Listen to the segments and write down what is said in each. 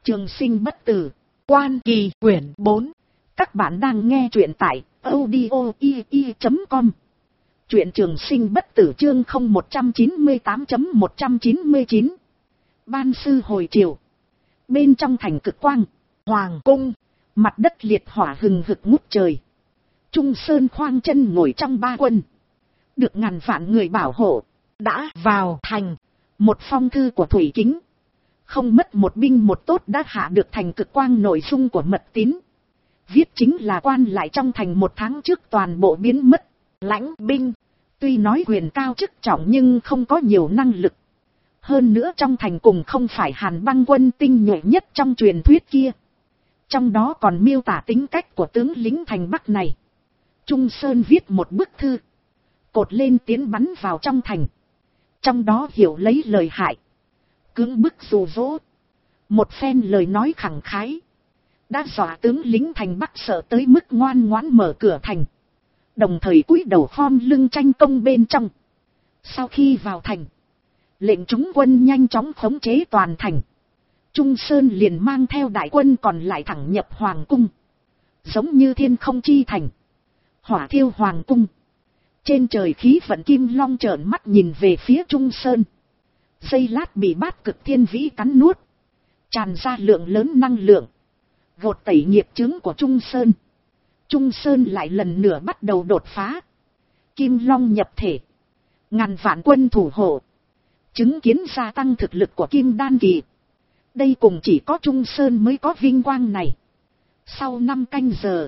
Trường sinh bất tử, Quan Kỳ quyển 4. Các bạn đang nghe truyện tại audio.com. Truyện Trường sinh bất tử chương 0198.199. Ban sư hồi triều. Bên trong thành Cực Quang, Hoàng cung, mặt đất liệt hỏa hừng hực ngút trời. Trung Sơn khoang chân ngồi trong ba quân, được ngàn vạn người bảo hộ. Đã vào thành, một phong thư của Thủy Kính, không mất một binh một tốt đã hạ được thành Cực Quang. Nội dung của mật tín viết chính là quan lại trong thành một tháng trước toàn bộ biến mất. Lãnh binh tuy nói quyền cao chức trọng nhưng không có nhiều năng lực. Hơn nữa trong thành cùng không phải Hàn Băng quân tinh nhuệ nhất trong truyền thuyết kia. Trong đó còn miêu tả tính cách của tướng lính thành Bắc này. Trung Sơn viết một bức thư, cột lên tiến bắn vào trong thành. Trong đó hiểu lấy lời hại, cưỡng bức dụ dỗ, một phen lời nói khẳng khái, đã dọa tướng lính thành Bắc sợ tới mức ngoan ngoãn mở cửa thành, đồng thời cúi đầu khom lưng tranh công bên trong. Sau khi vào thành, lệnh chúng quân nhanh chóng khống chế toàn thành. Trung Sơn liền mang theo đại quân còn lại thẳng nhập Hoàng cung, giống như thiên không chi thành, hỏa thiêu Hoàng cung. Trên trời khí vận Kim Long trợn mắt nhìn về phía Trung Sơn, giây lát bị Bát Cực Thiên Vĩ cắn nuốt, tràn ra lượng lớn năng lượng, gột tẩy nghiệp chướng của Trung Sơn. Trung Sơn lại lần nữa bắt đầu đột phá, Kim Long nhập thể, ngàn vạn quân thủ hộ, chứng kiến gia tăng thực lực của Kim Đan Kỳ. Đây cùng chỉ có Trung Sơn mới có vinh quang này. Sau 5 canh giờ,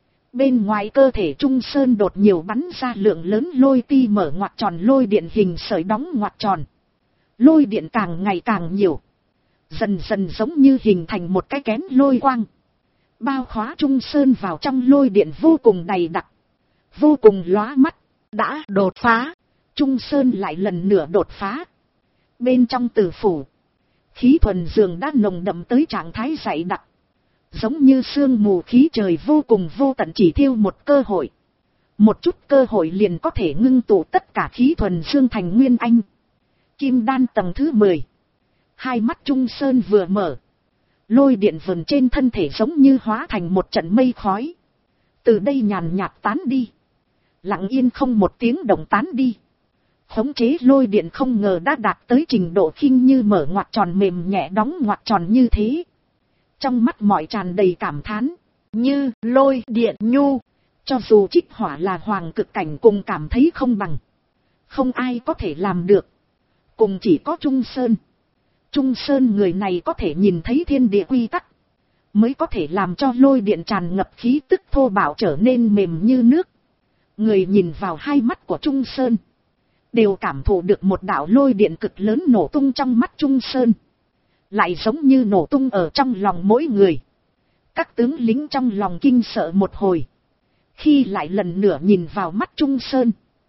bên ngoài cơ thể Trung Sơn đột nhiều bắn ra lượng lớn lôi ti mở ngoặc tròn lôi điện hình sợi đóng ngoặc tròn. Lôi điện càng ngày càng nhiều, dần dần giống như hình thành một cái kén lôi quang, bao khóa Trung Sơn vào trong lôi điện vô cùng dày đặc, vô cùng lóa mắt. Đã đột phá, Trung Sơn lại lần nữa đột phá. Bên trong tử phủ, khí thuần dương đã nồng đậm tới trạng thái dày đặc, giống như sương mù khí trời vô cùng vô tận, chỉ thiêu một cơ hội. Một chút cơ hội liền có thể ngưng tụ tất cả khí thuần dương thành nguyên anh. Kim đan tầng thứ 10. Hai mắt Trung Sơn vừa mở, lôi điện vần trên thân thể giống như hóa thành một trận mây khói. Từ đây nhàn nhạt tán đi, lặng yên không một tiếng động tán đi. Khống chế lôi điện không ngờ đã đạt tới trình độ khinh như mở ngoặc tròn mềm nhẹ đóng ngoặc tròn như thế. Trong mắt mọi tràn đầy cảm thán, như lôi điện nhu. Cho dù Trích Hỏa là hoàng cực cảnh cùng cảm thấy không bằng. Không ai có thể làm được, cùng chỉ có Trung Sơn. Trung Sơn người này có thể nhìn thấy thiên địa quy tắc, mới có thể làm cho lôi điện tràn ngập khí tức thô bạo trở nên mềm như nước. Người nhìn vào hai mắt của Trung Sơn, đều cảm thụ được một đạo lôi điện cực lớn nổ tung trong mắt Trung Sơn, lại giống như nổ tung ở trong lòng mỗi người. Các tướng lính trong lòng kinh sợ một hồi, khi lại lần nữa nhìn vào mắt Trung Sơn,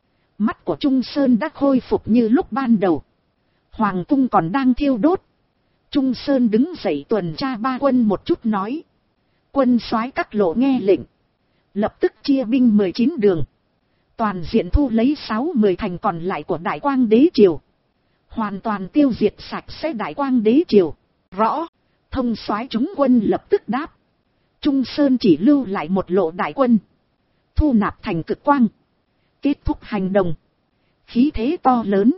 mắt của Trung Sơn đã khôi phục như lúc ban đầu. Hoàng cung còn đang thiêu đốt. Trung Sơn đứng dậy tuần tra ba quân một chút nói, quân soái các lộ nghe lệnh, lập tức chia binh 19 đường, toàn diện thu lấy 60 thành còn lại của Đại Quang đế triều, hoàn toàn tiêu diệt sạch sẽ Đại Quang đế triều. Rõ. Thông soái chúng quân lập tức đáp. Trung Sơn chỉ lưu lại một lộ đại quân, thu nạp thành Cực Quang, kết thúc hành động. Khí thế to lớn,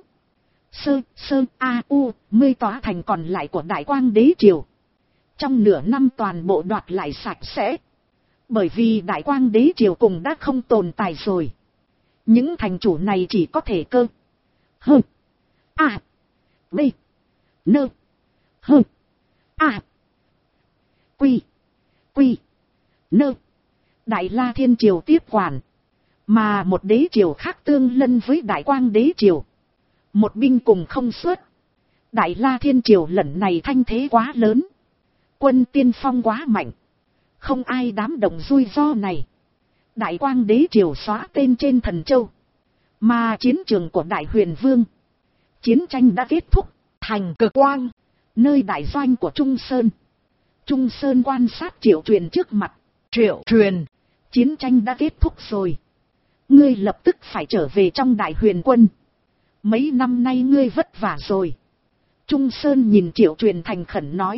mươi tòa thành còn lại của Đại Quang đế triều, trong nửa năm toàn bộ đoạt lại sạch sẽ. Bởi vì Đại Quang đế triều cùng đã không tồn tại rồi, những thành chủ này chỉ có thể cơ hơ a b nơ hơ a quy quy nơ Đại La Thiên triều tiếp quản, mà một đế triều khác tương lân với Đại Quang đế triều, một binh cùng không xuất. Đại La Thiên triều lần này thanh thế quá lớn, quân tiên phong quá mạnh, không ai dám động rui ro này. Đại Quang đế triều xóa tên trên thần châu, mà chiến trường của Đại Huyền Vương, chiến tranh đã kết thúc. Thành Cực Quang, nơi đại doanh của Trung Sơn. Trung Sơn quan sát Triệu Truyền trước mặt. Triệu Truyền, chiến tranh đã kết thúc rồi, ngươi lập tức phải trở về trong Đại Huyền quân. Mấy năm nay ngươi vất vả rồi. Trung Sơn nhìn Triệu Truyền thành khẩn nói.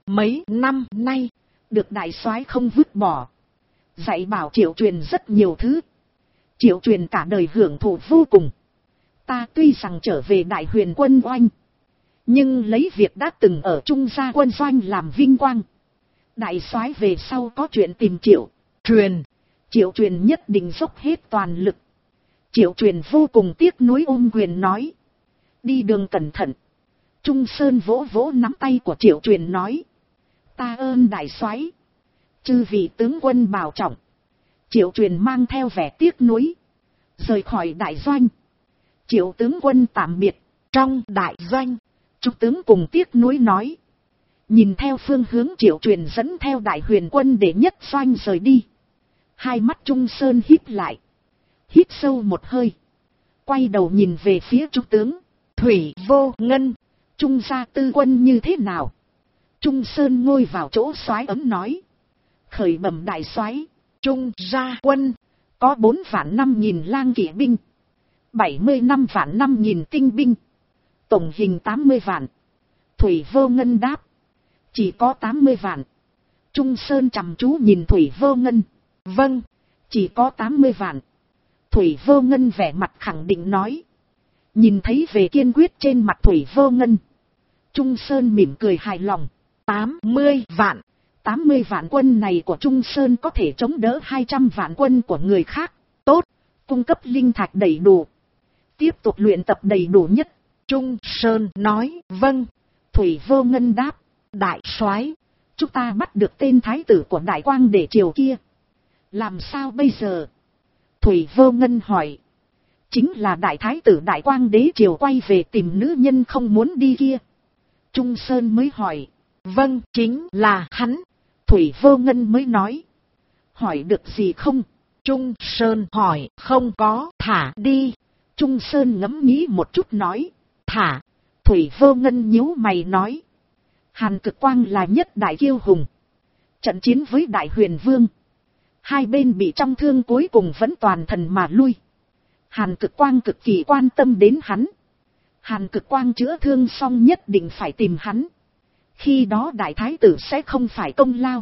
mấy năm nay, được đại soái không vứt bỏ. Dạy bảo Triệu Truyền rất nhiều thứ. Triệu Truyền cả đời hưởng thụ vô cùng. Ta tuy rằng trở về Đại Huyền quân oanh, nhưng lấy việc đã từng ở Trung Gia quân doanh làm vinh quang. Đại soái về sau có chuyện tìm Triệu Truyền, Triệu Truyền nhất định dốc hết toàn lực. Triệu Truyền vô cùng tiếc nuối ôm quyền nói. Đi đường cẩn thận. Trung Sơn vỗ vỗ nắm tay của Triệu Truyền nói. Ta ơn đại soái, chư vị tướng quân bảo trọng. Triệu Truyền mang theo vẻ tiếc nuối, rời khỏi đại doanh. Triệu tướng quân tạm biệt. Trong đại doanh, Trúc tướng cùng tiếc nuối nói. Nhìn theo phương hướng Triệu Truyền dẫn theo Đại Huyền quân để nhất doanh rời đi. Hai mắt Trung Sơn híp lại, hít sâu một hơi, quay đầu nhìn về phía Trúc tướng. Thủy Vô Ngân, Trung gia tư quân như thế nào? Trung Sơn ngồi vào chỗ soái ấm nói. Khởi bẩm đại soái, Trung gia quân có 4.500.000 lang kỵ binh, 75.500.000 tinh binh, tổng hình 80 vạn. Thủy Vô Ngân đáp. Chỉ có 80 vạn. Trung Sơn chăm chú nhìn Thủy Vô Ngân. Vâng, chỉ có 80 vạn. Thủy Vô Ngân vẻ mặt khẳng định nói. Nhìn thấy về kiên quyết trên mặt Thủy Vô Ngân, Trung Sơn mỉm cười hài lòng. 80 vạn. 80 vạn quân này của Trung Sơn có thể chống đỡ 200 vạn quân của người khác. Tốt, cung cấp linh thạch đầy đủ. Tiếp tục luyện tập đầy đủ nhất. Trung Sơn nói. Vâng. Thủy Vô Ngân đáp. Đại soái, chúng ta bắt được tên thái tử của Đại Quang Đế triều kia. Làm sao bây giờ? Thủy Vô Ngân hỏi. Chính là đại thái tử Đại Quang Đế triều quay về tìm nữ nhân không muốn đi kia. Trung Sơn mới hỏi. Vâng, chính là hắn. Thủy Vô Ngân mới nói. Hỏi được gì không? Trung Sơn hỏi. Không có. Thả đi. Trung Sơn ngẫm nghĩ một chút nói. Thả. Thủy Vô Ngân nhíu mày nói. Hàn Cực Quang là nhất đại kiêu hùng. Trận chiến với Đại Huyền Vương, hai bên bị trọng thương cuối cùng vẫn toàn thần mà lui. Hàn Cực Quang cực kỳ quan tâm đến hắn. Hàn Cực Quang chữa thương xong nhất định phải tìm hắn. Khi đó đại thái tử sẽ không phải công lao,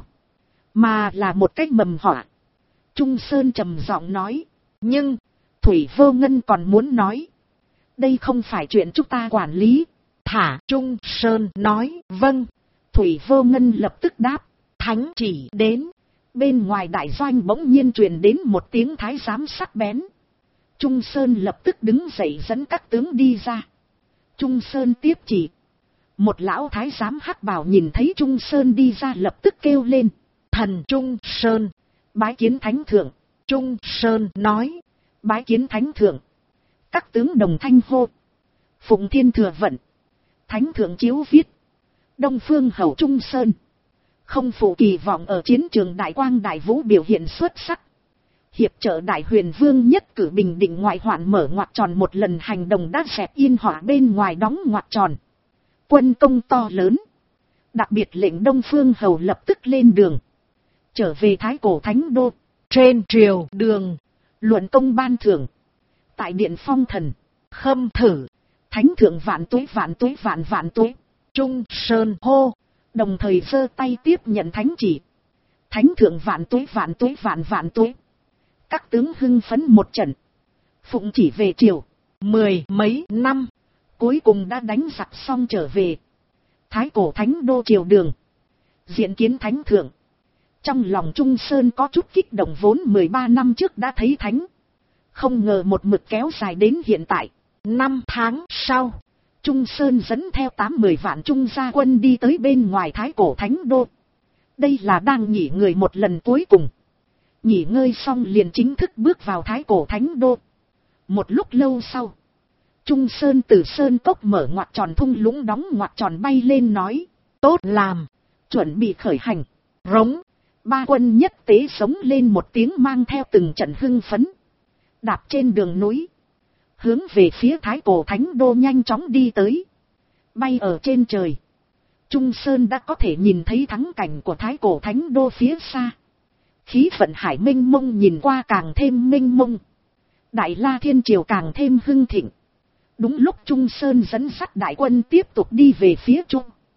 mà là một cái mầm họa. Trung Sơn trầm giọng nói. Nhưng, Thủy Vô Ngân còn muốn nói. Đây không phải chuyện chúng ta quản lý. Thả. Trung Sơn nói. Vâng. Thủy Vô Ngân lập tức đáp. Thánh chỉ đến. Bên ngoài đại doanh bỗng nhiên truyền đến một tiếng thái giám sắc bén. Trung Sơn lập tức đứng dậy dẫn các tướng đi ra. Trung Sơn tiếp chỉ. Một lão thái giám hắc bào nhìn thấy Trung Sơn đi ra lập tức kêu lên. Thần Trung Sơn, bái kiến thánh thượng. Trung Sơn nói. Bái kiến thánh thượng. Các tướng đồng thanh hô. Phụng Thiên thừa vận. Thánh thượng chiếu viết. Đông Phương hầu Trung Sơn, không phụ kỳ vọng ở chiến trường Đại Quang Đại Vũ biểu hiện xuất sắc. Hiệp trợ Đại Huyền Vương nhất cử bình định ngoại hoạn mở ngoặc tròn một lần hành động đã dẹp yên hỏa bên ngoài đóng ngoặc tròn. Quân công to lớn. Đặc biệt lệnh Đông Phương hầu lập tức lên đường. Trở về Thái Cổ Thánh Đô. Trên triều đường. Luận công ban thưởng. Tại Điện Phong Thần. Khâm thử. Thánh thượng vạn tuế vạn tuế vạn vạn tuế. Trung Sơn hô. Đồng thời giơ tay tiếp nhận thánh chỉ. Thánh thượng vạn tuế vạn tuế vạn vạn tuế. Các tướng hưng phấn một trận. Phụng chỉ về triều. 10 mấy năm. Cuối cùng đã đánh giặc xong trở về. Thái Cổ Thánh Đô triều đường. Diện kiến thánh thượng. Trong lòng Trung Sơn có chút kích động, vốn 13 năm trước đã thấy thánh. Không ngờ một mực kéo dài đến hiện tại. 5 tháng sau, Trung Sơn dẫn theo 80 vạn Trung gia quân đi tới bên ngoài Thái Cổ Thánh Đô. Đây là đang nghỉ ngơi một lần cuối cùng. Nghỉ ngơi xong liền chính thức bước vào Thái Cổ Thánh Đô. Một lúc lâu sau, Trung Sơn từ Sơn Cốc mở ngoặc tròn thung lũng đóng ngoặc tròn bay lên nói. Tốt làm, chuẩn bị khởi hành. Rống, ba quân nhất tế sống lên một tiếng mang theo từng trận hưng phấn. Đạp trên đường núi, hướng về phía Thái Cổ Thánh Đô nhanh chóng đi tới. Bay ở trên trời, Trung Sơn đã có thể nhìn thấy thắng cảnh của Thái Cổ Thánh Đô phía xa. Khí vận hải mênh mông nhìn qua càng thêm mênh mông. Đại La Thiên Triều càng thêm hưng thịnh. Đúng lúc Trung Sơn dẫn dắt đại quân tiếp tục đi về phía Trung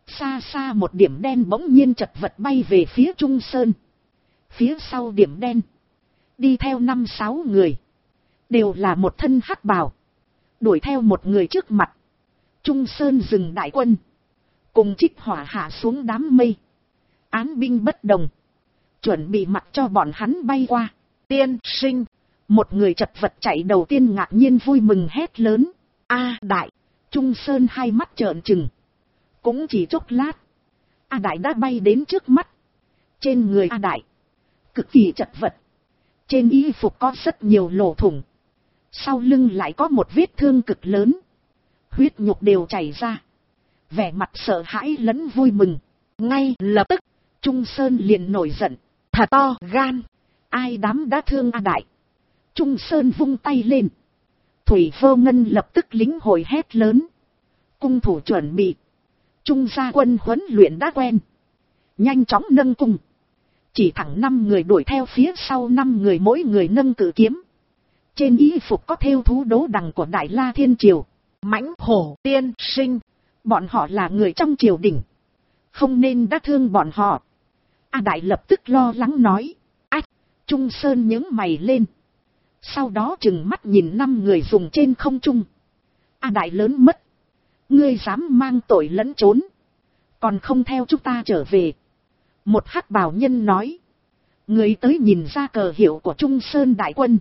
Xa xa một điểm đen bỗng nhiên chật vật bay về phía Trung Sơn. Phía sau điểm đen, đi theo 5-6 người, đều là một thân hắc bào, đuổi theo một người trước mặt. Trung Sơn dừng đại quân, cùng trích hỏa hạ xuống đám mây. Án binh bất đồng, chuẩn bị mặc cho bọn hắn bay qua. Tiên sinh, một người chật vật chạy đầu tiên ngạc nhiên vui mừng hét lớn. A Đại! Trung Sơn hai mắt trợn trừng. Cũng chỉ chốc lát, A Đại đã bay đến trước mắt. Trên người A Đại, cực kỳ chật vật. Trên y phục có rất nhiều lỗ thủng. Sau lưng lại có một vết thương cực lớn. Huyết nhục đều chảy ra. Vẻ mặt sợ hãi lẫn vui mừng. Ngay lập tức, Trung Sơn liền nổi giận. Thật to gan! Ai dám đả thương A Đại? Trung Sơn vung tay lên. Thủy Vô Ngân lập tức lính hội hét lớn. Cung thủ chuẩn bị. Trung gia quân huấn luyện đã quen. Nhanh chóng nâng cung. Chỉ thẳng 5 người đuổi theo phía sau 5 người, mỗi người nâng cự kiếm. Trên y phục có thêu thú đố đằng của Đại La Thiên Triều. Mãnh hổ tiên sinh. Bọn họ là người trong triều đình, không nên đả thương bọn họ. A Đại lập tức lo lắng nói. Ách! Trung Sơn nhướng mày lên. Sau đó trừng mắt nhìn 5 người dùng trên không trung. A Đại lớn mất. Ngươi dám mang tội lẫn trốn, còn không theo chúng ta trở về. Một hắc bào nhân nói. Người tới nhìn ra cờ hiệu của Trung Sơn đại quân,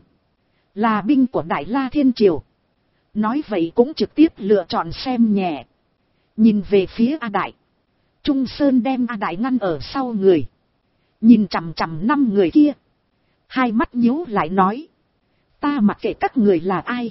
là binh của Đại La Thiên Triều. Nói vậy cũng trực tiếp lựa chọn xem nhẹ. Nhìn về phía A Đại. Trung Sơn đem A Đại ngăn ở sau người. Nhìn chằm chằm 5 người kia. Hai mắt nhíu lại nói. Ta mặc kệ các người là ai.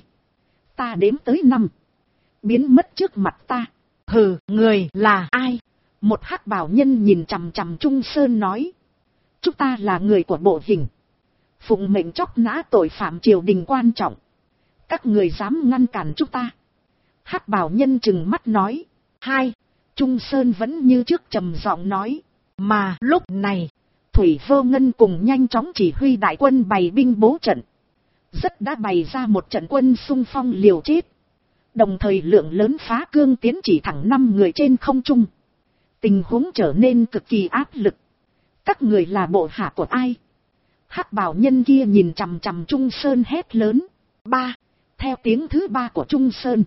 Ta đếm tới 5. Biến mất trước mặt ta. Hừ, người là ai? Một hắc bào nhân nhìn chằm chằm Trung Sơn nói. Chúng ta là người của bộ hình. Phụng mệnh chóc nã tội phạm triều đình quan trọng. Các người dám ngăn cản chúng ta? Hắc bào nhân trừng mắt nói. Hai. Trung Sơn vẫn như trước trầm giọng nói. Mà lúc này, Thủy Vô Ngân cùng nhanh chóng chỉ huy đại quân bày binh bố trận. Rất đã bày ra một trận quân xung phong liều chết. Đồng thời lượng lớn phá cương tiến chỉ thẳng 5 người trên không trung. Tình huống trở nên cực kỳ áp lực. Các người là bộ hạ của ai? Hắc bào nhân kia nhìn chằm chằm Trung Sơn hét lớn. 3. Theo tiếng thứ 3 của Trung Sơn,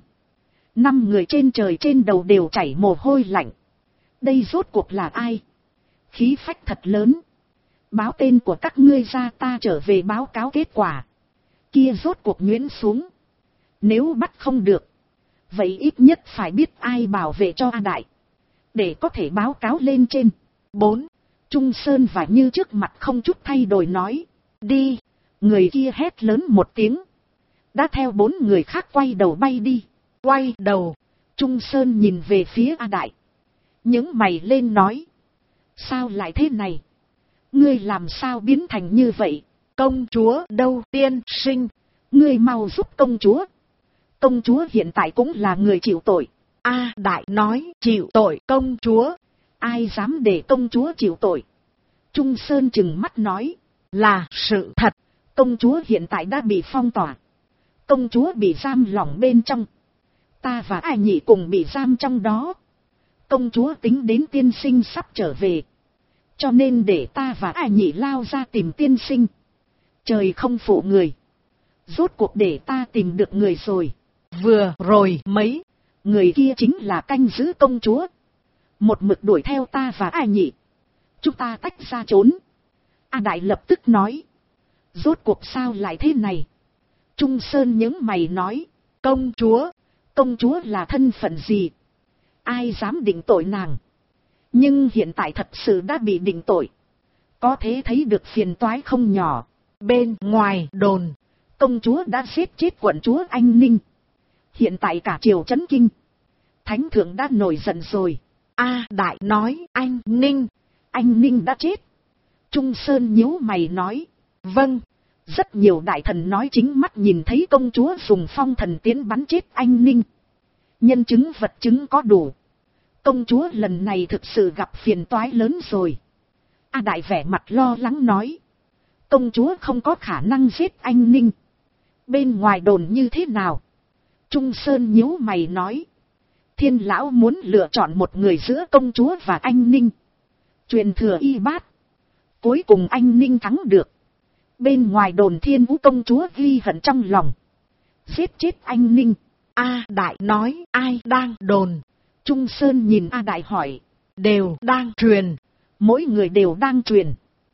5 người trên trời trên đầu đều chảy mồ hôi lạnh. Đây rốt cuộc là ai? Khí phách thật lớn. Báo tên của các ngươi ra, ta trở về báo cáo kết quả. Kia rốt cuộc nhuyễn xuống. Nếu bắt không được, vậy ít nhất phải biết ai bảo vệ cho A Đại, để có thể báo cáo lên trên. 4. Trung Sơn và như trước mặt không chút thay đổi nói. Đi. Người kia hét lớn một tiếng. Đã theo 4 người khác quay đầu bay đi. Quay đầu. Trung Sơn nhìn về phía A Đại. Những mày lên nói. Sao lại thế này? Ngươi làm sao biến thành như vậy? Công chúa đâu? Tiên sinh, ngươi mau giúp công chúa. Công chúa hiện tại cũng là người chịu tội. A Đại nói chịu tội công chúa. Ai dám để công chúa chịu tội? Trung Sơn trừng mắt nói. Là sự thật. Công chúa hiện tại đã bị phong tỏa. Công chúa bị giam lỏng bên trong. Ta và A Nhị cùng bị giam trong đó. Công chúa tính đến tiên sinh sắp trở về, cho nên để ta và A Nhị lao ra tìm tiên sinh. Trời không phụ người. Rốt cuộc để ta tìm được người rồi. Vừa rồi mấy người kia chính là canh giữ công chúa, một mực đuổi theo ta và A Nhị. Chúng ta tách ra trốn. A Đại lập tức nói. Rốt cuộc sao lại thế này? Trung Sơn nhướng mày nói. Công chúa là thân phận gì? Ai dám định tội nàng? Nhưng hiện tại thật sự đã bị định tội, có thể thấy được phiền toái không nhỏ. Bên ngoài đồn, công chúa đã giết chết quận chúa Anh Ninh. Hiện tại cả triều chấn kinh. Thánh thượng đã nổi giận rồi. A Đại nói. Anh Ninh đã chết. Trung Sơn nhíu mày nói. Vâng. Rất nhiều đại thần nói chính mắt nhìn thấy công chúa dùng phong thần tiến bắn chết Anh Ninh. Nhân chứng vật chứng có đủ. Công chúa lần này thực sự gặp phiền toái lớn rồi. A Đại vẻ mặt lo lắng nói. Công chúa không có khả năng giết Anh Ninh. Bên ngoài đồn như thế nào? Trung Sơn nhíu mày nói. Thiên lão muốn lựa chọn một người giữa công chúa và anh Ninh. Truyền thừa y bát. Cuối cùng anh Ninh thắng được. Bên ngoài đồn Thiên Vũ công chúa ghi hận trong lòng. Giết chết anh Ninh. A Đại nói ai đang đồn. Trung Sơn nhìn A Đại hỏi. Đều đang truyền. Mỗi người đều đang truyền.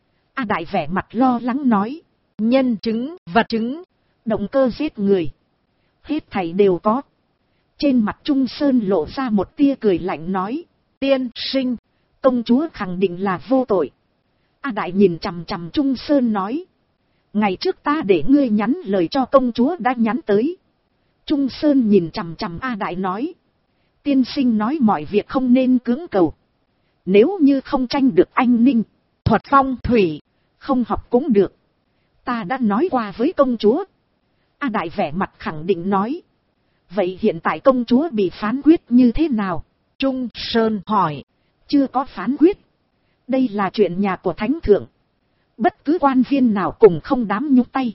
A Đại vẻ mặt lo lắng nói. Nhân chứng, vật chứng, động cơ giết người. Hết thảy đều có. Trên mặt Trung Sơn lộ ra một tia cười lạnh nói. Tiên sinh, công chúa khẳng định là vô tội. A Đại nhìn chằm chằm Trung Sơn nói. Ngày trước ta để ngươi nhắn lời cho công chúa đã nhắn tới. Trung Sơn nhìn chằm chằm A Đại nói. Tiên sinh nói mọi việc không nên cưỡng cầu. Nếu như không tranh được anh Ninh, thuật phong thủy, không học cũng được. Ta đã nói qua với công chúa. A Đại vẻ mặt khẳng định nói. Vậy hiện tại công chúa bị phán quyết như thế nào? Trung Sơn hỏi. Chưa có phán quyết. Đây là chuyện nhà của Thánh Thượng. Bất cứ quan viên nào cùng không dám nhúc tay.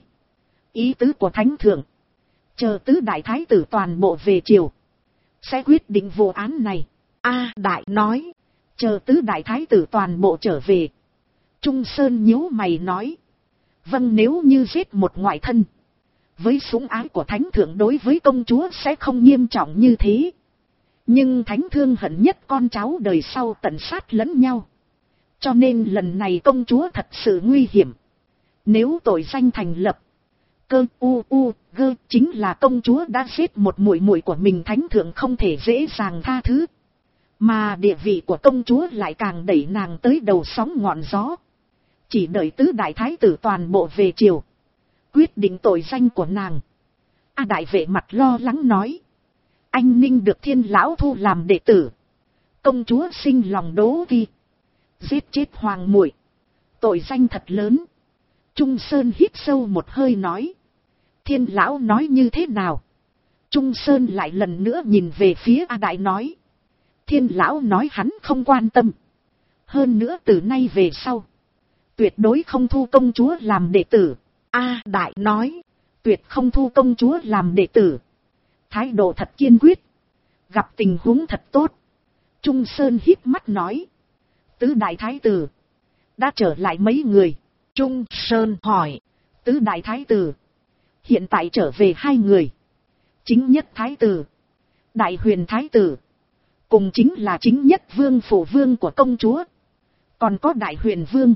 Ý tứ của Thánh Thượng. Chờ tứ đại thái tử toàn bộ về triều. Sẽ quyết định vụ án này. A Đại nói. Chờ tứ đại thái tử toàn bộ trở về. Trung Sơn nhíu mày nói. Vâng, nếu như giết một ngoại thân. Với sủng ái của Thánh Thượng đối với công chúa sẽ không nghiêm trọng như thế. Nhưng Thánh Thương hận nhất con cháu đời sau tận sát lẫn nhau. Cho nên lần này công chúa thật sự nguy hiểm. Nếu tội danh thành lập. Cơ gơ chính là công chúa đã giết một muội muội của mình, Thánh Thượng không thể dễ dàng tha thứ. Mà địa vị của công chúa lại càng đẩy nàng tới đầu sóng ngọn gió. Chỉ đợi tứ đại thái tử toàn bộ về triều. Quyết định tội danh của nàng. A Đại vệ mặt lo lắng nói. Anh Ninh được Thiên lão thu làm đệ tử. Công chúa sinh lòng đố kỵ. Giết chết hoàng muội. Tội danh thật lớn. Trung Sơn hít sâu một hơi nói. Thiên lão nói như thế nào? Trung Sơn lại lần nữa nhìn về phía A Đại nói. Thiên lão nói hắn không quan tâm. Hơn nữa từ nay về sau. Tuyệt đối không thu công chúa làm đệ tử. A Đại nói. Tuyệt không thu công chúa làm đệ tử. Thái độ thật kiên quyết. Gặp tình huống thật tốt. Trung Sơn híp mắt nói. Tứ đại thái tử. Đã trở lại mấy người. Trung Sơn hỏi. Tứ đại thái tử. Hiện tại trở về 2 người. Chính nhất thái tử. Đại huyền thái tử. Cùng chính là chính nhất vương phủ vương của công chúa. Còn có đại huyền vương.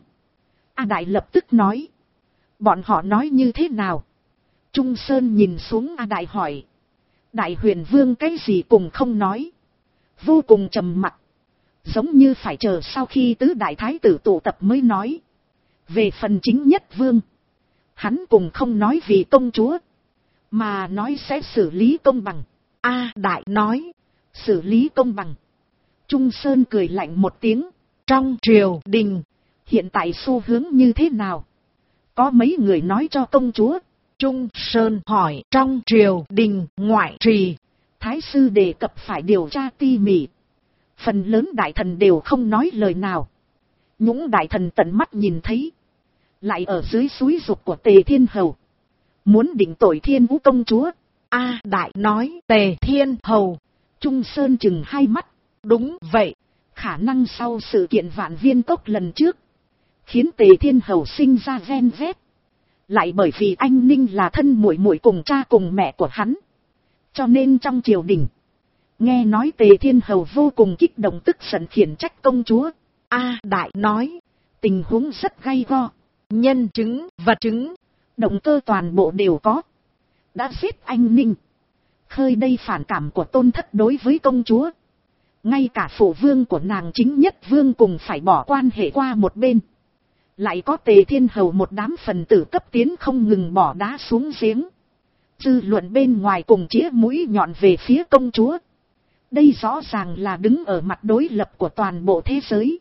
A Đại lập tức nói. Bọn họ nói như thế nào? Trung Sơn nhìn xuống A Đại hỏi. Đại huyền vương cái gì cùng không nói. Vô cùng trầm mặc. Giống như phải chờ sau khi tứ đại thái tử tụ tập mới nói. Về phần chính nhất vương. Hắn cùng không nói vì công chúa. Mà nói sẽ xử lý công bằng. A Đại nói. Xử lý công bằng. Trung Sơn cười lạnh một tiếng. Trong triều đình. Hiện tại xu hướng như thế nào? Có mấy người nói cho công chúa. Trung Sơn hỏi. Trong triều đình ngoại trì. Thái sư đề cập phải điều tra tỉ mỉ. Phần lớn đại thần đều không nói lời nào. Những đại thần tận mắt nhìn thấy. Lại ở dưới xúi giục của Tề Thiên Hầu. Muốn định tội Thiên Vũ công chúa. A Đại nói. Tề Thiên Hầu. Trung Sơn chừng hai mắt. Đúng vậy. Khả năng sau sự kiện Vạn Viên Cốc lần trước. Khiến Tề Thiên Hầu sinh ra ghen ghét. Lại bởi vì anh Ninh là thân muội muội cùng cha cùng mẹ của hắn. Cho nên trong triều đình. Nghe nói Tề Thiên Hầu vô cùng kích động tức giận khiển trách công chúa. A Đại nói. Tình huống rất gay go. Nhân chứng, vật chứng. Động cơ toàn bộ đều có. Đã giết anh Ninh. Khơi đây phản cảm của tôn thất đối với công chúa. Ngay cả phụ vương của nàng chính nhất vương cùng phải bỏ quan hệ qua một bên. Lại có Tề Thiên Hầu một đám phần tử cấp tiến không ngừng bỏ đá xuống giếng. Dư luận bên ngoài cùng chĩa mũi nhọn về phía công chúa. Đây rõ ràng là đứng ở mặt đối lập của toàn bộ thế giới.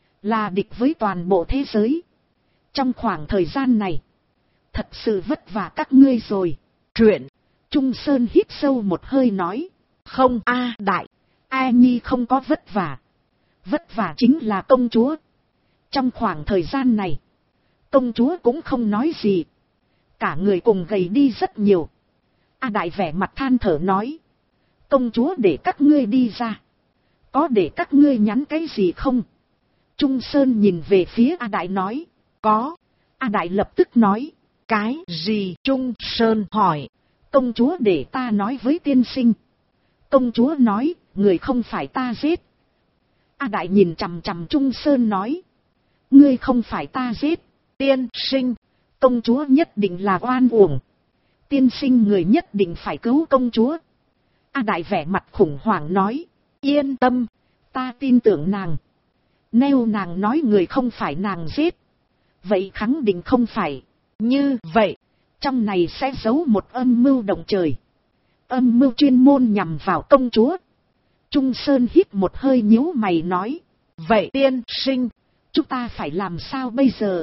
Là địch với toàn bộ thế giới. Trong khoảng thời gian này. Thật sự vất vả các ngươi rồi. Truyện. Trung Sơn hít sâu một hơi nói. Không A Đại. A Nhi không có vất vả. Vất vả chính là công chúa. Trong khoảng thời gian này. Công chúa cũng không nói gì. Cả người cùng gầy đi rất nhiều. A Đại vẻ mặt than thở nói. Công chúa để các ngươi đi ra. Có để các ngươi nhắn cái gì không? Trung Sơn nhìn về phía A Đại nói. Có. A Đại lập tức nói. Cái gì? Trung Sơn hỏi. Công chúa để ta nói với tiên sinh. Công chúa nói, người không phải ta giết. A Đại nhìn chằm chằm Trung Sơn nói. Ngươi không phải ta giết. Tiên sinh, công chúa nhất định là oan uổng. Tiên sinh người nhất định phải cứu công chúa. A Đại vẻ mặt khủng hoảng nói. Yên tâm, ta tin tưởng nàng. Nếu nàng nói người không phải nàng giết, vậy khẳng định không phải. Như vậy, trong này sẽ giấu một âm mưu động trời. Âm mưu chuyên môn nhằm vào công chúa. Trung Sơn hít một hơi nhíu mày nói. Vậy tiên sinh, chúng ta phải làm sao bây giờ?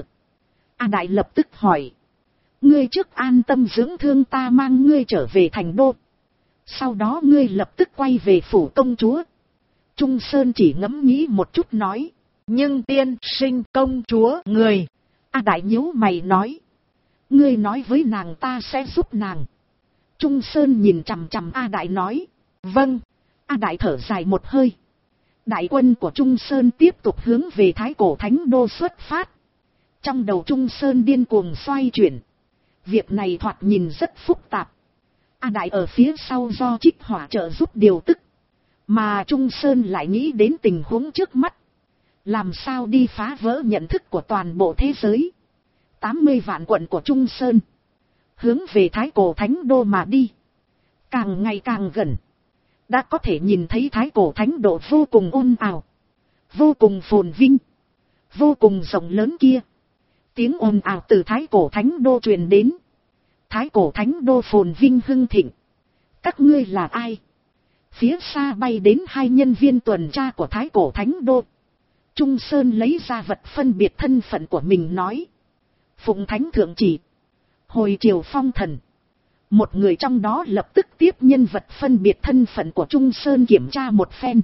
A Đại lập tức hỏi. Ngươi trước an tâm dưỡng thương, ta mang ngươi trở về thành đô. Sau đó ngươi lập tức quay về phủ công chúa. Trung Sơn chỉ ngẫm nghĩ một chút nói. Nhưng tiên sinh, công chúa người. A Đại nhíu mày nói. Ngươi nói với nàng ta sẽ giúp nàng. Trung Sơn nhìn chằm chằm A Đại nói. Vâng. A Đại thở dài một hơi. Đại quân của Trung Sơn tiếp tục hướng về Thái Cổ Thánh Đô xuất phát. Trong đầu Trung Sơn điên cuồng xoay chuyển. Việc này thoạt nhìn rất phức tạp. A Đại ở phía sau do Trích Hỏa trợ giúp điều tức. Mà Trung Sơn lại nghĩ đến tình huống trước mắt. Làm sao đi phá vỡ nhận thức của toàn bộ thế giới. 80 vạn quận của Trung Sơn. Hướng về Thái Cổ Thánh Đô mà đi. Càng ngày càng gần. Đã có thể nhìn thấy Thái Cổ Thánh Đô vô cùng ồn ào. Vô cùng phồn vinh. Vô cùng rộng lớn kia. Tiếng ồn ào từ Thái Cổ Thánh Đô truyền đến. Thái Cổ Thánh Đô phồn vinh hưng thịnh. Các ngươi là ai? Phía xa bay đến hai nhân viên tuần tra của Thái Cổ Thánh Đô. Trung Sơn lấy ra vật phân biệt thân phận của mình nói. Phụng Thánh Thượng chỉ. Hồi chiều phong thần. Một người trong đó lập tức tiếp nhân vật phân biệt thân phận của Trung Sơn kiểm tra một phen.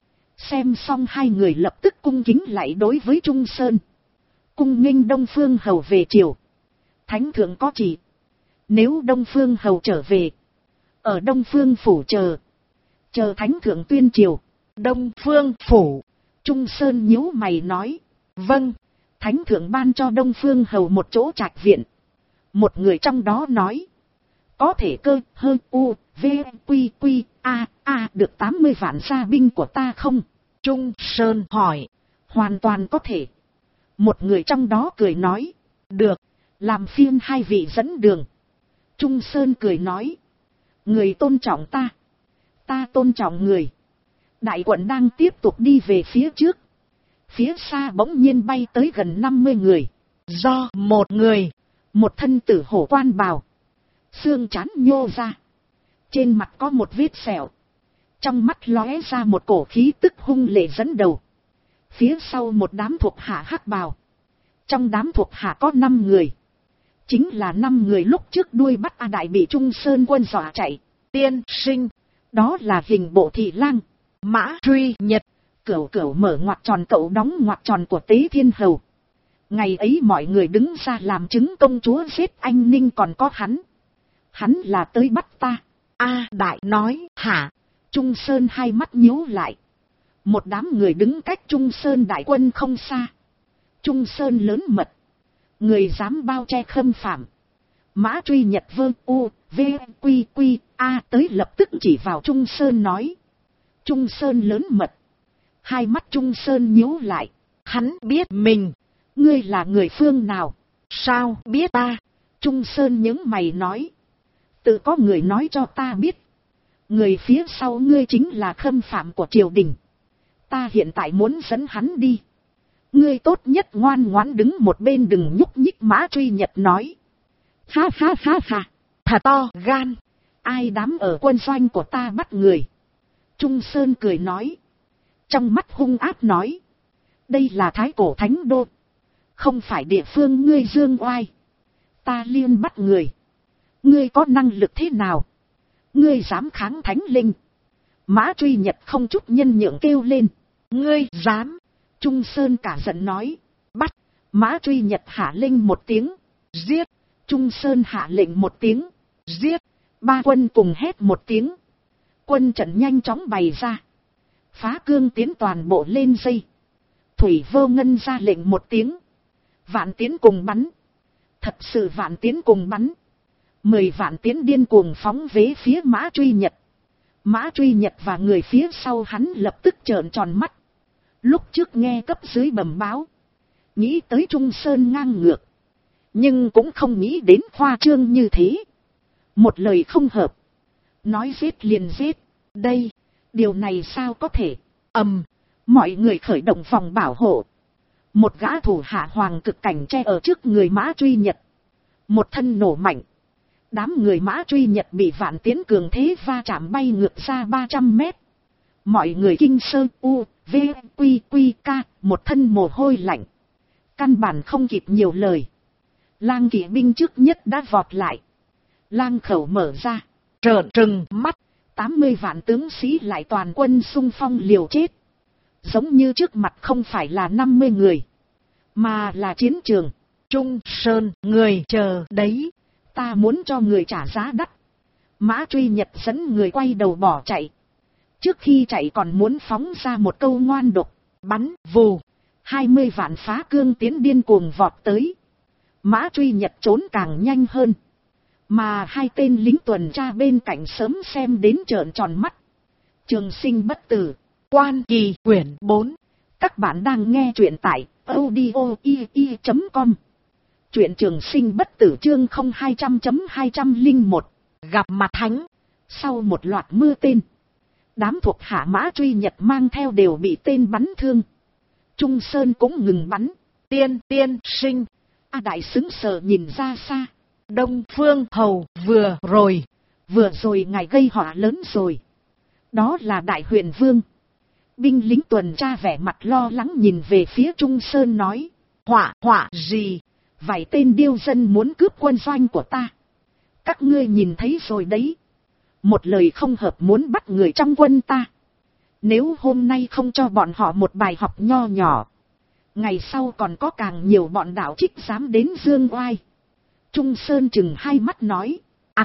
Xem xong hai người lập tức cung kính lại đối với Trung Sơn. Cung nghênh Đông Phương Hầu về triều. Thánh Thượng có chỉ. Nếu Đông Phương Hầu trở về. Ở Đông Phương Phủ chờ. Chờ Thánh Thượng tuyên triều. Đông Phương Phủ. Trung Sơn nhíu mày nói. Vâng. Thánh Thượng ban cho Đông Phương Hầu một chỗ trạch viện. Một người trong đó nói. Có thể cơ hơn u, v, quy quy, a được 80 vạn gia binh của ta không? Trung Sơn hỏi. Hoàn toàn có thể. Một người trong đó cười nói. Được, làm phiên hai vị dẫn đường. Trung Sơn cười nói. Người tôn trọng ta. Ta tôn trọng người. Đại quận đang tiếp tục đi về phía trước. Phía xa bỗng nhiên bay tới gần 50 người. Do một người, một thân tử hổ quan bào. Xương trán nhô ra. Trên mặt có một vết sẹo. Trong mắt lóe ra một cổ khí tức hung lệ dẫn đầu. Phía sau một đám thuộc hạ hắc bào. Trong đám thuộc hạ có 5 người. Chính là 5 người lúc trước đuôi bắt A Đại bị Trung Sơn quân dọa chạy. Tiên sinh. Đó là Hình Bộ Thị Lang. Mã Truy Nhật. Cửu Cửu mở ngoặc tròn, cậu đóng ngoặc tròn của Tế Thiên Hầu. Ngày ấy mọi người đứng ra làm chứng công chúa giết anh Ninh, còn có hắn. Hắn là tới bắt ta. A Đại nói. Hả? Trung Sơn hai mắt nhíu lại. Một đám người đứng cách Trung Sơn đại quân không xa. Trung Sơn lớn mật. Người dám bao che khâm phạm. Mã Truy Nhật vơ u, v, quy quy, a tới lập tức chỉ vào Trung Sơn nói. Trung Sơn lớn mật. Hai mắt Trung Sơn nhíu lại. Hắn biết mình. Ngươi là người phương nào? Sao biết ta? Trung Sơn nhướng mày nói. Tự có người nói cho ta biết. Người phía sau ngươi chính là khâm phạm của triều đình. Ta hiện tại muốn dẫn hắn đi. Ngươi tốt nhất ngoan ngoãn đứng một bên, đừng nhúc nhích. Mã Truy Nhật nói. Ha ha ha ha. Thật to gan. Ai dám ở quân doanh của ta bắt người? Trung Sơn cười nói. Trong mắt hung ác nói. Đây là Thái Cổ Thánh Đô. Không phải địa phương ngươi dương oai. Ta liên bắt người. Ngươi có năng lực thế nào? Ngươi dám kháng Thánh Linh? Mã Truy Nhật không chút nhân nhượng kêu lên. Ngươi dám? Trung Sơn cả giận nói. Bắt. Mã Truy Nhật hạ linh một tiếng. Giết. Trung Sơn hạ lệnh một tiếng. Giết. Ba quân cùng hét một tiếng. Quân trận nhanh chóng bày ra. Phá cương tiến toàn bộ lên dây. Thủy Vô Ngân ra lệnh một tiếng. Vạn tiến cùng bắn. Thật sự vạn tiến cùng bắn. 10 vạn tiến điên cuồng phóng về phía Mã Truy Nhật. Mã Truy Nhật và người phía sau hắn lập tức trợn tròn mắt. Lúc trước nghe cấp dưới bẩm báo. Nghĩ tới Trung Sơn ngang ngược. Nhưng cũng không nghĩ đến khoa trương như thế. Một lời không hợp. Nói giết liền giết. Đây, điều này sao có thể. Mọi người khởi động vòng bảo hộ. Một gã thủ hạ hoàng cực cảnh che ở trước người Mã Truy Nhật. Một thân nổ mạnh. Đám người Mã Truy Nhật bị vạn tiến cường thế va chạm bay ngược ra 300 mét. Mọi người kinh sơ u, v, quy quy ca, một thân mồ hôi lạnh. Căn bản không kịp nhiều lời. Lang kỵ binh trước nhất đã vọt lại. Lang khẩu mở ra, trợn trừng mắt. 80 vạn tướng sĩ lại toàn quân xung phong liều chết. Giống như trước mặt không phải là 50 người, mà là chiến trường. Trung Sơn, người chờ đấy. Ta muốn cho người trả giá đắt. Mã Truy Nhật dẫn người quay đầu bỏ chạy. Trước khi chạy còn muốn phóng ra một câu ngoan độc. Bắn vù. 20 vạn phá cương tiến điên cuồng vọt tới. Mã Truy Nhật trốn càng nhanh hơn. Mà hai tên lính tuần tra bên cạnh sớm xem đến trợn tròn mắt. Trường Sinh Bất Tử. Quan Kỳ quyển 4. Các bạn đang nghe truyện tại audio.com. Truyện Trường Sinh Bất Tử chương 0200.201. Gặp mặt thánh. Sau một loạt mưa tên. Đám thuộc hạ Mã Truy Nhật mang theo đều bị tên bắn thương. Trung Sơn cũng ngừng bắn. Tiên sinh. A Đại xứng sờ nhìn ra xa. Đông Phương Hầu vừa rồi ngài gây họa lớn rồi. Đó là Đại Huyền Vương. Binh lính tuần tra vẻ mặt lo lắng nhìn về phía Trung Sơn nói. Họa gì? Vài tên điêu dân muốn cướp quân doanh của ta. Các ngươi nhìn thấy rồi đấy. Một lời không hợp muốn bắt người trong quân ta. Nếu hôm nay không cho bọn họ một bài học nho nhỏ, ngày sau còn có càng nhiều bọn đạo trích dám đến dương oai. Trung Sơn chừng hai mắt nói.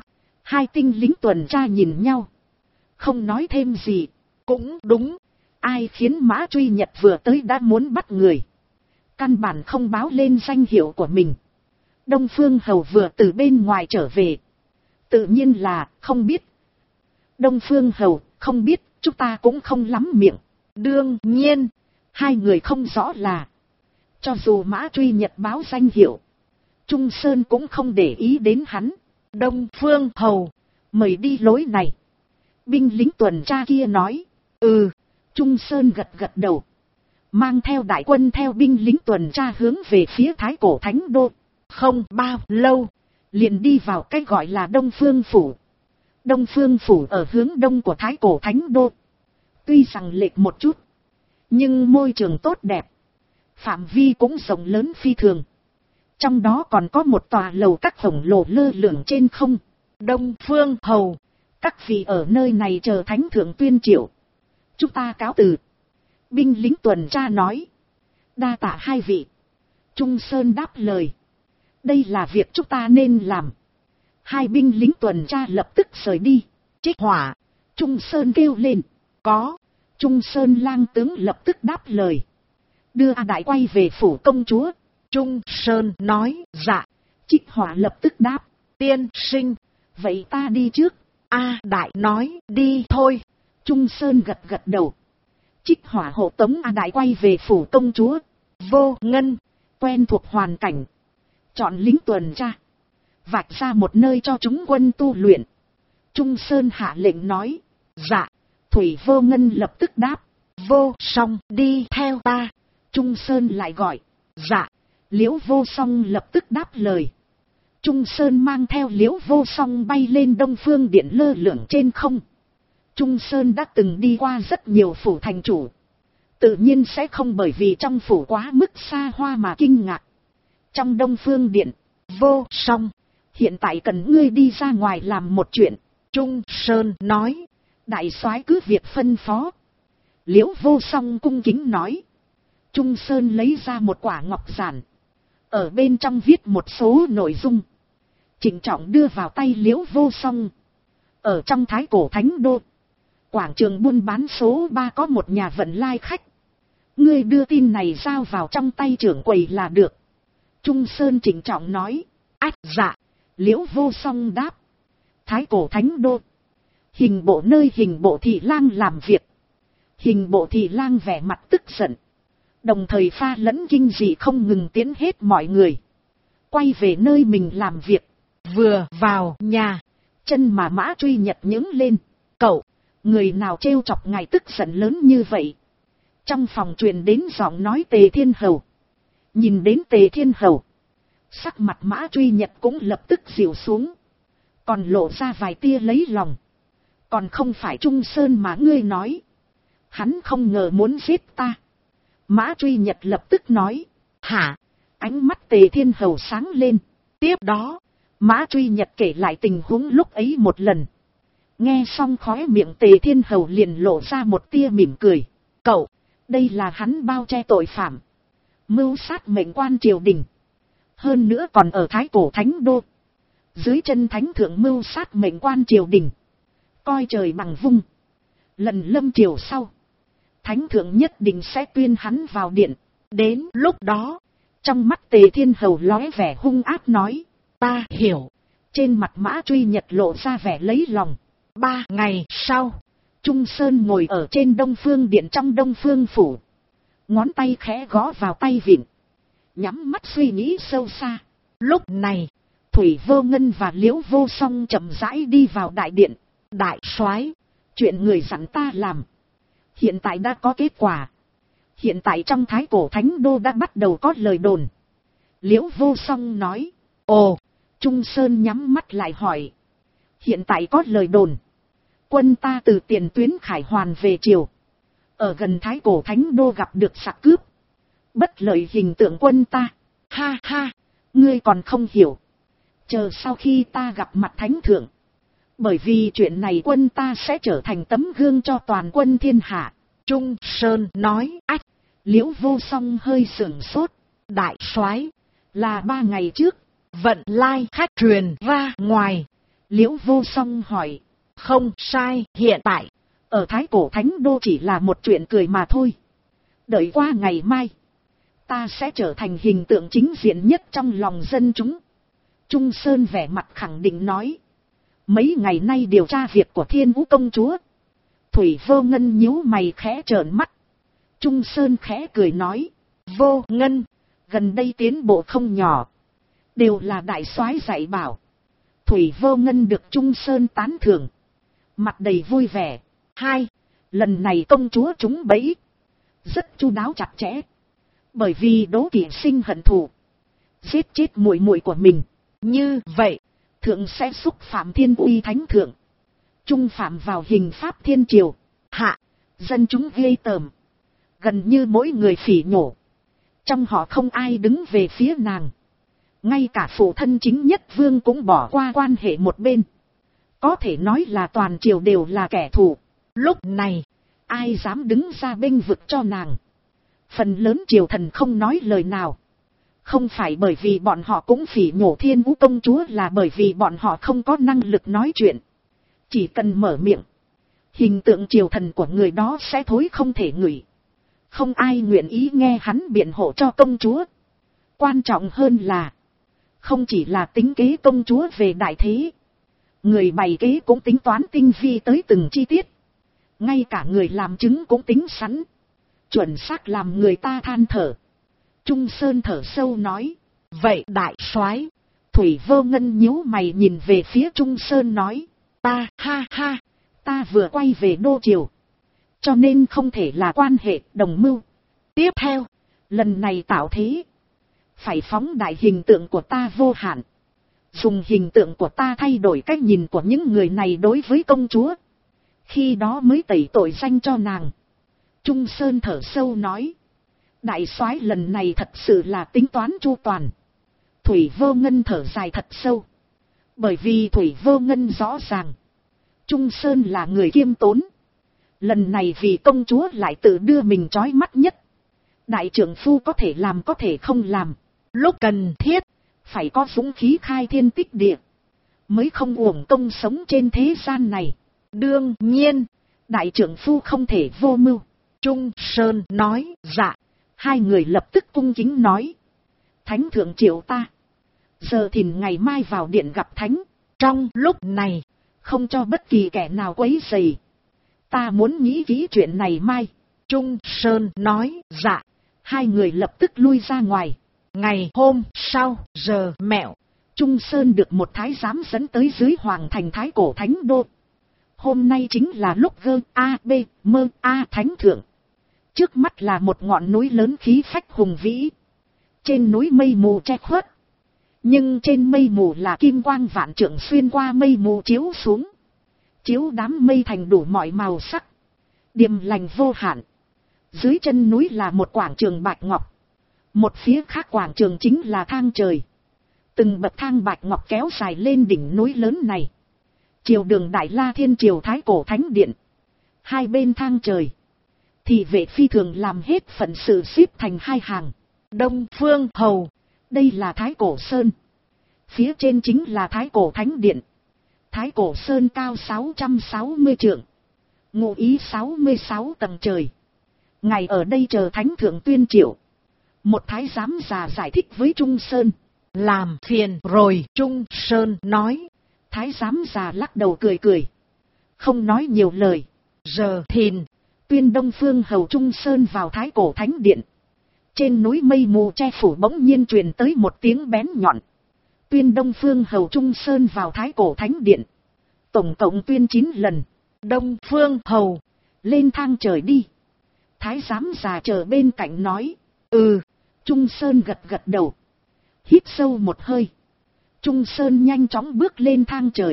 Hai tinh lính tuần tra nhìn nhau. Không nói thêm gì. Cũng đúng. Ai khiến Mã Truy Nhật vừa tới đã muốn bắt người. Căn bản không báo lên danh hiệu của mình. Đông Phương Hầu vừa từ bên ngoài trở về. Tự nhiên là không biết. Đông Phương Hầu không biết, chúng ta cũng không lắm miệng. Đương nhiên, hai người không rõ là. Cho dù Mã Truy Nhật báo danh hiệu, Trung Sơn cũng không để ý đến hắn. Đông Phương Hầu, mời đi lối này. Binh lính tuần tra kia nói. Trung Sơn gật đầu. Mang theo đại quân theo binh lính tuần tra hướng về phía Thái Cổ Thánh Đô. Không bao lâu, liền đi vào cái gọi là Đông Phương Phủ. Đông Phương Phủ ở hướng đông của Thái Cổ Thánh Đô. Tuy rằng lệch một chút, nhưng môi trường tốt đẹp. Phạm vi cũng rộng lớn phi thường. Trong đó còn có một tòa lầu các khổng lồ lơ lửng trên không. Đông Phương Hầu, các vị ở nơi này chờ Thánh Thượng tuyên triệu. Chúng ta cáo từ. Binh lính tuần tra nói. Đa tạ hai vị. Trung Sơn đáp lời. Đây là việc chúng ta nên làm. Hai binh lính tuần tra lập tức rời đi. Trích hỏa. Trung Sơn kêu lên. Có. Trung Sơn lang tướng lập tức đáp lời. Đưa A Đại quay về phủ công chúa. Trung Sơn nói. Dạ. Trích hỏa lập tức đáp. Tiên sinh. Vậy ta đi trước. A Đại nói. Đi thôi. Trung Sơn gật đầu. Trích hỏa hộ tống A Đại quay về phủ công chúa. Vô Ngân. Quen thuộc hoàn cảnh. Chọn lính tuần tra. Vạch ra một nơi cho chúng quân tu luyện. Trung Sơn hạ lệnh nói. Dạ. Thủy Vô Ngân lập tức đáp. Vô Song đi theo ta. Trung Sơn lại gọi. Dạ. Liễu Vô Song lập tức đáp lời. Trung Sơn mang theo Liễu Vô Song bay lên Đông Phương Điện lơ lửng trên không. Trung Sơn đã từng đi qua rất nhiều phủ thành chủ. Tự nhiên sẽ không bởi vì trong phủ quá mức xa hoa mà kinh ngạc. Trong Đông Phương Điện, Vô Song, hiện tại cần ngươi đi ra ngoài làm một chuyện. Trung Sơn nói. Đại soái cứ việc phân phó. Liễu Vô Song cung kính nói. Trung Sơn lấy ra một quả ngọc giản. Ở bên trong viết một số nội dung. Trịnh trọng đưa vào tay Liễu Vô Song. Ở trong Thái Cổ Thánh Đô, Quảng trường buôn bán số 3 có một nhà vận lai khách. Ngươi đưa tin này giao vào trong tay trưởng quầy là được. Trung Sơn trịnh trọng nói. Ách dạ. Liễu Vô Song đáp. Thái Cổ Thánh Đô. Hình bộ nơi hình bộ thị lang làm việc. Hình bộ thị lang vẻ mặt tức giận. Đồng thời pha lẫn kinh dị không ngừng tiến hết mọi người. Quay về nơi mình làm việc. Vừa vào nhà. Chân mà Mã Truy Nhật nhướng lên. Cậu, người nào trêu chọc ngài tức giận lớn như vậy? Trong phòng truyền đến giọng nói Tề Thiên Hầu. Nhìn đến Tề Thiên Hầu, sắc mặt Mã Truy Nhật cũng lập tức dịu xuống. Còn lộ ra vài tia lấy lòng. Còn không phải Trung Sơn mà ngươi nói. Hắn không ngờ muốn giết ta. Mã Truy Nhật lập tức nói. Hả? Ánh mắt Tề Thiên Hầu sáng lên. Tiếp đó, Mã Truy Nhật kể lại tình huống lúc ấy một lần. Nghe xong khóe miệng Tề Thiên Hầu liền lộ ra một tia mỉm cười. Cậu, đây là hắn bao che tội phạm. Mưu sát mệnh quan triều đình. Hơn nữa còn ở Thái Cổ Thánh Đô. Dưới chân thánh thượng mưu sát mệnh quan triều đình. Coi trời bằng vung. Lần lâm triều sau, thánh thượng nhất định sẽ tuyên hắn vào điện. Đến lúc đó, trong mắt Tề Thiên Hầu lóe vẻ hung ác nói. Ta hiểu. Trên mặt Mã Truy Nhật lộ ra vẻ lấy lòng. 3 ngày sau, Trung Sơn ngồi ở trên Đông Phương Điện trong Đông Phương Phủ. Ngón tay khẽ gõ vào tay vịn. Nhắm mắt suy nghĩ sâu xa. Lúc này, Thủy Vô Ngân và Liễu Vô Song chậm rãi đi vào đại điện. Đại soái, chuyện người dặn ta làm. Hiện tại đã có kết quả. Hiện tại trong Thái Cổ Thánh Đô đã bắt đầu có lời đồn. Liễu Vô Song nói. Ồ, Trung Sơn nhắm mắt lại hỏi. Hiện tại có lời đồn. Quân ta từ tiền tuyến Khải Hoàn về triều. Ở gần Thái Cổ Thánh Đô gặp được sặc cướp. Bất lợi hình tượng quân ta. Ha ha, ngươi còn không hiểu. Chờ sau khi ta gặp mặt thánh thượng. Bởi vì chuyện này quân ta sẽ trở thành tấm gương cho toàn quân thiên hạ. Trung Sơn nói. Ách, Liễu Vô Song hơi sửng sốt. Đại soái, là 3 ngày trước. Vận lai khách truyền ra ngoài. Liễu Vô Song hỏi. Không sai, hiện tại, ở Thái Cổ Thánh Đô chỉ là một chuyện cười mà thôi. Đợi qua ngày mai, ta sẽ trở thành hình tượng chính diện nhất trong lòng dân chúng. Trung Sơn vẻ mặt khẳng định nói. Mấy ngày nay điều tra việc của Thiên Vũ công chúa. Thủy Vô Ngân nhíu mày khẽ trợn mắt. Trung Sơn khẽ cười nói. Vô Ngân, gần đây tiến bộ không nhỏ. Đều là đại soái dạy bảo. Thủy Vô Ngân được Trung Sơn tán thưởng. Mặt đầy vui vẻ. 2. Lần này công chúa trúng bẫy. Rất chu đáo chặt chẽ. Bởi vì đố kỵ sinh hận thù. Giết chết muội muội của mình. Như vậy, thượng sẽ xúc phạm thiên uy thánh thượng. Trung phạm vào hình pháp thiên triều. Hạ, dân chúng ghê tởm. Gần như mỗi người phỉ nhổ. Trong họ không ai đứng về phía nàng. Ngay cả phụ thân chính nhất vương cũng bỏ qua quan hệ một bên. Có thể nói là toàn triều đều là kẻ thù. Lúc này, ai dám đứng ra bênh vực cho nàng. Phần lớn triều thần không nói lời nào. Không phải bởi vì bọn họ cũng phỉ nhổ Thiên Vũ công chúa, là bởi vì bọn họ không có năng lực nói chuyện. Chỉ cần mở miệng, hình tượng triều thần của người đó sẽ thối không thể ngửi. Không ai nguyện ý nghe hắn biện hộ cho công chúa. Quan trọng hơn là, không chỉ là tính kế công chúa về đại thế. Người bày kế cũng tính toán tinh vi tới từng chi tiết. Ngay cả người làm chứng cũng tính sẵn. Chuẩn xác làm người ta than thở. Trung Sơn thở sâu nói. Vậy đại soái. Thủy Vô Ngân nhíu mày nhìn về phía Trung Sơn nói. Ta, ha ha, ta vừa quay về đô triều. Cho nên không thể là quan hệ đồng mưu. Tiếp theo, lần này tạo thế. Phải phóng đại hình tượng của ta vô hạn. Dùng hình tượng của ta thay đổi cách nhìn của những người này đối với công chúa. Khi đó mới tẩy tội danh cho nàng. Trung Sơn thở sâu nói. Đại soái lần này thật sự là tính toán chu toàn. Thủy Vô Ngân thở dài thật sâu. Bởi vì Thủy Vô Ngân rõ ràng. Trung Sơn là người kiêm tốn. Lần này vì công chúa lại tự đưa mình trói mắt nhất. Đại trưởng phu có thể làm có thể không làm. Lúc cần thiết, phải có dũng khí khai thiên tích địa. Mới không uổng công sống trên thế gian này. Đương nhiên, Đại trưởng phu không thể vô mưu. Trung Sơn nói, dạ. Hai người lập tức cung kính nói. Thánh thượng triệu ta. Giờ thìn ngày mai vào điện gặp thánh. Trong lúc này, không cho bất kỳ kẻ nào quấy rầy. Ta muốn nghĩ kỹ chuyện này mai. Trung Sơn nói, dạ. Hai người lập tức lui ra ngoài. Ngày hôm sau, giờ mẹo, Trung Sơn được một thái giám dẫn tới dưới hoàng thành Thái Cổ Thánh Đô. Hôm nay chính là lúc Thánh thượng. Trước mắt là một ngọn núi lớn khí phách hùng vĩ. Trên núi mây mù che khuất. Nhưng trên mây mù là kim quang vạn trượng xuyên qua mây mù chiếu xuống. Chiếu đám mây thành đủ mọi màu sắc. Điềm lành vô hạn. Dưới chân núi là một quảng trường bạch ngọc. Một phía khác quảng trường chính là thang trời. Từng bậc thang bạch ngọc kéo dài lên đỉnh núi lớn này. Triều đường Đại La Thiên Triều Thái Cổ Thánh Điện. Hai bên thang trời. Thì vệ phi thường làm hết phận sự xếp thành hai hàng. Đông Phương Hầu. Đây là Thái Cổ Sơn. Phía trên chính là Thái Cổ Thánh Điện. Thái Cổ Sơn cao 660 trượng. Ngụ ý 66 tầng trời. Ngày ở đây chờ Thánh thượng tuyên triệu. Một thái giám già giải thích với Trung Sơn. Làm phiền rồi. Trung Sơn nói. Thái giám già lắc đầu cười cười. Không nói nhiều lời. Giờ thìn. Tuyên Đông Phương Hầu Trung Sơn vào Thái Cổ Thánh Điện. Trên núi mây mù che phủ bỗng nhiên truyền tới một tiếng bén nhọn. Tuyên Đông Phương Hầu Trung Sơn vào Thái Cổ Thánh Điện. Tổng cộng tuyên 9 lần. Đông Phương Hầu. Lên thang trời đi. Thái giám già chờ bên cạnh nói. Ừ. Trung Sơn gật gật đầu. Hít sâu một hơi. Trung Sơn nhanh chóng bước lên thang trời.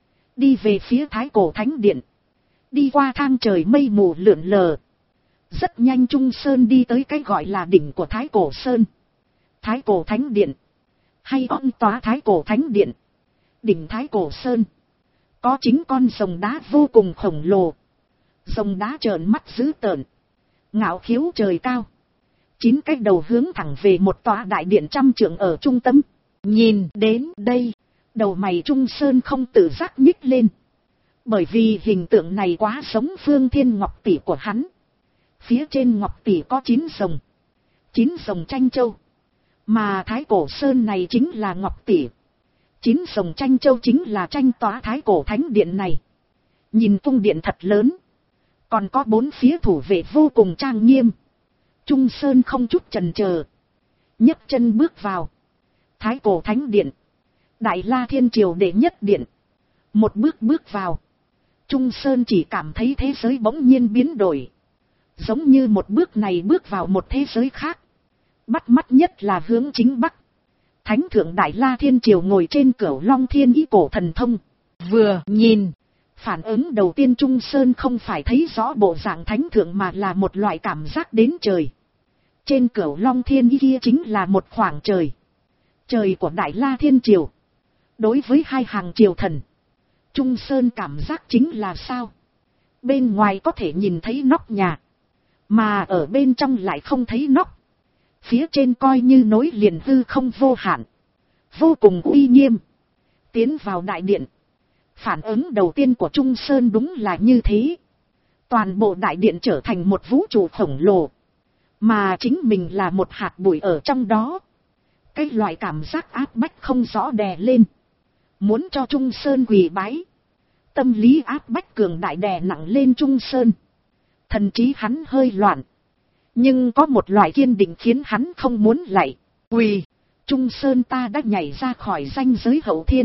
Đi về phía Thái Cổ Thánh Điện. Đi qua thang trời mây mù lượn lờ. Rất nhanh Trung Sơn đi tới cái gọi là đỉnh của Thái Cổ Sơn. Thái Cổ Thánh Điện. Hay on tòa Thái Cổ Thánh Điện. Đỉnh Thái Cổ Sơn. Có chính con rồng đá vô cùng khổng lồ. Rồng đá trợn mắt dữ tợn. Ngạo khiếu trời cao. 9 cái đầu hướng thẳng về một tòa đại điện trăm trượng ở trung tâm. Nhìn đến đây, đầu mày Trung Sơn không tự giác nhích lên. Bởi vì hình tượng này quá giống Phương Thiên Ngọc Tỷ của hắn. Phía trên Ngọc Tỷ có 9 rồng. 9 rồng tranh châu. Mà Thái Cổ Sơn này chính là Ngọc Tỷ. 9 rồng tranh châu chính là tranh tòa Thái Cổ Thánh Điện này. Nhìn cung điện thật lớn. Còn có 4 phía thủ vệ vô cùng trang nghiêm. Trung Sơn không chút chần chờ. Nhấc chân bước vào. Thái Cổ Thánh Điện. Đại La Thiên Triều đệ nhất điện. Một bước vào. Trung Sơn chỉ cảm thấy thế giới bỗng nhiên biến đổi. Giống như một bước này bước vào một thế giới khác. Bắt mắt nhất là hướng chính bắc. Thánh thượng Đại La Thiên Triều ngồi trên Cửu Long Thiên Ý cổ thần thông. Vừa nhìn. Phản ứng đầu tiên Trung Sơn không phải thấy rõ bộ dạng thánh thượng mà là một loại cảm giác đến trời. Trên Cửu Long Thiên Ý kia chính là một khoảng trời. Trời của Đại La Thiên Triều. Đối với hai hàng triều thần. Trung Sơn cảm giác chính là sao? Bên ngoài có thể nhìn thấy nóc nhà. Mà ở bên trong lại không thấy nóc. Phía trên coi như nối liền hư không vô hạn. Vô cùng uy nghiêm. Tiến vào đại điện. Phản ứng đầu tiên của Trung Sơn đúng là như thế. Toàn bộ đại điện trở thành một vũ trụ khổng lồ. Mà chính mình là một hạt bụi ở trong đó. Cái loại cảm giác áp bách không rõ đè lên. Muốn cho Trung Sơn quỳ bái. Tâm lý áp bách cường đại đè nặng lên Trung Sơn. Thần trí hắn hơi loạn. Nhưng có một loại kiên định khiến hắn không muốn lạy. Quỳ. Trung Sơn ta đã nhảy ra khỏi ranh giới hậu thiên.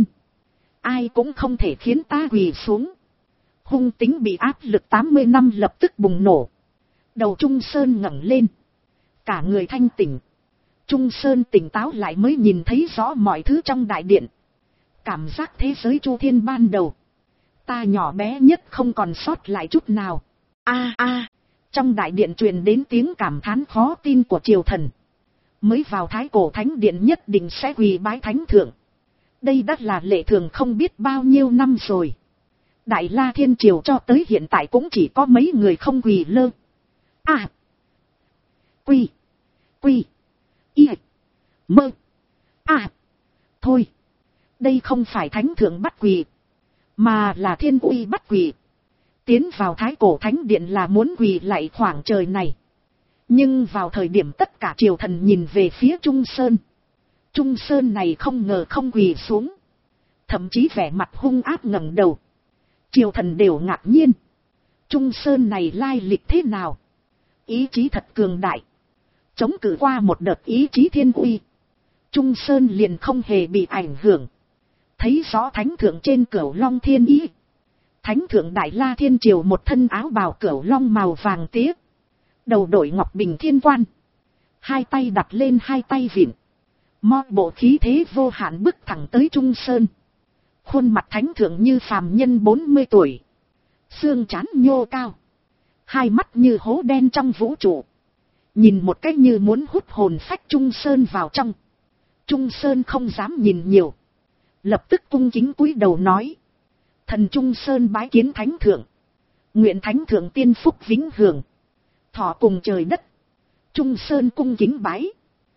Ai cũng không thể khiến ta quỳ xuống. Hung tính bị áp lực 80 năm lập tức bùng nổ. Đầu Trung Sơn ngẩng lên. Cả người thanh tỉnh. Trung Sơn tỉnh táo lại mới nhìn thấy rõ mọi thứ trong đại điện. Cảm giác thế giới chu thiên ban đầu. Ta nhỏ bé nhất không còn sót lại chút nào. Trong đại điện truyền đến tiếng cảm thán khó tin của triều thần. Mới vào Thái Cổ Thánh Điện nhất định sẽ quỳ bái thánh thượng. Đây đã là lệ thường không biết bao nhiêu năm rồi. Đại La Thiên Triều cho tới hiện tại cũng chỉ có mấy người không quỳ lơ. Quy. Y. Mơ. Thôi. Đây không phải thánh thượng bắt quỳ. Mà là thiên uy bắt quỳ. Tiến vào Thái Cổ Thánh Điện là muốn quỳ lạy khoảng trời này. Nhưng vào thời điểm tất cả triều thần nhìn về phía Trung Sơn. Trung Sơn này không ngờ không quỳ xuống. Thậm chí vẻ mặt hung ác ngẩng đầu. Triều thần đều ngạc nhiên. Trung Sơn này lai lịch thế nào? Ý chí thật cường đại. Chống cự qua một đợt ý chí thiên uy. Trung Sơn liền không hề bị ảnh hưởng. Thấy rõ thánh thượng trên Cửu Long Thiên Ý. Thánh thượng Đại La Thiên Triều một thân áo bào Cửu Long màu vàng tía. Đầu đội ngọc bình thiên quan. Hai tay đặt lên hai tay vịn. Mo bộ khí thế vô hạn bước thẳng tới Trung Sơn. Khuôn mặt thánh thượng như phàm nhân 40 tuổi. Xương trán nhô cao. Hai mắt như hố đen trong vũ trụ. Nhìn một cách như muốn hút hồn phách Trung Sơn vào trong. Trung Sơn không dám nhìn nhiều. Lập tức cung kính cúi đầu nói. Thần Trung Sơn bái kiến thánh thượng. Nguyện thánh thượng tiên phúc vĩnh hưởng. Thọ cùng trời đất. Trung Sơn cung kính bái.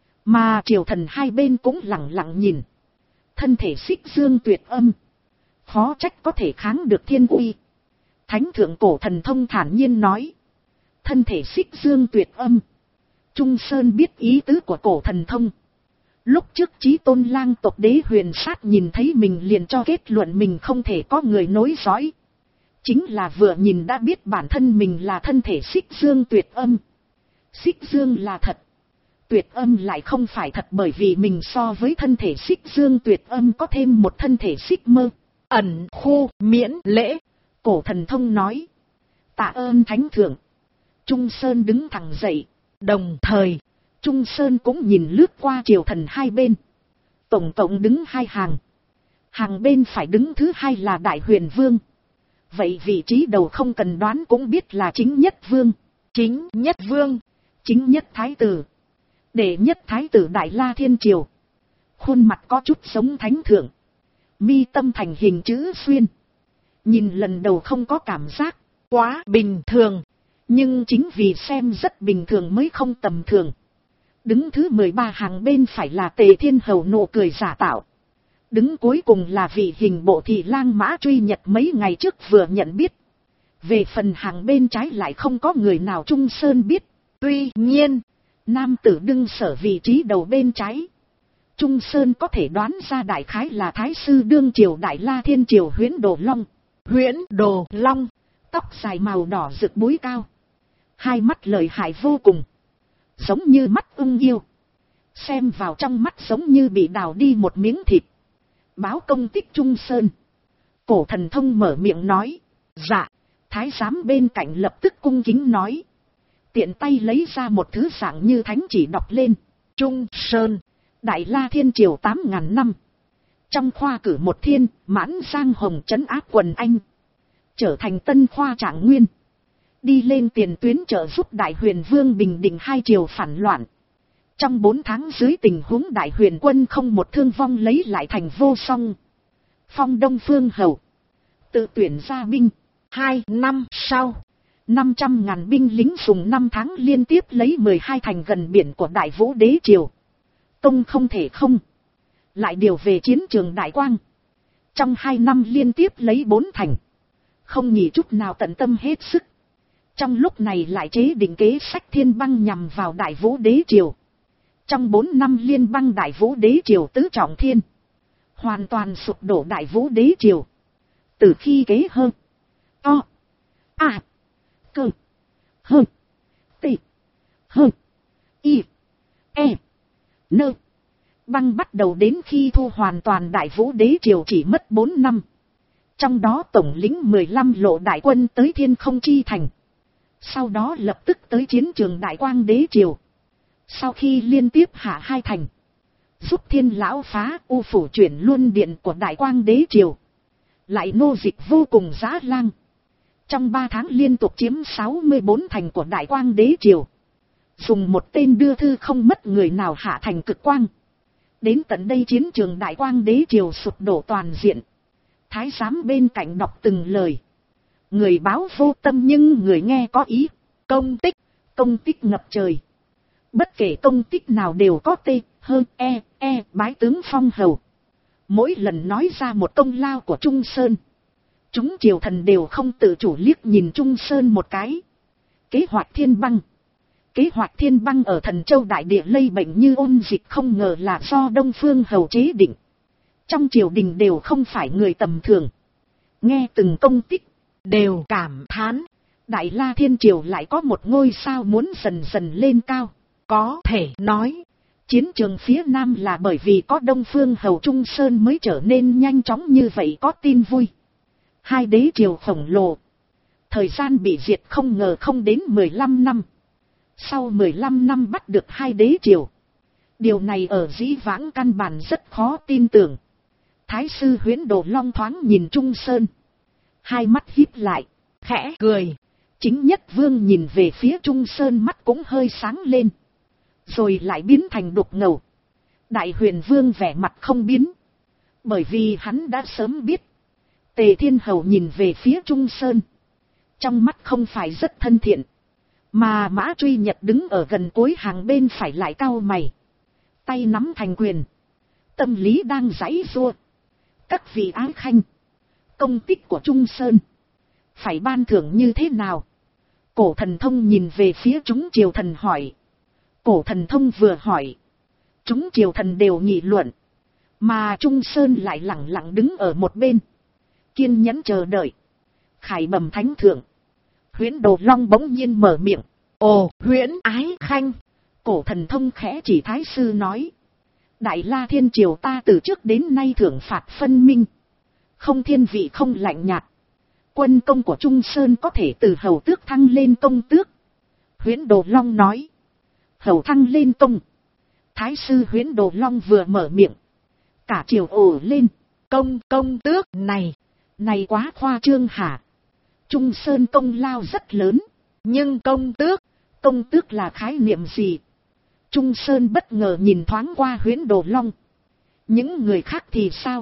Mà triều thần hai bên cũng lặng lặng nhìn. Thân thể xích dương tuyệt âm. Khó trách có thể kháng được thiên uy. Thánh thượng cổ thần thông thản nhiên nói. Thân thể xích dương tuyệt âm. Trung Sơn biết ý tứ của cổ thần thông. Lúc trước Chí Tôn Lang tộc Đế Huyền Sát nhìn thấy mình liền cho kết luận mình không thể có người nối dõi. Chính là vừa nhìn đã biết bản thân mình là thân thể xích dương tuyệt âm. Xích dương là thật. Tuyệt âm lại không phải thật, bởi vì mình so với thân thể xích dương tuyệt âm có thêm một thân thể xích mơ. Ẩn khu miễn lễ. Cổ thần thông nói. Tạ ơn thánh thượng. Trung Sơn đứng thẳng dậy. Đồng thời, Trung Sơn cũng nhìn lướt qua triều thần hai bên. Tổng cộng đứng hai hàng. Hàng bên phải đứng thứ hai là Đại Huyền Vương. Vậy vị trí đầu không cần đoán cũng biết là chính nhất vương. Chính nhất vương. Chính nhất thái tử. Đệ nhất thái tử Đại La Thiên Triều. Khuôn mặt có chút giống thánh thượng. Mi tâm thành hình chữ xuyên. Nhìn lần đầu không có cảm giác quá bình thường. Nhưng chính vì xem rất bình thường mới không tầm thường. Đứng thứ 13 hàng bên phải là Tề Thiên Hầu nụ cười giả tạo. Đứng cuối cùng là vị hình bộ thị lang Mã Truy Nhật mấy ngày trước vừa nhận biết. Về phần hàng bên trái lại không có người nào Trung Sơn biết. Tuy nhiên, nam tử đương sở vị trí đầu bên trái. Trung Sơn có thể đoán ra đại khái là Thái sư đương triều Đại La Thiên Triều Huyễn Đồ Long. Huyễn Đồ Long, tóc dài màu đỏ rực búi cao. Hai mắt lợi hại vô cùng. Giống như mắt ưng yêu. Xem vào trong mắt giống như bị đào đi một miếng thịt. Báo công tích Trung Sơn. Cổ thần thông mở miệng nói. Dạ. Thái giám bên cạnh lập tức cung kính nói. Tiện tay lấy ra một thứ dạng như thánh chỉ đọc lên. Trung Sơn. Đại La Thiên Triều 8.000 năm. Trong khoa cử một thiên, mãn giang hồng trấn áp quần Anh. Trở thành tân khoa trạng nguyên. Đi lên tiền tuyến trợ giúp Đại Huyền Vương bình định hai triều phản loạn. Trong 4 tháng dưới tình huống Đại Huyền quân không một thương vong lấy lại thành vô song. Phong Đông Phương Hầu. Tự tuyển ra binh. 2 năm sau. 500.000 binh lính dùng 5 tháng liên tiếp lấy 12 thành gần biển của Đại Vũ Đế Triều. Công không thể không. Lại điều về chiến trường Đại Quang. Trong 2 năm liên tiếp lấy 4 thành. Không nghỉ chút nào tận tâm hết sức. Trong lúc này lại chế định kế sách thiên băng nhằm vào Đại Vũ Đế Triều. Trong 4 năm liên băng Đại Vũ Đế Triều tứ trọng thiên. Hoàn toàn sụp đổ Đại Vũ Đế Triều. Từ khi kế hơn. To. A. Cơ. Hơn. Tị. Hơn. Y. E. Nơ. Băng bắt đầu đến khi thu hoàn toàn Đại Vũ Đế Triều chỉ mất 4 năm. Trong đó tổng lĩnh 15 lộ đại quân tới Thiên Không Chi Thành. Sau đó lập tức tới chiến trường Đại Quang Đế Triều. Sau khi liên tiếp hạ 2 thành. Giúp Thiên Lão phá u phủ chuyển luân điện của Đại Quang Đế Triều. Lại nô dịch vô cùng dã lang. Trong 3 tháng liên tục chiếm 64 thành của Đại Quang Đế Triều. Dùng một tên đưa thư không mất người nào hạ thành Cực Quang. Đến tận đây chiến trường Đại Quang Đế Triều sụp đổ toàn diện. Thái giám bên cạnh đọc từng lời. Người báo vô tâm nhưng người nghe có ý. Công tích ngập trời. Bất kể công tích nào đều có tê, hơn, bái tướng Phong Hầu. Mỗi lần nói ra một công lao của Trung Sơn. Chúng triều thần đều không tự chủ liếc nhìn Trung Sơn một cái. Kế hoạch thiên băng. Kế hoạch thiên băng ở Thần Châu đại địa lây bệnh như ôn dịch không ngờ là do Đông Phương Hầu chế định. Trong triều đình đều không phải người tầm thường. Nghe từng công tích, đều cảm thán. Đại La Thiên Triều lại có một ngôi sao muốn dần dần lên cao. Có thể nói, chiến trường phía Nam là bởi vì có Đông Phương Hầu Trung Sơn mới trở nên nhanh chóng như vậy có tin vui. Hai đế triều khổng lồ. Thời gian bị diệt không ngờ không đến 15 năm. Sau 15 năm bắt được hai đế triều. Điều này ở dĩ vãng căn bản rất khó tin tưởng. Thái sư Huyễn Đồ Long thoáng nhìn Trung Sơn. Hai mắt híp lại, khẽ cười. Chính Nhất Vương nhìn về phía Trung Sơn mắt cũng hơi sáng lên. Rồi lại biến thành đục ngầu. Đại Huyền Vương vẻ mặt không biến. Bởi vì hắn đã sớm biết. Tề Thiên Hầu nhìn về phía Trung Sơn. Trong mắt không phải rất thân thiện. Mà Mã Truy Nhật đứng ở gần cuối hàng bên phải lại cau mày. Tay nắm thành quyền. Tâm lý đang giãy giụa. Các vị ái khanh. Công tích của Trung Sơn. Phải ban thưởng như thế nào? Cổ Thần Thông nhìn về phía chúng triều thần hỏi. Cổ Thần Thông vừa hỏi. Chúng triều thần đều nghị luận. Mà Trung Sơn lại lặng lặng đứng ở một bên. Kiên nhẫn chờ đợi. Khải bẩm thánh thượng. Huyễn Đồ Long bỗng nhiên mở miệng. Ồ, Huyễn ái khanh. Cổ Thần Thông khẽ chỉ thái sư nói. Đại La Thiên Triều ta từ trước đến nay thưởng phạt phân minh. Không thiên vị không lạnh nhạt. Quân công của Trung Sơn có thể từ hầu tước thăng lên công tước. Huyễn Đồ Long nói. Hầu thăng lên công. Thái sư Huyễn Đồ Long vừa mở miệng. Cả triều ồ lên. Công tước này quá khoa trương hả? Trung Sơn công lao rất lớn. Nhưng công tước là khái niệm gì? Trung Sơn bất ngờ nhìn thoáng qua Huyễn Đồ Long. Những người khác thì sao?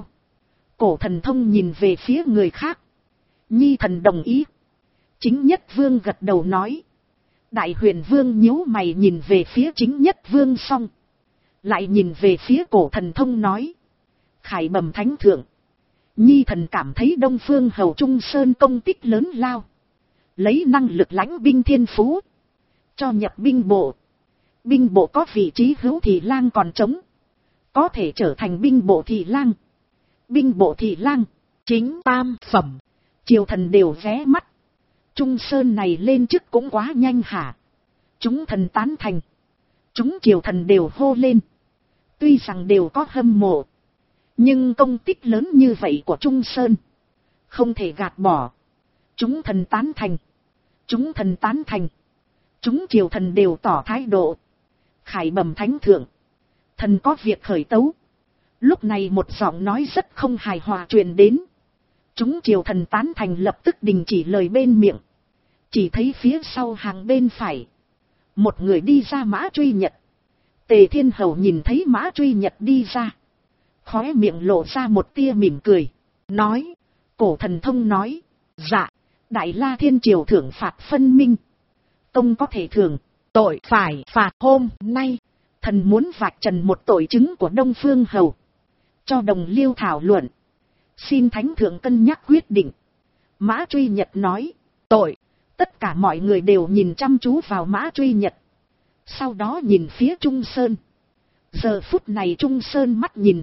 Cổ Thần Thông nhìn về phía người khác. Nhi thần đồng ý. Chính Nhất Vương gật đầu nói. Đại Huyền Vương nhíu mày nhìn về phía Chính Nhất Vương xong. Lại nhìn về phía Cổ Thần Thông nói. Khải bẩm thánh thượng. Nhi thần cảm thấy Đông Phương Hầu Trung Sơn công tích lớn lao. Lấy năng lực lãnh binh thiên phú. Cho nhập binh bộ. Binh bộ có vị trí hữu thị lang còn trống. Có thể trở thành binh bộ thị lang. Binh bộ thị lang. Chính tam phẩm. Triều thần đều ghé mắt. Trung Sơn này lên chức cũng quá nhanh hả? Chúng thần tán thành. Chúng triều thần đều hô lên. Tuy rằng đều có hâm mộ. Nhưng công tích lớn như vậy của Trung Sơn. Không thể gạt bỏ. Chúng thần tán thành. Chúng thần tán thành. Chúng triều thần đều tỏ thái độ. Khải bẩm thánh thượng. Thần có việc khởi tấu. Lúc này một giọng nói rất không hài hòa truyền đến. Chúng triều thần tán thành lập tức đình chỉ lời bên miệng. Chỉ thấy phía sau hàng bên phải. Một người đi ra Mã Truy Nhật. Tề Thiên Hầu nhìn thấy Mã Truy Nhật đi ra. Khóe miệng lộ ra một tia mỉm cười. Nói. Cổ Thần Thông nói. Dạ. Đại La Thiên Triều thưởng phạt phân minh. Công có thể thưởng. Tội phải phạt hôm nay. Thần muốn vạch trần một tội chứng của Đông Phương Hầu. Cho đồng liêu thảo luận. Xin thánh thượng cân nhắc quyết định. Mã Truy Nhật nói. Tội. Tất cả mọi người đều nhìn chăm chú vào Mã Truy Nhật. Sau đó nhìn phía Trung Sơn. Giờ phút này Trung Sơn mắt nhìn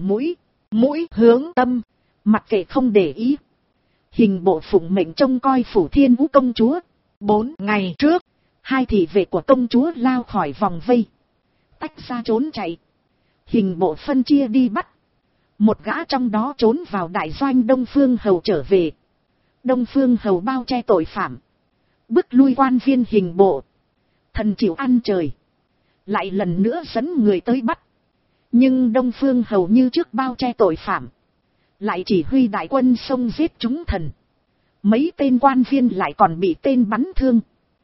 mũi hướng tâm. Mặc kệ không để ý. Hình bộ phụng mệnh trông coi Phủ Thiên Vũ công chúa. 4 ngày trước. Hai thị vệ của công chúa lao khỏi vòng vây. Tách ra trốn chạy. Hình bộ phân chia đi bắt. Một gã trong đó trốn vào đại doanh Đông Phương Hầu trở về. Đông Phương Hầu bao che tội phạm. Bức lui quan viên hình bộ. Thần chịu ăn trời. Lại lần nữa dẫn người tới bắt. Nhưng Đông Phương Hầu như trước bao che tội phạm. Lại chỉ huy đại quân xông giết chúng thần. Mấy tên quan viên lại còn bị tên bắn thương.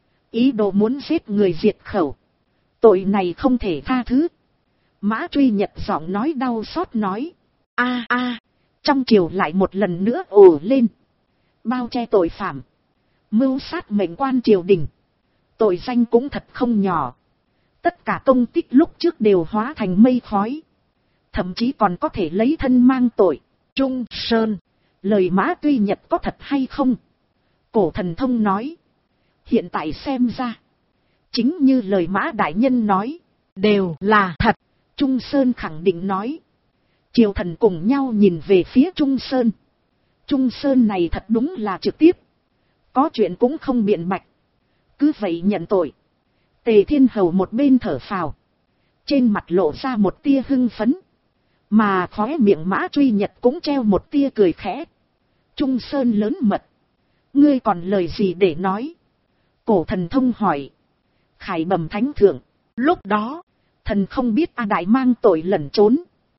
Ý đồ muốn giết người diệt khẩu. Tội này không thể tha thứ. Mã Truy Nhật giọng nói đau xót nói. Trong triều lại một lần nữa ồ lên. Bao che tội phạm. Mưu sát mệnh quan triều đình. Tội danh cũng thật không nhỏ. Tất cả công tích lúc trước đều hóa thành mây khói. Thậm chí còn có thể lấy thân mang tội. Trung Sơn. Lời Mã Tuy Nhật có thật hay không? Cổ thần thông nói. Hiện tại xem ra. Chính như lời Mã đại nhân nói. Đều là thật. Trung Sơn khẳng định nói. Triều thần cùng nhau nhìn về phía Trung Sơn. Trung Sơn này thật đúng là trực tiếp. Có chuyện cũng không biện bạch. Cứ vậy nhận tội. Tề Thiên Hầu một bên thở phào. Trên mặt lộ ra một tia hưng phấn. Mà khóe miệng Mã Truy Nhật cũng treo một tia cười khẽ. Trung Sơn lớn mật. Ngươi còn lời gì để nói? Cổ thần thông hỏi. Khải bẩm thánh thượng. Lúc đó, thần không biết A Đại mang tội lẩn trốn.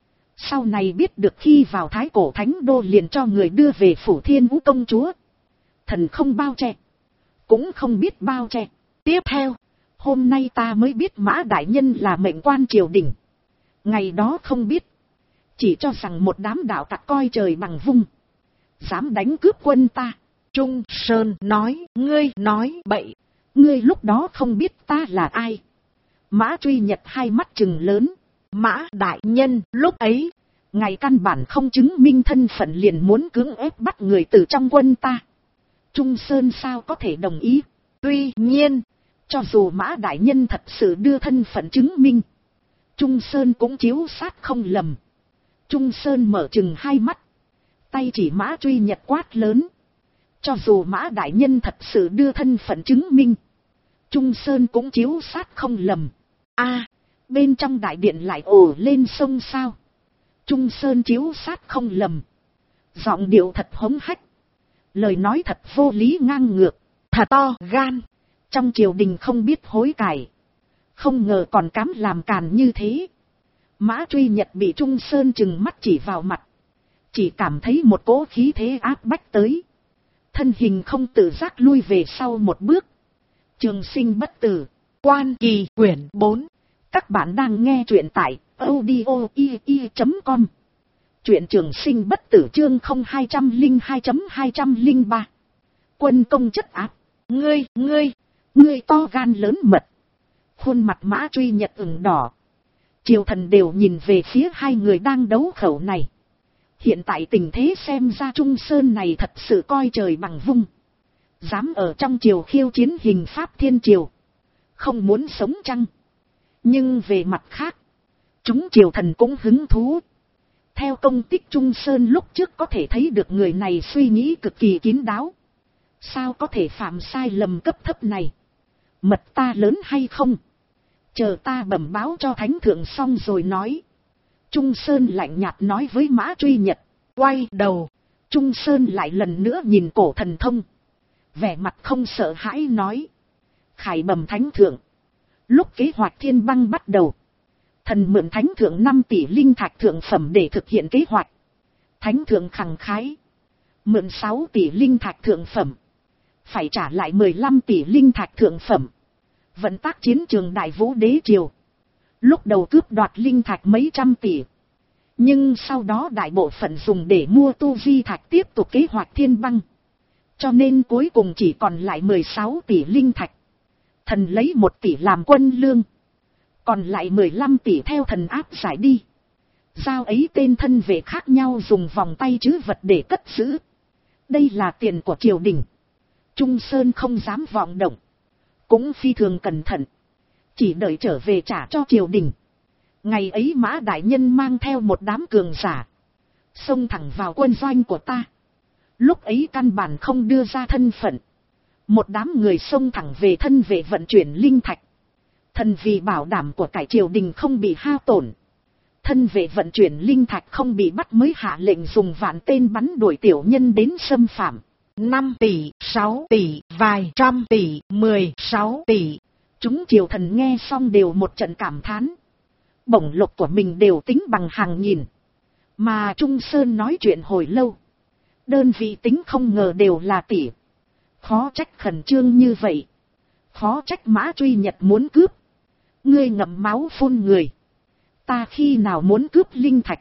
Sau này biết được khi vào Thái Cổ Thánh Đô liền cho người đưa về phủ Thiên Vũ công chúa. Thần không bao che. Cũng không biết bao che. Tiếp theo, hôm nay ta mới biết Mã đại nhân là mệnh quan triều đình. Ngày đó không biết. Chỉ cho rằng một đám đạo tặc coi trời bằng vung. Dám đánh cướp quân ta. Trung Sơn nói, ngươi nói bậy. Ngươi lúc đó không biết ta là ai. Mã Truy Nhật hai mắt trừng lớn. Mã đại nhân lúc ấy. Ngày căn bản không chứng minh thân phận liền muốn cưỡng ép bắt người từ trong quân ta. Trung Sơn sao có thể đồng ý. Tuy nhiên, cho dù Mã đại nhân thật sự đưa thân phận chứng minh. Trung Sơn cũng chiếu sát không lầm. Trung Sơn mở trừng hai mắt. Tay chỉ Mã Truy Nhật quát lớn. Cho dù Mã đại nhân thật sự đưa thân phận chứng minh. Trung Sơn cũng chiếu sát không lầm. A, bên trong đại điện lại ồ lên sông sao. Trung Sơn chiếu sát không lầm. Giọng điệu thật hống hách. Lời nói thật vô lý ngang ngược. Thật to gan. Trong triều đình không biết hối cải. Không ngờ còn cám làm càn như thế. Mã Truy Nhật bị Trung Sơn trừng mắt chỉ vào mặt. Chỉ cảm thấy một cỗ khí thế áp bách tới. Thân hình không tự giác lui về sau một bước. Trường Sinh bất tử. Quan Kỳ quyển 4. Các bạn đang nghe truyện tại audio.com. Truyện Trường Sinh bất tử chương 0202.203. Quân công chất áp. Ngươi to gan lớn mật. Khuôn mặt Mã Truy Nhật ửng đỏ. Triều thần đều nhìn về phía hai người đang đấu khẩu này. Hiện tại tình thế xem ra Trung Sơn này thật sự coi trời bằng vung. Dám ở trong triều khiêu chiến hình pháp thiên triều. Không muốn sống chăng? Nhưng về mặt khác, chúng triều thần cũng hứng thú. Theo công tích Trung Sơn lúc trước có thể thấy được người này suy nghĩ cực kỳ kín đáo. Sao có thể phạm sai lầm cấp thấp này? Mật ta lớn hay không? Chờ ta bẩm báo cho thánh thượng xong rồi nói. Trung Sơn lạnh nhạt nói với Mã Truy Nhật. Quay đầu, Trung Sơn lại lần nữa nhìn cổ thần thông. Vẻ mặt không sợ hãi nói. Khải bẩm thánh thượng. Lúc kế hoạch thiên băng bắt đầu. Thần mượn thánh thượng 5 tỷ linh thạch thượng phẩm để thực hiện kế hoạch. Thánh thượng khẳng khái. Mượn 6 tỷ linh thạch thượng phẩm. Phải trả lại 15 tỷ linh thạch thượng phẩm. Vận tác chiến trường Đại Vũ Đế Triều. Lúc đầu cướp đoạt linh thạch mấy trăm tỷ. Nhưng sau đó đại bộ phận dùng để mua tu vi thạch tiếp tục kế hoạch thiên băng. Cho nên cuối cùng chỉ còn lại 16 tỷ linh thạch. Thần lấy 1 tỷ làm quân lương. Còn lại 15 tỷ theo thần áp giải đi. Giao ấy tên thân vệ khác nhau dùng vòng tay trữ vật để cất giữ. Đây là tiền của triều đình. Trung Sơn không dám vọng động. Cũng phi thường cẩn thận. Chỉ đợi trở về trả cho triều đình. Ngày ấy Mã đại nhân mang theo một đám cường giả. Xông thẳng vào quân doanh của ta. Lúc ấy căn bản không đưa ra thân phận. Một đám người xông thẳng về thân vệ vận chuyển linh thạch. Thần vì bảo đảm của cải triều đình không bị hao tổn. Thân vệ vận chuyển linh thạch không bị bắt mới hạ lệnh dùng vạn tên bắn đuổi tiểu nhân đến xâm phạm. 5 tỷ, 6 tỷ, vài trăm tỷ, 16 tỷ. Chúng triều thần nghe xong đều một trận cảm thán. Bổng lộc của mình đều tính bằng hàng nghìn. Mà Trung Sơn nói chuyện hồi lâu. Đơn vị tính không ngờ đều là tỷ. Khó trách khẩn trương như vậy. Khó trách Mã Truy Nhật muốn cướp. Ngươi ngậm máu phun người. Ta khi nào muốn cướp linh thạch?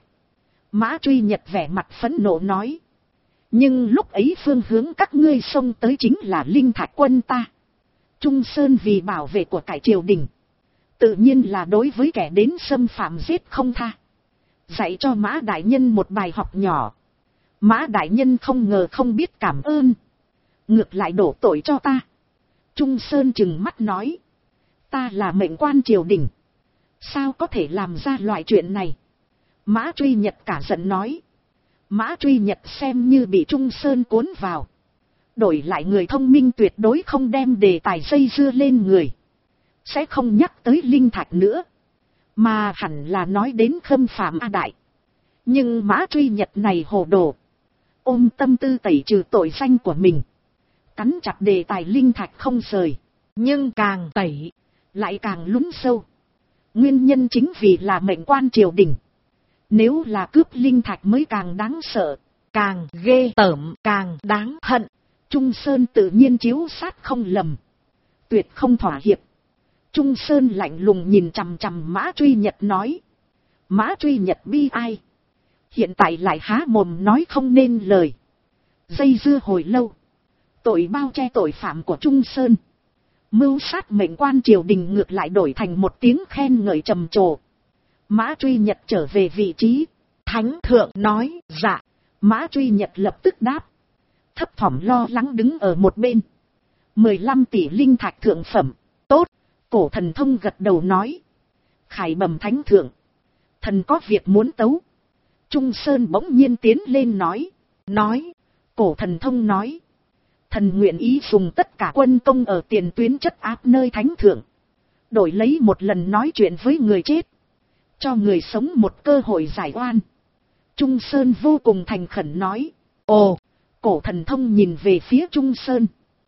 Mã Truy Nhật vẻ mặt phẫn nộ nói. Nhưng lúc ấy phương hướng các ngươi xông tới chính là linh thạch quân ta. Trung Sơn vì bảo vệ của cải triều đình. Tự nhiên là đối với kẻ đến xâm phạm giết không tha. Dạy cho Mã đại nhân một bài học nhỏ. Mã đại nhân không ngờ không biết cảm ơn. Ngược lại đổ tội cho ta. Trung Sơn trừng mắt nói. Ta là mệnh quan triều đình. Sao có thể làm ra loại chuyện này? Mã Truy Nhật cả giận nói. Mã Truy Nhật xem như bị Trung Sơn cuốn vào. Đổi lại người thông minh tuyệt đối không đem đề tài dây dưa lên người. Sẽ không nhắc tới linh thạch nữa. Mà hẳn là nói đến Khâm Phạm A Đại. Nhưng Mã Truy Nhật này hồ đồ. Ôm tâm tư tẩy trừ tội danh của mình. Cắn chặt đề tài linh thạch không rời. Nhưng càng tẩy, lại càng lún sâu. Nguyên nhân chính vì là mệnh quan triều đình. Nếu là cướp linh thạch mới càng đáng sợ, càng ghê tởm, càng đáng hận. Trung Sơn tự nhiên chiếu sát không lầm. Tuyệt không thỏa hiệp. Trung Sơn lạnh lùng nhìn chằm chằm Mã Truy Nhật nói. Mã Truy Nhật bi ai. Hiện tại lại há mồm nói không nên lời. Dây dưa hồi lâu. Tội bao che tội phạm của Trung Sơn. Mưu sát mệnh quan triều đình ngược lại đổi thành một tiếng khen ngợi trầm trồ. Mã Truy Nhật trở về vị trí. Thánh thượng nói, dạ. Mã Truy Nhật lập tức đáp. Thấp thỏm lo lắng đứng ở một bên. 15 tỷ linh thạch thượng phẩm. Tốt. Cổ Thần Thông gật đầu nói. Khải bẩm thánh thượng. Thần có việc muốn tấu. Trung Sơn bỗng nhiên tiến lên nói. Cổ Thần Thông nói. Thần nguyện ý dùng tất cả quân công ở tiền tuyến chất áp nơi thánh thượng. Đổi lấy một lần nói chuyện với người chết. Cho người sống một cơ hội giải oan. Trung Sơn vô cùng thành khẩn nói. Ồ, Cổ Thần Thông nhìn về phía Trung Sơn.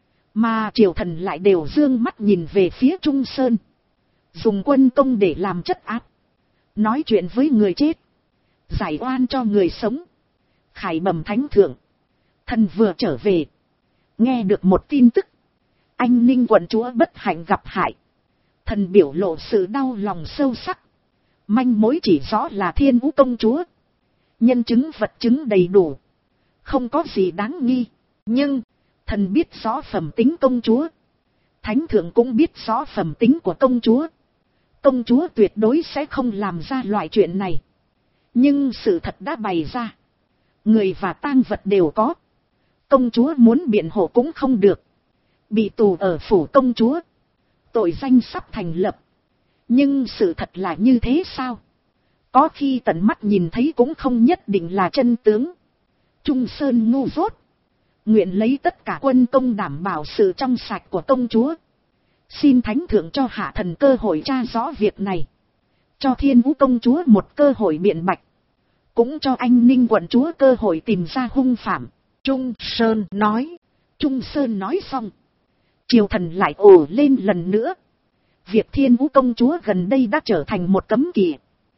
Mà triều thần lại đều dương mắt nhìn về phía Trung Sơn. Dùng quân công để làm chất áp. Nói chuyện với người chết. Giải oan cho người sống. Khải bẩm thánh thượng. Thần vừa trở về. Nghe được một tin tức. Anh Ninh quận chúa bất hạnh gặp hại. Thần biểu lộ sự đau lòng sâu sắc. Manh mối chỉ rõ là Thiên Vũ công chúa. Nhân chứng vật chứng đầy đủ. Không có gì đáng nghi. Nhưng, thần biết rõ phẩm tính công chúa. Thánh thượng cũng biết rõ phẩm tính của công chúa. Công chúa tuyệt đối sẽ không làm ra loại chuyện này. Nhưng sự thật đã bày ra. Người và tang vật đều có. Công chúa muốn biện hộ cũng không được. Bị tù ở phủ công chúa. Tội danh sắp thành lập. Nhưng sự thật là như thế sao? Có khi tận mắt nhìn thấy cũng không nhất định là chân tướng. Trung Sơn ngu dốt. Nguyện lấy tất cả quân công đảm bảo sự trong sạch của công chúa. Xin thánh thượng cho hạ thần cơ hội tra rõ việc này. Cho Thiên Vũ công chúa một cơ hội biện bạch. Cũng cho anh Ninh quận chúa cơ hội tìm ra hung phạm. Trung Sơn nói. Trung Sơn nói xong. Triều thần lại ồ lên lần nữa. Việc Thiên Vũ công chúa gần đây đã trở thành một cấm kỵ.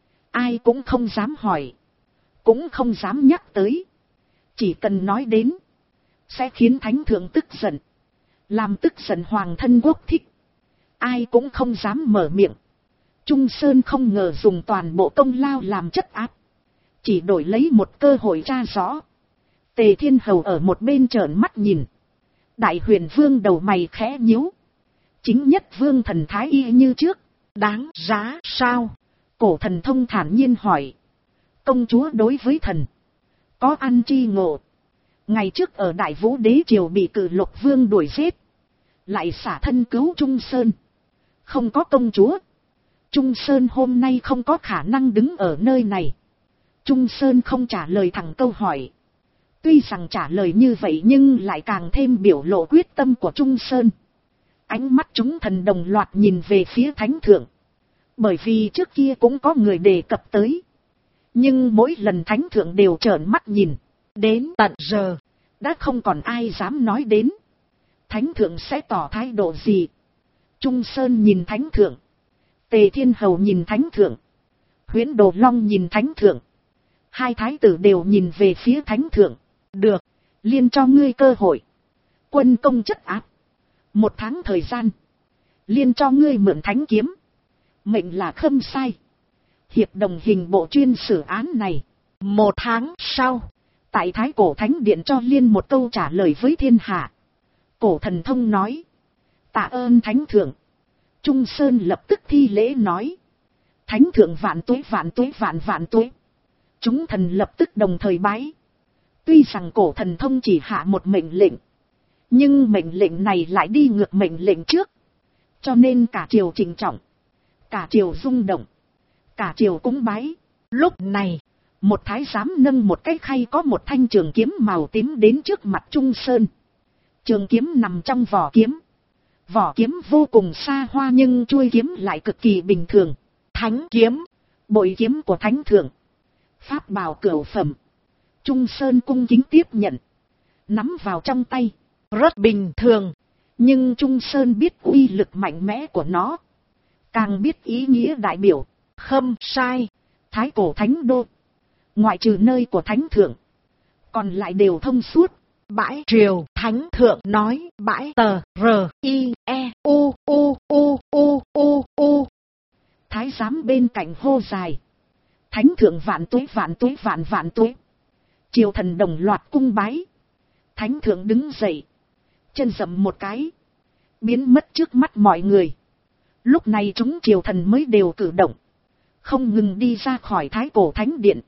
Ai cũng không dám hỏi. Cũng không dám nhắc tới. Chỉ cần nói đến. Sẽ khiến thánh thượng tức giận. Làm tức giận hoàng thân quốc thích. Ai cũng không dám mở miệng. Trung Sơn không ngờ dùng toàn bộ công lao làm chất áp. Chỉ đổi lấy một cơ hội tra rõ. Tề Thiên Hầu ở một bên trợn mắt nhìn. Đại Huyền Vương đầu mày khẽ nhíu. Chính nhất Vương thần thái y như trước. Đáng giá sao? Cổ Thần Thông thản nhiên hỏi. Công chúa đối với thần. Có ăn tri ngộ. Ngày trước ở Đại Vũ Đế Triều bị Cự Lục Vương đuổi giết. Lại xả thân cứu Trung Sơn. Không có công chúa. Trung Sơn hôm nay không có khả năng đứng ở nơi này. Trung Sơn không trả lời thẳng câu hỏi. Tuy rằng trả lời như vậy nhưng lại càng thêm biểu lộ quyết tâm của Trung Sơn. Ánh mắt chúng thần đồng loạt nhìn về phía thánh thượng. Bởi vì trước kia cũng có người đề cập tới. Nhưng mỗi lần thánh thượng đều trợn mắt nhìn. Đến tận giờ, đã không còn ai dám nói đến. Thánh thượng sẽ tỏ thái độ gì? Trung Sơn nhìn thánh thượng. Tề Thiên Hầu nhìn thánh thượng. Huyễn Đồ Long nhìn thánh thượng. Hai thái tử đều nhìn về phía thánh thượng. Được, liên cho ngươi cơ hội. Quân công chất áp. 1 tháng thời gian. Liên cho ngươi mượn thánh kiếm. Mệnh là khâm sai. Hiệp đồng hình bộ chuyên xử án này. 1 tháng sau. Tại Thái Cổ Thánh Điện cho liên một câu trả lời với thiên hạ. Cổ Thần Thông nói. Tạ ơn thánh thượng. Trung Sơn lập tức thi lễ nói. Thánh thượng vạn tuế vạn tuế vạn vạn tuế. Chúng thần lập tức đồng thời bái. Tuy rằng cổ thần thông chỉ hạ một mệnh lệnh, nhưng mệnh lệnh này lại đi ngược mệnh lệnh trước. Cho nên cả triều trịnh trọng, cả triều rung động, cả triều cúng bái. Lúc này, một thái giám nâng một cái khay có một thanh trường kiếm màu tím đến trước mặt Trung Sơn. Trường kiếm nằm trong vỏ kiếm. Vỏ kiếm vô cùng xa hoa nhưng chuôi kiếm lại cực kỳ bình thường. Thánh kiếm, bội kiếm của thánh thượng, pháp bảo cửu phẩm. Trung Sơn cung kính tiếp nhận, nắm vào trong tay. Rất bình thường, nhưng Trung Sơn biết uy lực mạnh mẽ của nó, càng biết ý nghĩa đại biểu. Không sai, thái cổ thánh đô, ngoại trừ nơi của thánh thượng, còn lại đều thông suốt. Bãi triều thánh thượng nói bãi tờ R-I-E-U-U-U-U-U-U. Thái giám bên cạnh hô dài. Thánh thượng vạn tuế vạn tuế vạn vạn tuế. Triều thần đồng loạt cung bái. Thánh thượng đứng dậy, chân dậm một cái, biến mất trước mắt mọi người. Lúc này chúng triều thần mới đều cử động, không ngừng đi ra khỏi thái cổ thánh điện.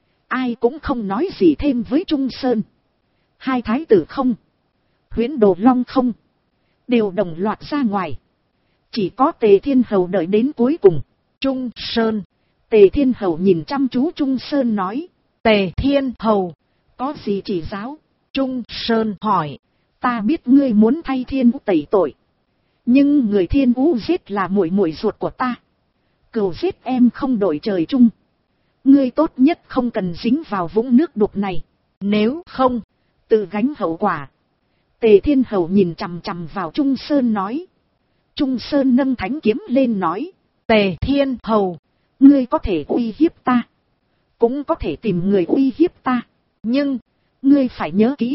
Ai cũng không nói gì thêm với Trung Sơn. Hai thái tử không, Huyễn Đồ Long không, đều đồng loạt ra ngoài. Chỉ có Tề Thiên Hầu đợi đến cuối cùng. Trung Sơn. Tề Thiên Hầu nhìn chăm chú Trung Sơn nói. Tề Thiên Hầu, có gì chỉ giáo? Trung Sơn hỏi. Ta biết ngươi muốn thay Thiên Vũ tẩy tội, nhưng người Thiên Vũ giết là muội muội ruột của ta. Cừu giết em không đổi trời chung. Ngươi tốt nhất không cần dính vào vũng nước đục này. Nếu không, tự gánh hậu quả. Tề Thiên Hầu nhìn chằm chằm vào Trung Sơn nói. Trung Sơn nâng thánh kiếm lên nói. Tề Thiên Hầu, ngươi có thể uy hiếp ta, cũng có thể tìm người uy hiếp ta. Nhưng, ngươi phải nhớ kỹ.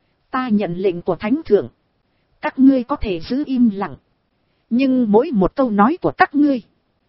Ta nhận lệnh của thánh thượng. Các ngươi có thể giữ im lặng, nhưng mỗi một câu nói của các ngươi,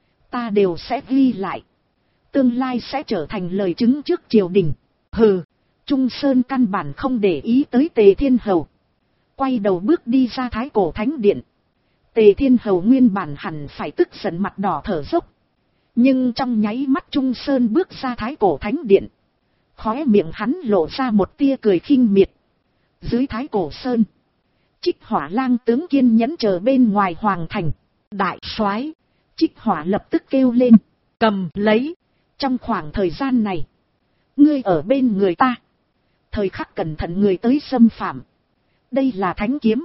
ta đều sẽ ghi lại. Tương lai sẽ trở thành lời chứng trước triều đình. Hừ. Trung Sơn căn bản không để ý tới Tề Thiên Hầu, quay đầu bước đi ra thái cổ thánh điện. Tề Thiên Hầu nguyên bản hẳn phải tức giận mặt đỏ thở dốc, nhưng trong nháy mắt Trung Sơn bước ra thái cổ thánh điện, khóe miệng hắn lộ ra một tia cười khinh miệt. Dưới thái cổ sơn, Trích Hỏa lang tướng kiên nhẫn chờ bên ngoài hoàng thành. Đại soái. Trích Hỏa lập tức kêu lên. Cầm lấy. Trong khoảng thời gian này, ngươi ở bên người ta, thời khắc cẩn thận người tới xâm phạm. Đây là thánh kiếm,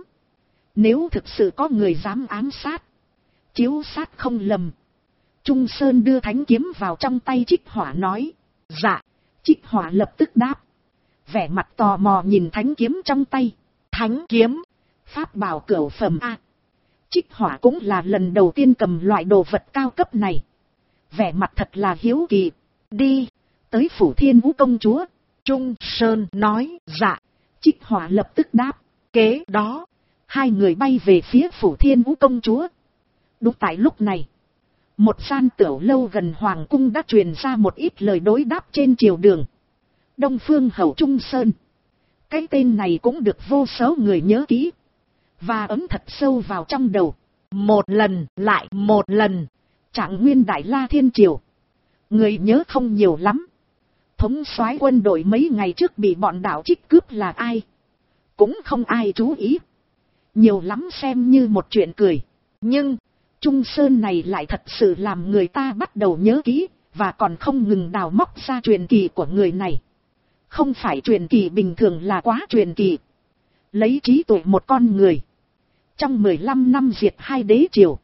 nếu thực sự có người dám ám sát, chiếu sát không lầm. Trung Sơn đưa thánh kiếm vào trong tay Trích Hỏa nói. Dạ. Trích Hỏa lập tức đáp, vẻ mặt tò mò nhìn thánh kiếm trong tay. Thánh kiếm, pháp bảo cửu phẩm a. Trích Hỏa cũng là lần đầu tiên cầm loại đồ vật cao cấp này, vẻ mặt thật là hiếu kỳ. Đi, tới phủ Thiên Vũ công chúa. Trung Sơn nói. Dạ. Trích Hỏa lập tức đáp. Kế đó, hai người bay về phía phủ Thiên Vũ công chúa. Đúng tại lúc này, một gian tiểu lâu gần hoàng cung đã truyền ra một ít lời đối đáp trên triều đường. Đông Phương Hầu Trung Sơn, cái tên này cũng được vô số người nhớ kỹ, và ấn thật sâu vào trong đầu. Một lần lại một lần, Trạng Nguyên Đại La Thiên Triều, người nhớ không nhiều lắm. Thống soái quân đội mấy ngày trước bị bọn đạo Trích cướp là ai, cũng không ai chú ý, nhiều lắm xem như một chuyện cười. Nhưng Trung Sơn này lại thật sự làm người ta bắt đầu nhớ kỹ, và còn không ngừng đào móc ra truyền kỳ của người này. Không phải truyền kỳ bình thường là quá truyền kỳ, lấy trí tuệ một con người, trong 15 năm diệt hai đế triều.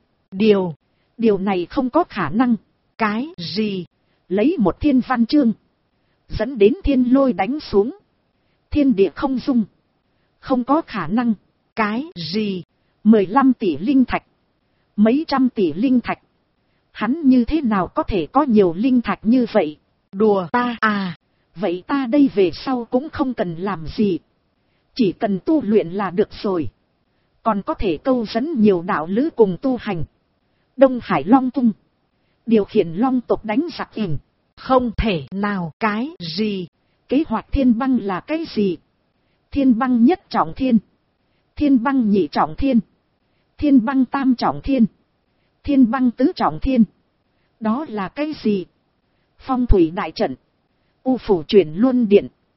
Điều này không có khả năng. Cái gì? Lấy một thiên văn chương, dẫn đến thiên lôi đánh xuống, thiên địa không dung. Không có khả năng. Cái gì? 15 tỷ linh thạch, mấy trăm tỷ linh thạch. Hắn như thế nào có thể có nhiều linh thạch như vậy? Đùa ta à? Vậy ta đây về sau cũng không cần làm gì, chỉ cần tu luyện là được rồi. Còn có thể câu dẫn nhiều đạo lữ cùng tu hành. Đông Hải Long Tung, điều khiển long tộc đánh giặc ỉm. Không thể nào. Cái gì? Kế hoạch thiên băng là cái gì? Thiên băng nhất trọng thiên, thiên băng nhị trọng thiên, thiên băng tam trọng thiên, thiên băng tứ trọng thiên. Đó là cái gì? Phong thủy đại trận, U phủ chuyển luân điện,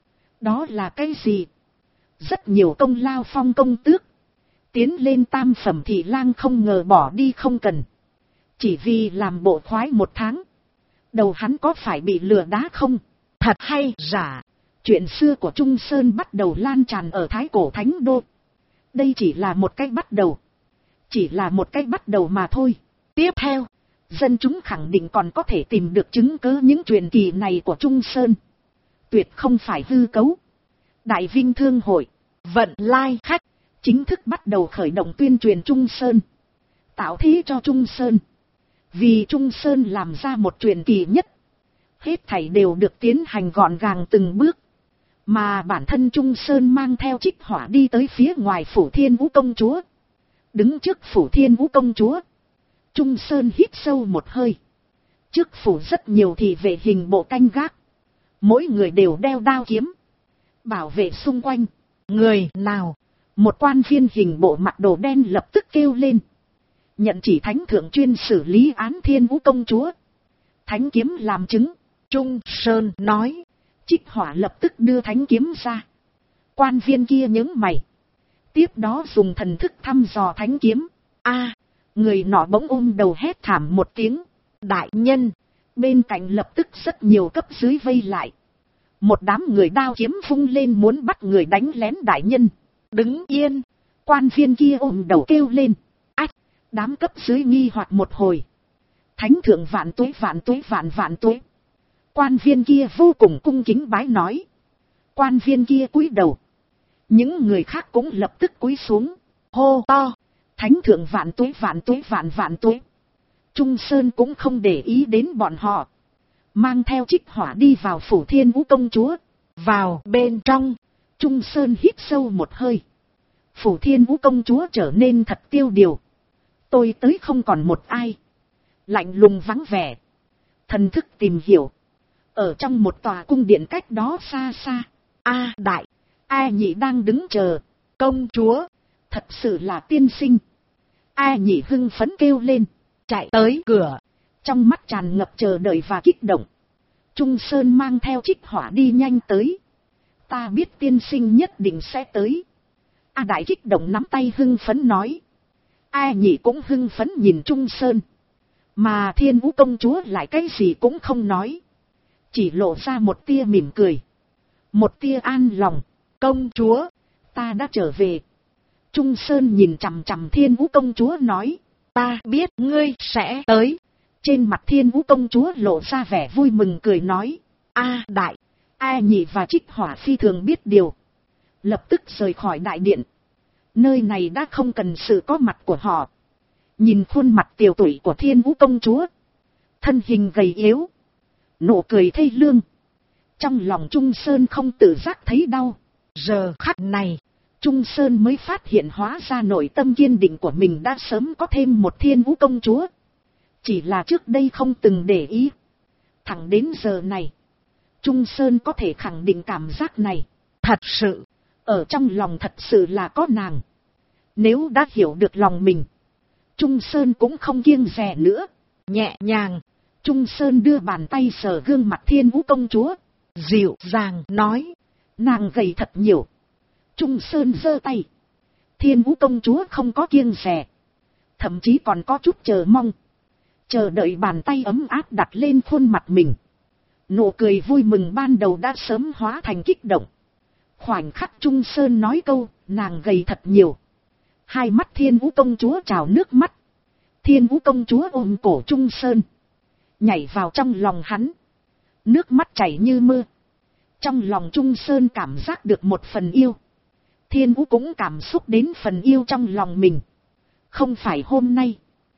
Đó là cái gì? Rất nhiều công lao phong công tước. Tiến lên tam phẩm thị lang không ngờ bỏ đi không cần. Chỉ vì làm bộ khoái 1 tháng. Đầu hắn có phải bị lừa đá không? Thật hay giả? Chuyện xưa của Trung Sơn bắt đầu lan tràn ở Thái Cổ Thánh Đô. Đây chỉ là một cái bắt đầu. Chỉ là một cái bắt đầu mà thôi. Tiếp theo, dân chúng khẳng định còn có thể tìm được chứng cứ những truyền kỳ này của Trung Sơn. Tuyệt không phải hư cấu. Đại Vinh Thương Hội, Vận Lai Khách, chính thức bắt đầu khởi động tuyên truyền Trung Sơn. Tạo thế cho Trung Sơn. Vì Trung Sơn làm ra một truyền kỳ nhất. Hết thảy đều được tiến hành gọn gàng từng bước. Mà bản thân Trung Sơn mang theo Trích Hỏa đi tới phía ngoài phủ Thiên Vũ Công Chúa. Đứng trước phủ Thiên Vũ Công Chúa, Trung Sơn hít sâu một hơi. Trước phủ rất nhiều thị vệ hình bộ canh gác. Mỗi người đều đeo đao kiếm. Bảo vệ xung quanh. Người nào? Một quan viên hình bộ mặc đồ đen lập tức kêu lên. Nhận chỉ thánh thượng chuyên xử lý án Thiên Vũ Công Chúa. Thánh kiếm làm chứng. Trung Sơn nói. Trích Hỏa lập tức đưa thánh kiếm ra. Quan viên kia nhướng mày. Tiếp đó dùng thần thức thăm dò thánh kiếm. Người nọ bỗng ôm đầu hét thảm một tiếng. Đại nhân. Bên cạnh lập tức rất nhiều cấp dưới vây lại. Một đám người đao kiếm vung lên muốn bắt người đánh lén đại nhân. Đứng yên. Quan viên kia ôm đầu kêu lên. Đám cấp dưới nghi hoặc một hồi. Thánh thượng vạn tuế vạn tuế vạn vạn tuế. Quan viên kia vô cùng cung kính bái nói. Quan viên kia cúi đầu. Những người khác cũng lập tức cúi xuống. Hô to. Thánh thượng vạn tuế vạn tuế vạn vạn tuế. Trung Sơn cũng không để ý đến bọn họ. Mang theo Trích Hỏa đi vào phủ Thiên Vũ Công Chúa. Vào bên trong. Trung Sơn hít sâu một hơi. Phủ Thiên Vũ Công Chúa trở nên thật tiêu điều. Tôi tới không còn một ai. Lạnh lùng vắng vẻ. Thần thức tìm hiểu. Ở trong một tòa cung điện cách đó xa xa. Đại. A Nhị đang đứng chờ. Công chúa. Thật sự là tiên sinh. A Nhị hưng phấn kêu lên. Chạy tới cửa. Trong mắt tràn ngập chờ đợi và kích động. Trung Sơn mang theo Trích Hỏa đi nhanh tới. Ta biết tiên sinh nhất định sẽ tới. Đại kích động nắm tay hưng phấn nói. A Nhị cũng hưng phấn nhìn Trung Sơn. Mà Thiên Vũ Công Chúa lại cái gì cũng không nói. Chỉ lộ ra một tia mỉm cười. Một tia an lòng. Công chúa, ta đã trở về. Trung Sơn nhìn chằm chằm Thiên Vũ Công Chúa nói. Ta biết ngươi sẽ tới. Trên mặt Thiên Vũ Công Chúa lộ ra vẻ vui mừng cười nói. Đại. A Nhị và Trích Hỏa phi thường biết điều. Lập tức rời khỏi đại điện. Nơi này đã không cần sự có mặt của họ. Nhìn khuôn mặt tiều tụy của Thiên Vũ Công Chúa. Thân hình gầy yếu. Nụ cười thê lương. Trong lòng Trung Sơn không tự giác thấy đau. Giờ khắc này, Trung Sơn mới phát hiện hóa ra nội tâm kiên định của mình đã sớm có thêm một Thiên Vũ Công Chúa. Chỉ là trước đây không từng để ý. Thẳng đến giờ này, Trung Sơn có thể khẳng định cảm giác này. Thật sự, ở trong lòng thật sự là có nàng. Nếu đã hiểu được lòng mình, Trung Sơn cũng không kiêng dè nữa. Nhẹ nhàng, Trung Sơn đưa bàn tay sờ gương mặt Thiên Vũ Công Chúa. Dịu dàng nói. Nàng gầy thật nhiều. Trung Sơn giơ tay. Thiên Vũ Công Chúa không có kiêng dè. Thậm chí còn có chút chờ mong. Chờ đợi bàn tay ấm áp đặt lên khuôn mặt mình. Nụ cười vui mừng ban đầu đã sớm hóa thành kích động. Khoảnh khắc Trung Sơn nói câu, nàng gầy thật nhiều. Hai mắt Thiên Vũ Công Chúa trào nước mắt. Thiên Vũ Công Chúa ôm cổ Trung Sơn. Nhảy vào trong lòng hắn. Nước mắt chảy như mưa. Trong lòng Trung Sơn cảm giác được một phần yêu. Thiên Vũ cũng cảm xúc đến phần yêu trong lòng mình. Không phải hôm nay,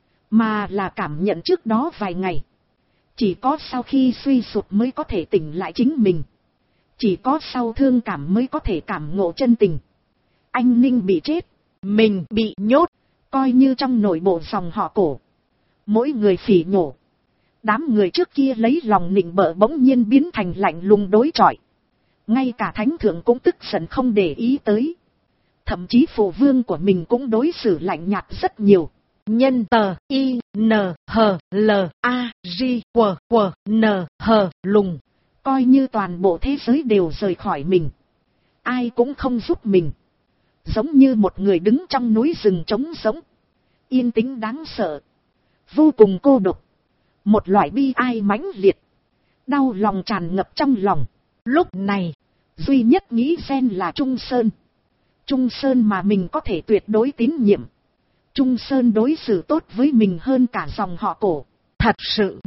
mà là cảm nhận trước đó vài ngày. Chỉ có sau khi suy sụp mới có thể tỉnh lại chính mình. Chỉ có sau thương cảm mới có thể cảm ngộ chân tình. Anh Ninh bị chết, mình bị nhốt, coi như trong nội bộ dòng họ Cổ. Mỗi người phỉ nhổ. Đám người trước kia lấy lòng nịnh bợ bỗng nhiên biến thành lạnh lùng đối chọi. Ngay cả thánh thượng cũng tức giận không để ý tới. Thậm chí phụ vương của mình cũng đối xử lạnh nhạt rất nhiều. Nhân tờ I N H L A G Q Q N H lùng. Coi như toàn bộ thế giới đều rời khỏi mình. ai cũng không giúp mình. Giống như một người đứng trong núi rừng trống rỗng. Yên tĩnh đáng sợ. Vô cùng cô độc. Một loại bi ai mãnh liệt. Đau lòng tràn ngập trong lòng. Lúc này, duy nhất nghĩ xen là Trung Sơn. Trung Sơn mà mình có thể tuyệt đối tín nhiệm. Trung Sơn đối xử tốt với mình hơn cả dòng họ Cổ. Thật sự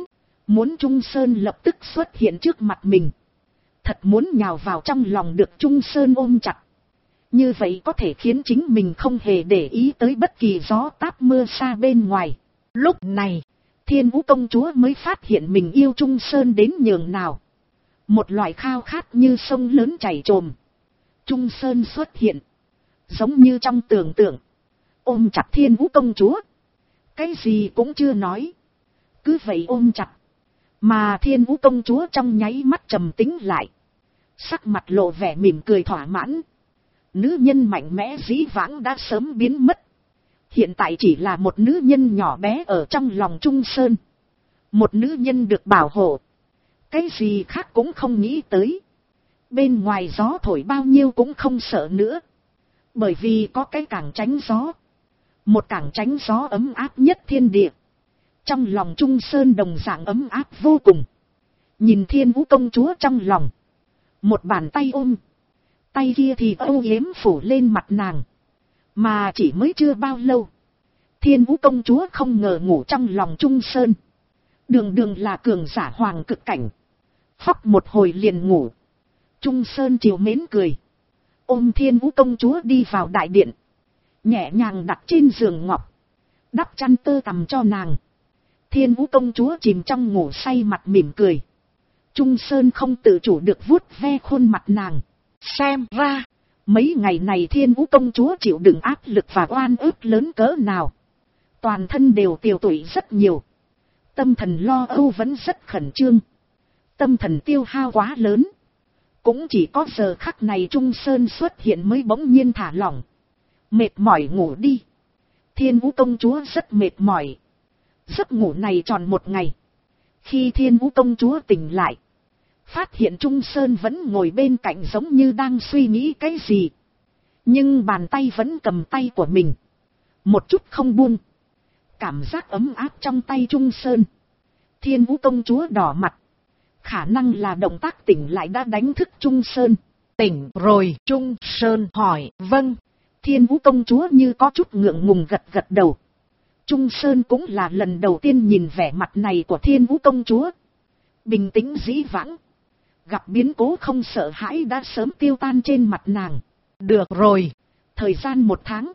muốn Trung Sơn lập tức xuất hiện trước mặt mình. Thật muốn nhào vào trong lòng được Trung Sơn ôm chặt. Như vậy có thể khiến chính mình không hề để ý tới bất kỳ gió táp mưa xa bên ngoài. Lúc này, Thiên Vũ công chúa mới phát hiện mình yêu Trung Sơn đến nhường nào. Một loại khao khát như sông lớn chảy trồm. Trung Sơn xuất hiện. Giống như trong tưởng tượng. Ôm chặt Thiên Vũ công chúa. Cái gì cũng chưa nói. Cứ vậy ôm chặt. Mà Thiên Vũ công chúa trong nháy mắt trầm tĩnh lại. Sắc mặt lộ vẻ mỉm cười thỏa mãn. Nữ nhân mạnh mẽ dĩ vãng đã sớm biến mất. Hiện tại chỉ là một nữ nhân nhỏ bé ở trong lòng Trung Sơn. Một nữ nhân được bảo hộ. Cái gì khác cũng không nghĩ tới. Bên ngoài gió thổi bao nhiêu cũng không sợ nữa. Bởi vì có cái cảng tránh gió. Một cảng tránh gió ấm áp nhất thiên địa. Trong lòng Trung Sơn đồng dạng ấm áp vô cùng. Nhìn Thiên Vũ công chúa trong lòng. Một bàn tay ôm. Tay kia thì âu yếm phủ lên mặt nàng. Mà chỉ mới chưa bao lâu. Thiên Vũ công chúa không ngờ ngủ trong lòng Trung Sơn. Đường đường là cường giả hoàng cực cảnh. Phóc một hồi liền ngủ. Trung Sơn chiều mến cười. Ôm Thiên Vũ công chúa đi vào đại điện. Nhẹ nhàng đặt trên giường ngọc. Đắp chăn tơ tằm cho nàng. Thiên Vũ công chúa chìm trong ngủ say mặt mỉm cười. Trung Sơn không tự chủ được vuốt ve khuôn mặt nàng. Xem ra, mấy ngày này Thiên Vũ công chúa chịu đựng áp lực và oan ức lớn cỡ nào. Toàn thân đều tiêu tụy rất nhiều. Tâm thần lo âu vẫn rất khẩn trương. Tâm thần tiêu hao quá lớn. Cũng chỉ có giờ khắc này Trung Sơn xuất hiện mới bỗng nhiên thả lỏng. Mệt mỏi ngủ đi. Thiên Vũ công chúa rất mệt mỏi. Giấc ngủ này tròn một ngày. Khi Thiên Vũ công chúa tỉnh lại. Phát hiện Trung Sơn vẫn ngồi bên cạnh giống như đang suy nghĩ cái gì. Nhưng bàn tay vẫn cầm tay của mình. Một chút không buông. Cảm giác ấm áp trong tay Trung Sơn. Thiên Vũ công chúa đỏ mặt. Khả năng là động tác tỉnh lại đã đánh thức Trung Sơn. Tỉnh rồi, Trung Sơn hỏi, vâng. Thiên Vũ công chúa như có chút ngượng ngùng gật gật đầu. Trung Sơn cũng là lần đầu tiên nhìn vẻ mặt này của Thiên Vũ công chúa. Bình tĩnh dĩ vãng. Gặp biến cố không sợ hãi đã sớm tiêu tan trên mặt nàng. Được rồi. Thời gian 1 tháng.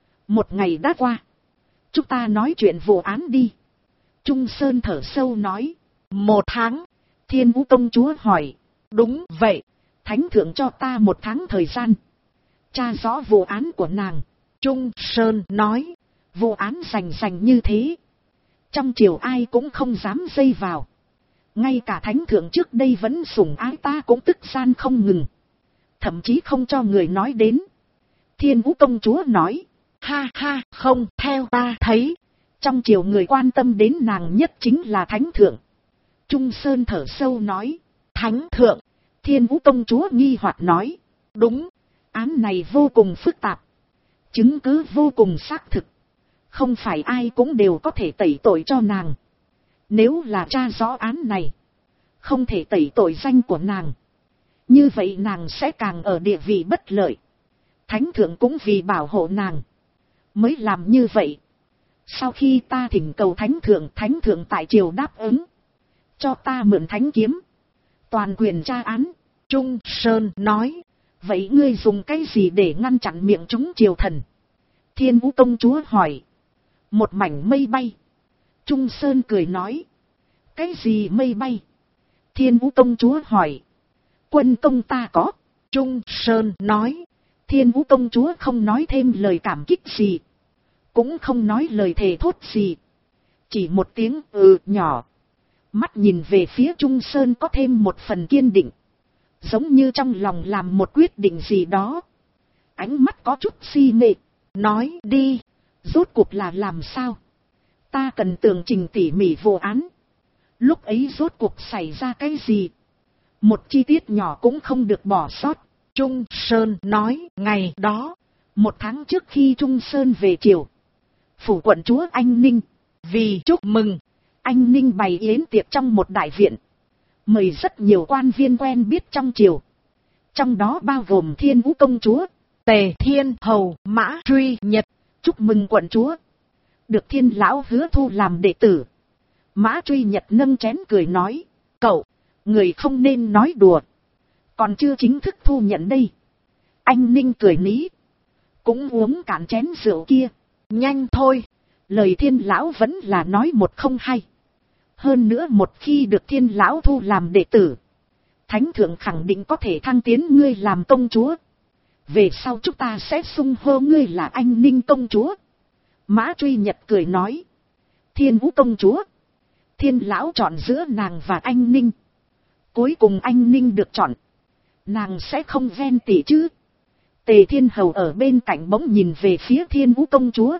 1 ngày đã qua. Chúng ta nói chuyện vụ án đi. Trung Sơn thở sâu nói. 1 tháng. Thiên Vũ công chúa hỏi. Đúng vậy. Thánh thượng cho ta 1 tháng thời gian. Tra rõ vụ án của nàng. Trung Sơn nói. Vụ án rành như thế. Trong triều ai cũng không dám dây vào. Ngay cả thánh thượng trước đây vẫn sủng ái ta cũng tức gian không ngừng. Thậm chí không cho người nói đến. Thiên Vũ công chúa nói. Ha ha, không, theo ta thấy. Trong triều người quan tâm đến nàng nhất chính là thánh thượng. Trung Sơn thở sâu nói. Thánh thượng. Thiên Vũ công chúa nghi hoặc nói. Đúng, án này vô cùng phức tạp. Chứng cứ vô cùng xác thực. Không phải ai cũng đều có thể tẩy tội cho nàng. Nếu là tra rõ án này, không thể tẩy tội danh của nàng. Như vậy nàng sẽ càng ở địa vị bất lợi. Thánh thượng cũng vì bảo hộ nàng mới làm như vậy. Sau khi ta thỉnh cầu thánh thượng tại triều đáp ứng. Cho ta mượn thánh kiếm. Toàn quyền tra án. Trung Sơn nói. Vậy ngươi dùng cái gì để ngăn chặn miệng chúng triều thần? Thiên Vũ công chúa hỏi. Một mảnh mây bay. Trung Sơn cười nói. Cái gì mây bay? Thiên Vũ công chúa hỏi. Quân công ta có. Trung Sơn nói. Thiên Vũ công chúa không nói thêm lời cảm kích gì. Cũng không nói lời thề thốt gì. Chỉ một tiếng nhỏ. Mắt nhìn về phía Trung Sơn có thêm một phần kiên định. Giống như trong lòng làm một quyết định gì đó. Ánh mắt có chút si mê. Nói đi. Rốt cuộc là làm sao? Ta cần tường trình tỉ mỉ vụ án. Lúc ấy rốt cuộc xảy ra cái gì? Một chi tiết nhỏ cũng không được bỏ sót. Trung Sơn nói, ngày đó, 1 tháng trước khi Trung Sơn về triều, phủ quận chúa Anh Ninh, vì chúc mừng, Anh Ninh bày yến tiệc trong một đại viện, mời rất nhiều quan viên quen biết trong triều, trong đó bao gồm Thiên Vũ công chúa, Tề Thiên Hầu, Mã Truy Nhật, chúc mừng quận chúa, được Thiên lão hứa thu làm đệ tử. Mã Truy Nhật nâng chén cười nói, cậu, người không nên nói đùa, còn chưa chính thức thu nhận đây. Anh Ninh cười ní, cũng uống cạn chén rượu kia, nhanh thôi, lời Thiên lão vẫn là nói một không hai. Hơn nữa một khi được Thiên lão thu làm đệ tử, Thánh thượng khẳng định có thể thăng tiến ngươi làm công chúa. Về sau chúng ta sẽ xưng hô ngươi là Anh Ninh công chúa. Mã Truy Nhật cười nói, Thiên Vũ công chúa, Thiên lão chọn giữa nàng và Anh Ninh, cuối cùng Anh Ninh được chọn, nàng sẽ không ghen tị chứ. Tề Thiên Hầu ở bên cạnh bỗng nhìn về phía Thiên Vũ công chúa.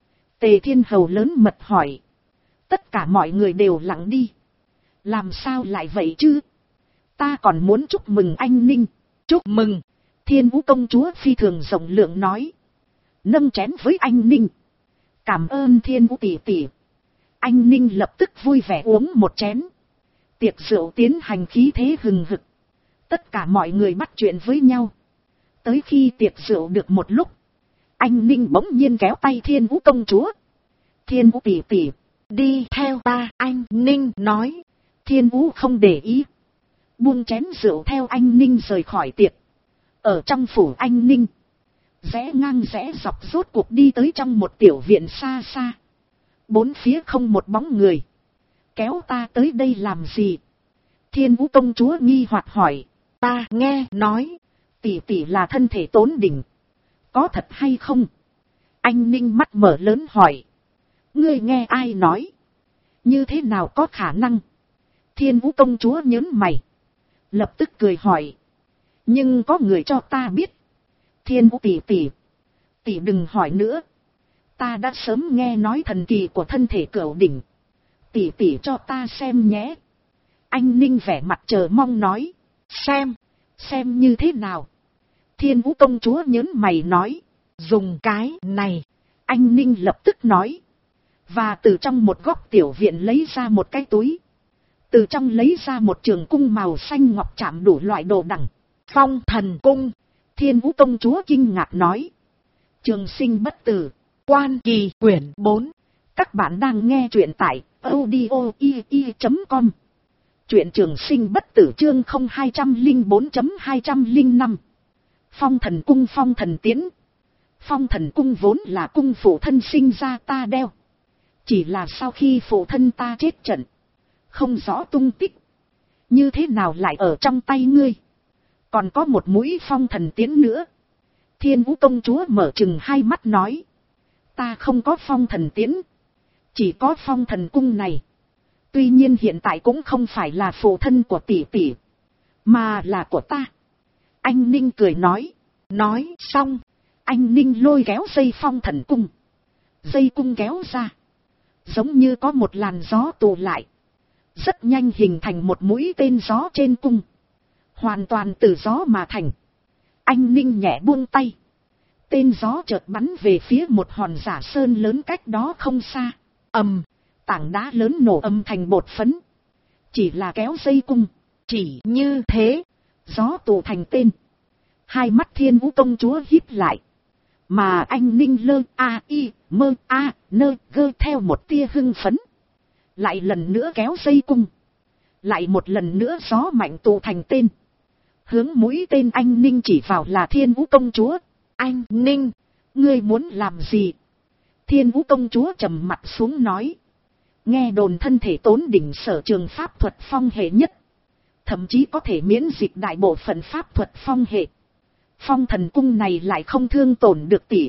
Tề Thiên Hầu lớn mật hỏi, tất cả mọi người đều lặng đi, làm sao lại vậy chứ? Ta còn muốn chúc mừng Anh Ninh. Chúc mừng. Thiên Vũ công chúa phi thường rộng lượng nói, nâng chén với Anh Ninh, cảm ơn Thiên Vũ tỷ tỷ. Anh Ninh lập tức vui vẻ uống một chén. Tiệc rượu tiến hành khí thế hừng hực, tất cả mọi người bắt chuyện với nhau. Tới khi tiệc rượu được một lúc, Anh Ninh bỗng nhiên kéo tay Thiên Vũ công chúa. Thiên Vũ tỷ tỷ, đi theo ta. Anh Ninh nói. Thiên Vũ không để ý, buông chén rượu theo Anh Ninh rời khỏi tiệc. Ở trong phủ Anh Ninh, rẽ ngang rẽ dọc rốt cuộc đi tới trong một tiểu viện xa xa. Bốn phía không một bóng người. Kéo ta tới đây làm gì? Thiên Vũ công chúa nghi hoặc hỏi. Ta nghe nói, tỷ tỷ là thân thể Tốn Đình, có thật hay không? Anh Ninh mắt mở lớn hỏi. Ngươi nghe ai nói? Như thế nào có khả năng? Thiên Vũ công chúa nhớn mày, lập tức cười hỏi. Nhưng có người cho ta biết. Thiên Vũ tỷ tỷ, tỷ đừng hỏi nữa. Ta đã sớm nghe nói thần kỳ của thân thể Cửu Đỉnh. Tỷ tỷ cho ta xem nhé. Anh Ninh vẻ mặt chờ mong nói. Xem như thế nào? Thiên Vũ công chúa nhớn mày nói. Dùng cái này. Anh Ninh lập tức nói. Và từ trong một góc tiểu viện lấy ra một cái túi. Từ trong lấy ra một trường cung màu xanh ngọc chạm đủ loại đồ đằng. Phong Thần Cung. Thiên Vũ công chúa kinh ngạc nói. Trường sinh bất tử. Quan Kỳ quyển 4. Các bạn đang nghe truyện tại audio.com. Truyện trường sinh bất tử chương 0204.205. Phong Thần Cung Phong Thần Tiễn. Phong Thần Cung vốn là cung phụ thân sinh ra ta đeo. Chỉ là sau khi phụ thân ta chết trận, không rõ tung tích, như thế nào lại ở trong tay ngươi? Còn có một mũi Phong Thần Tiễn nữa. Thiên Vũ công chúa mở trừng hai mắt nói. Ta không có Phong Thần Tiễn, chỉ có Phong Thần Cung này. Tuy nhiên hiện tại cũng không phải là phụ thân của tỷ tỷ, mà là của ta. Anh Ninh cười nói. Nói xong, anh Ninh lôi kéo dây Phong Thần Cung. Dây cung kéo ra, giống như có một làn gió tụ lại, rất nhanh hình thành một mũi tên gió trên cung, hoàn toàn từ gió mà thành. Anh Ninh nhẹ buông tay, tên gió chợt bắn về phía một hòn giả sơn lớn cách đó không xa. Ầm, tảng đá lớn nổ âm thành bột phấn. Chỉ là kéo dây cung, chỉ như thế, gió tụ thành tên. Hai mắt Thiên Vũ công chúa híp lại, mà anh Ninh lơ a i mơ a nơ gơ theo một tia hưng phấn. Lại lần nữa kéo dây cung, lại một lần nữa gió mạnh tụ thành tên. Hướng mũi tên anh Ninh chỉ vào là Thiên Vũ công chúa. Anh Ninh, ngươi muốn làm gì? Thiên Vũ công chúa trầm mặt xuống nói. Nghe đồn thân thể Tốn Đỉnh sở trường pháp thuật phong hệ nhất, thậm chí có thể miễn dịch đại bộ phận pháp thuật phong hệ. Phong Thần Cung này lại không thương tổn được tỷ.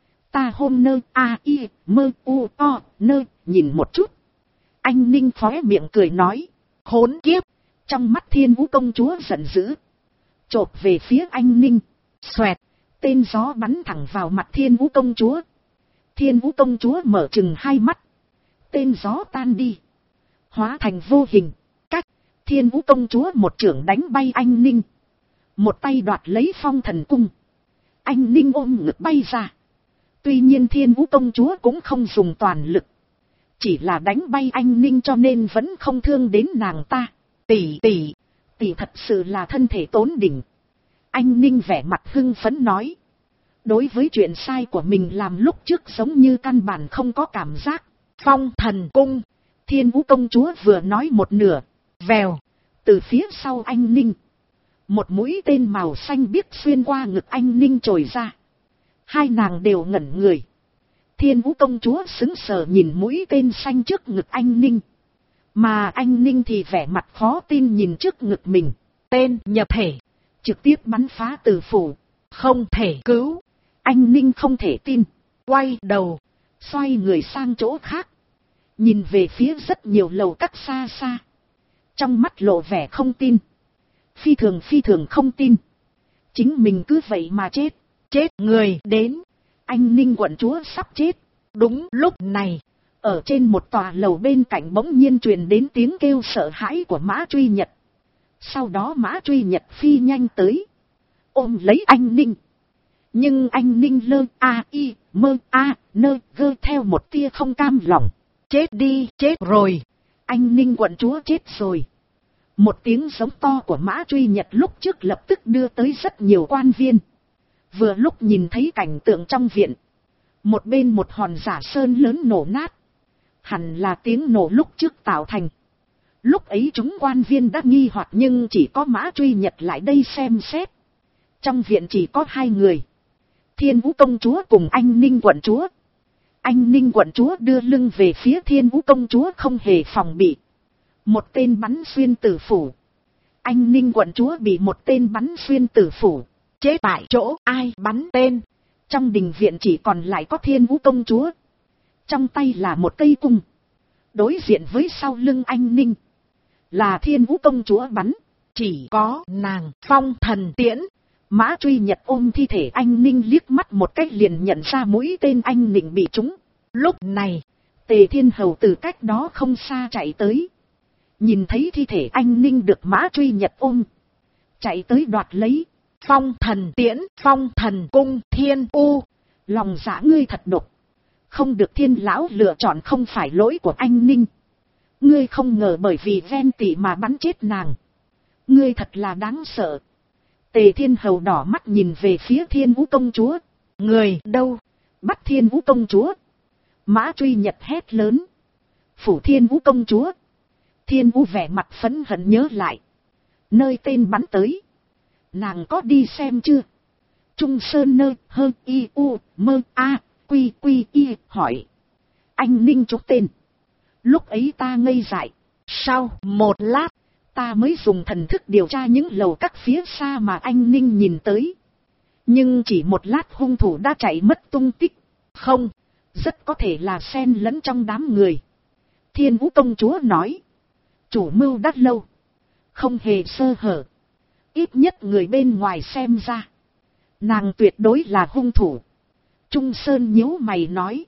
Ta hôm nơ a i mơ u o nơ nhìn một chút. Anh Ninh khóe miệng cười nói. Khốn kiếp! Trong mắt Thiên Vũ công chúa giận dữ, chộp về phía anh Ninh. Xoẹt! Tên gió bắn thẳng vào mặt Thiên Vũ công chúa. Thiên Vũ công chúa mở trừng hai mắt. Tên gió tan đi, hóa thành vô hình. Cách! Thiên Vũ công chúa một chưởng đánh bay anh Ninh. một tay đoạt lấy phong thần cung. Anh Ninh ôm ngực bay ra. Tuy nhiên Thiên Vũ công chúa cũng không dùng toàn lực, chỉ là đánh bay anh Ninh cho nên vẫn không thương đến nàng ta. Tỷ thật sự là thân thể tốn đỉnh. Anh Ninh vẻ mặt hưng phấn nói. Đối với chuyện sai của mình làm lúc trước giống như căn bản không có cảm giác. Phong thần cung. Thiên Vũ công chúa vừa nói một nửa. Vèo. Từ phía sau anh Ninh, một mũi tên màu xanh biếc xuyên qua ngực anh Ninh trồi ra. Hai nàng đều ngẩn người. Thiên Vũ công chúa sững sờ nhìn mũi tên xanh trước ngực anh Ninh. Mà anh Ninh thì vẻ mặt khó tin nhìn trước ngực mình. Tên nhập thể. Trực tiếp bắn phá tử phủ. Không thể cứu. Anh Ninh không thể tin. Quay đầu. Xoay người sang chỗ khác. Nhìn về phía rất nhiều lầu các xa xa. Trong mắt lộ vẻ không tin. Phi thường không tin. Chính mình cứ vậy mà chết. Chết người đến. Anh Ninh quận chúa sắp chết. Đúng lúc này, ở trên một tòa lầu bên cạnh bỗng nhiên truyền đến tiếng kêu sợ hãi của Mã Truy Nhật. Sau đó Mã Truy Nhật phi nhanh tới, ôm lấy anh Ninh. Nhưng anh Ninh lơ nơ gơ theo một tia không cam lòng. Chết đi, chết rồi. Anh Ninh quận chúa chết rồi. Một tiếng giống to của Mã Truy Nhật lúc trước lập tức đưa tới rất nhiều quan viên. Vừa lúc nhìn thấy cảnh tượng trong viện, một bên một hòn giả sơn lớn nổ nát. Hẳn là tiếng nổ lúc trước tạo thành. Lúc ấy chúng quan viên đã nghi hoặc nhưng chỉ có Mã Truy Nhật lại đây xem xét. Trong viện chỉ có hai người. Thiên Vũ công chúa cùng anh Ninh quận chúa. Anh Ninh quận chúa đưa lưng về phía Thiên Vũ công chúa không hề phòng bị. Một tên bắn xuyên tử phủ. Anh Ninh quận chúa bị một tên bắn xuyên tử phủ. Chết tại chỗ. Ai bắn tên? Trong đình viện chỉ còn lại có Thiên Vũ công chúa. Trong tay là một cây cung. Đối diện với sau lưng anh Ninh là Thiên Vũ công chúa bắn. Chỉ có nàng phong thần tiễn. Mã Truy Nhật ôm thi thể anh Ninh liếc mắt một cách liền nhận ra mũi tên anh Ninh bị trúng. Lúc này, Tề Thiên Hầu từ cách đó không xa chạy tới. Nhìn thấy thi thể anh Ninh được Mã Truy Nhật ôm, chạy tới đoạt lấy. Phong thần tiễn, phong thần cung, Thiên U. Lòng dạ ngươi thật độc. Không được Thiên lão lựa chọn không phải lỗi của anh Ninh. Ngươi không ngờ bởi vì ghen tị mà bắn chết nàng. Ngươi thật là đáng sợ. Tề Thiên Hầu đỏ mắt nhìn về phía Thiên Vũ công chúa. Người đâu? Bắt Thiên Vũ công chúa. Mã Truy Nhật hét lớn. Phủ Thiên Vũ công chúa. Thiên Vũ vẻ mặt phẫn hận nhớ lại. Nơi tên bắn tới. Nàng có đi xem chưa? Trung Sơn nơi hơ y u mơ a quy quy y hỏi. Anh Ninh trúng tên. Lúc ấy ta ngây dại. Sau một lát, ta mới dùng thần thức điều tra những lầu các phía xa mà anh Ninh nhìn tới. Nhưng chỉ một lát hung thủ đã chạy mất tung tích. Không, rất có thể là xen lẫn trong đám người. Thiên Vũ công chúa nói. Chủ mưu đã lâu. Không hề sơ hở. Ít nhất người bên ngoài xem ra. Nàng tuyệt đối là hung thủ. Trung Sơn nhíu mày nói.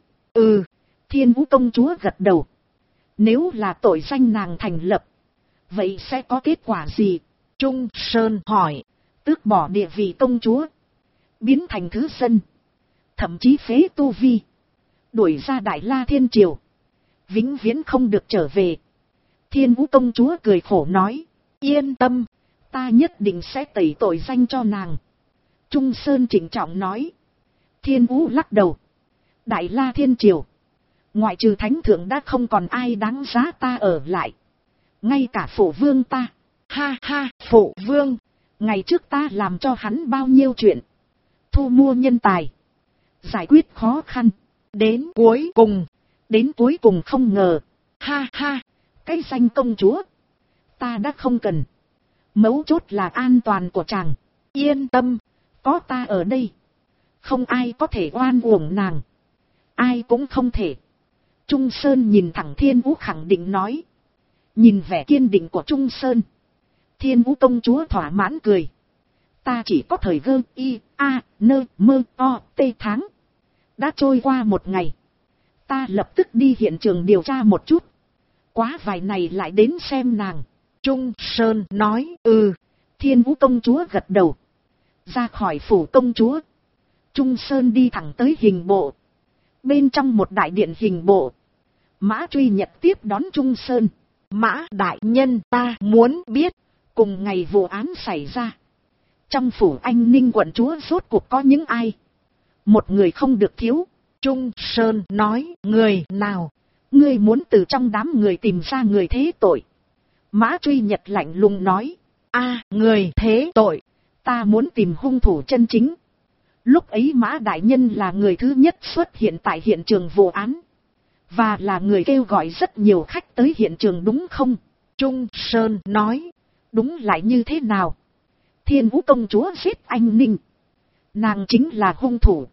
Thiên Vũ công chúa gật đầu. Nếu là tội danh nàng thành lập, vậy sẽ có kết quả gì? Trung Sơn hỏi. Tước bỏ địa vị công chúa. Biến thành thứ dân. Thậm chí phế tu vi. Đuổi ra Đại La Thiên Triều. Vĩnh viễn không được trở về. Thiên Vũ công chúa cười khổ nói. Yên tâm. Ta nhất định sẽ tẩy tội danh cho nàng. Trung Sơn trịnh trọng nói. Thiên Vũ lắc đầu. Đại La Thiên Triều. Ngoại trừ thánh thượng đã không còn ai đáng giá ta ở lại. Ngay cả phụ vương ta. Ha ha, phụ vương. Ngày trước ta làm cho hắn bao nhiêu chuyện. Thu mua nhân tài. Giải quyết khó khăn. Đến cuối cùng không ngờ. Ha ha, cái danh công chúa. Ta đã không cần. Mấu chốt là an toàn của chàng. Yên tâm, có ta ở đây. Không ai có thể oan uổng nàng. Ai cũng không thể. Trung Sơn nhìn thẳng Thiên Vũ khẳng định nói. Nhìn vẻ kiên định của Trung Sơn. Thiên Vũ công chúa thỏa mãn cười. Ta chỉ có thời gơ y a nơ mơ o tê tháng. Đã trôi qua một ngày. Ta lập tức đi hiện trường điều tra một chút. Quá vài này lại đến xem nàng. Trung Sơn nói. Thiên Vũ công chúa gật đầu. Ra khỏi phủ công chúa, Trung Sơn đi thẳng tới hình bộ. Bên trong một đại điện hình bộ, Mã Truy Nhật tiếp đón Trung Sơn. Mã đại nhân, ta muốn biết, cùng ngày vụ án xảy ra, trong phủ Anh Ninh quận chúa rốt cuộc có những ai? Một người không được thiếu. Trung Sơn nói, người nào? Ngươi muốn từ trong đám người tìm ra người thế tội. Mã Truy Nhật lạnh lùng nói, người thế tội, ta muốn tìm hung thủ chân chính. Lúc ấy Mã đại nhân là người thứ nhất xuất hiện tại hiện trường vụ án, và là người kêu gọi rất nhiều khách tới hiện trường đúng không? Trung Sơn nói, đúng lại như thế nào? Thiên Vũ công chúa giết anh Ninh, nàng chính là hung thủ.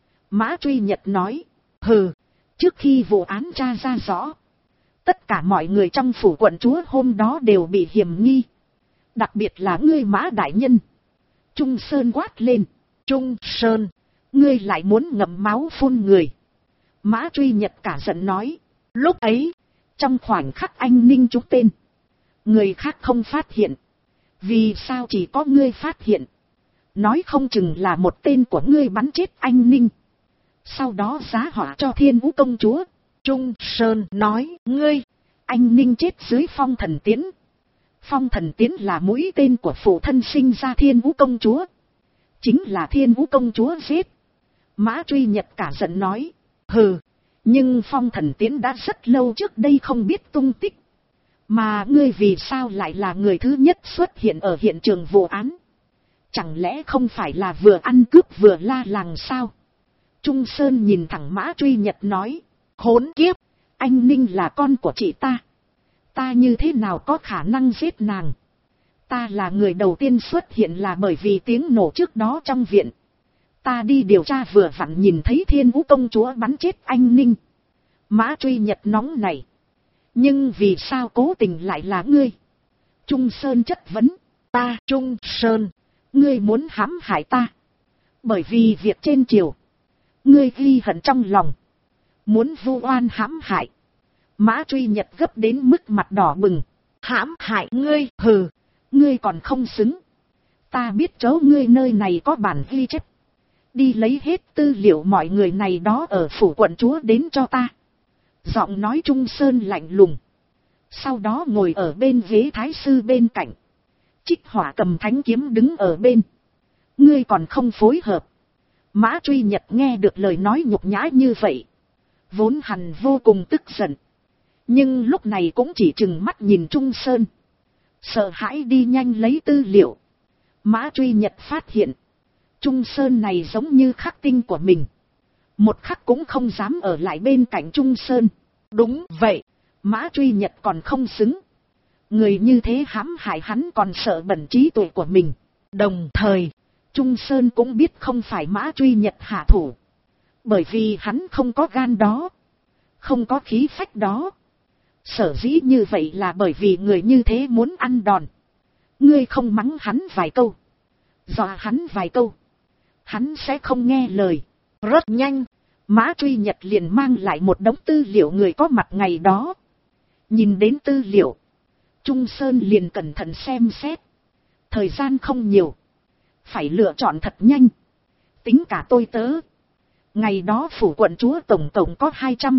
Mã Truy Nhật nói, hừ, trước khi vụ án tra ra rõ, tất cả mọi người trong phủ quận chúa hôm đó đều bị hiểm nghi. Đặc biệt là ngươi Mã đại nhân. Trung Sơn quát lên. Trung Sơn, ngươi lại muốn ngậm máu phun người. Mã Truy Nhật cả giận nói, lúc ấy, trong khoảnh khắc anh Ninh trúng tên, người khác không phát hiện. Vì sao chỉ có ngươi phát hiện? Nói không chừng là một tên của ngươi bắn chết anh Ninh, sau đó giá họa cho Thiên Vũ công chúa. Trung Sơn nói, ngươi, anh Ninh chết dưới Phong Thần Tiễn. Phong Thần Tiễn là mũi tên của phụ thân sinh ra Thiên Vũ công chúa, chính là Thiên Vũ công chúa giết. Mã Truy Nhật cả giận nói, hừ, nhưng Phong Thần Tiễn đã rất lâu trước đây không biết tung tích, mà ngươi vì sao lại là người thứ nhất xuất hiện ở hiện trường vụ án? Chẳng lẽ không phải là vừa ăn cướp vừa la làng sao? Trung Sơn nhìn thẳng Mã Truy Nhật nói, khốn kiếp, anh Ninh là con của chị ta, ta như thế nào có khả năng giết nàng? Ta là người đầu tiên xuất hiện là bởi vì tiếng nổ trước đó trong viện. Ta đi điều tra vừa vặn nhìn thấy Thiên Vũ công chúa bắn chết anh Ninh. Mã Truy Nhật nóng này. Nhưng vì sao cố tình lại là ngươi? Trung Sơn chất vấn. Ta Trung Sơn, ngươi muốn hãm hại ta. Bởi vì việc trên triều, ngươi ghi hận trong lòng, muốn vu oan hãm hại. Mã Truy Nhật gấp đến mức mặt đỏ bừng. Hãm hại ngươi? Hừ, ngươi còn không xứng. Ta biết chỗ ngươi nơi này có bản ghi chép. Đi lấy hết tư liệu mọi người này đó ở phủ quận chúa đến cho ta. Giọng nói Trung Sơn lạnh lùng. Sau đó ngồi ở bên ghế thái sư bên cạnh. Trích Hỏa cầm thánh kiếm đứng ở bên. Ngươi còn không phối hợp. Mã Truy Nhật nghe được lời nói nhục nhã như vậy, vốn hẳn vô cùng tức giận. Nhưng lúc này cũng chỉ chừng mắt nhìn Trung Sơn, sợ hãi đi nhanh lấy tư liệu. Mã Truy Nhật phát hiện, Trung Sơn này giống như khắc tinh của mình. Một khắc cũng không dám ở lại bên cạnh Trung Sơn. Đúng vậy, Mã Truy Nhật còn không xứng. Người như thế hãm hại hắn còn sợ bẩn trí tuệ của mình. Đồng thời, Trung Sơn cũng biết không phải Mã Truy Nhật hạ thủ. Bởi vì hắn không có gan đó, không có khí phách đó. Sở dĩ như vậy là bởi vì người như thế muốn ăn đòn. Ngươi không mắng hắn vài câu, dọa hắn vài câu, hắn sẽ không nghe lời. Rất nhanh, Mã Truy Nhật liền mang lại một đống tư liệu người có mặt ngày đó. Nhìn đến tư liệu, Trung Sơn liền cẩn thận xem xét. Thời gian không nhiều, phải lựa chọn thật nhanh. Tính cả tôi tớ, ngày đó phủ quận chúa tổng cộng có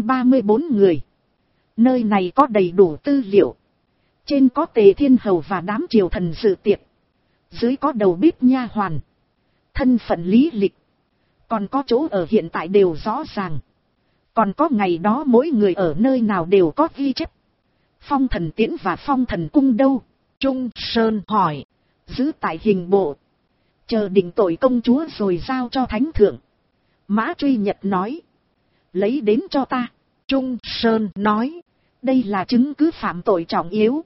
234 người. Nơi này có đầy đủ tư liệu. Trên có Tề Thiên Hầu và đám triều thần dự tiệc. Dưới có đầu bếp nha hoàn, thân phận lý lịch. Còn có chỗ ở hiện tại đều rõ ràng. Còn có ngày đó mỗi người ở nơi nào đều có ghi chép. Phong Thần Tiễn và Phong Thần Cung đâu? Trung Sơn hỏi. Giữ tại hình bộ, chờ định tội công chúa rồi giao cho thánh thượng. Mã Truy Nhật nói. Lấy đến cho ta. Trung Sơn nói. Đây là chứng cứ phạm tội trọng yếu.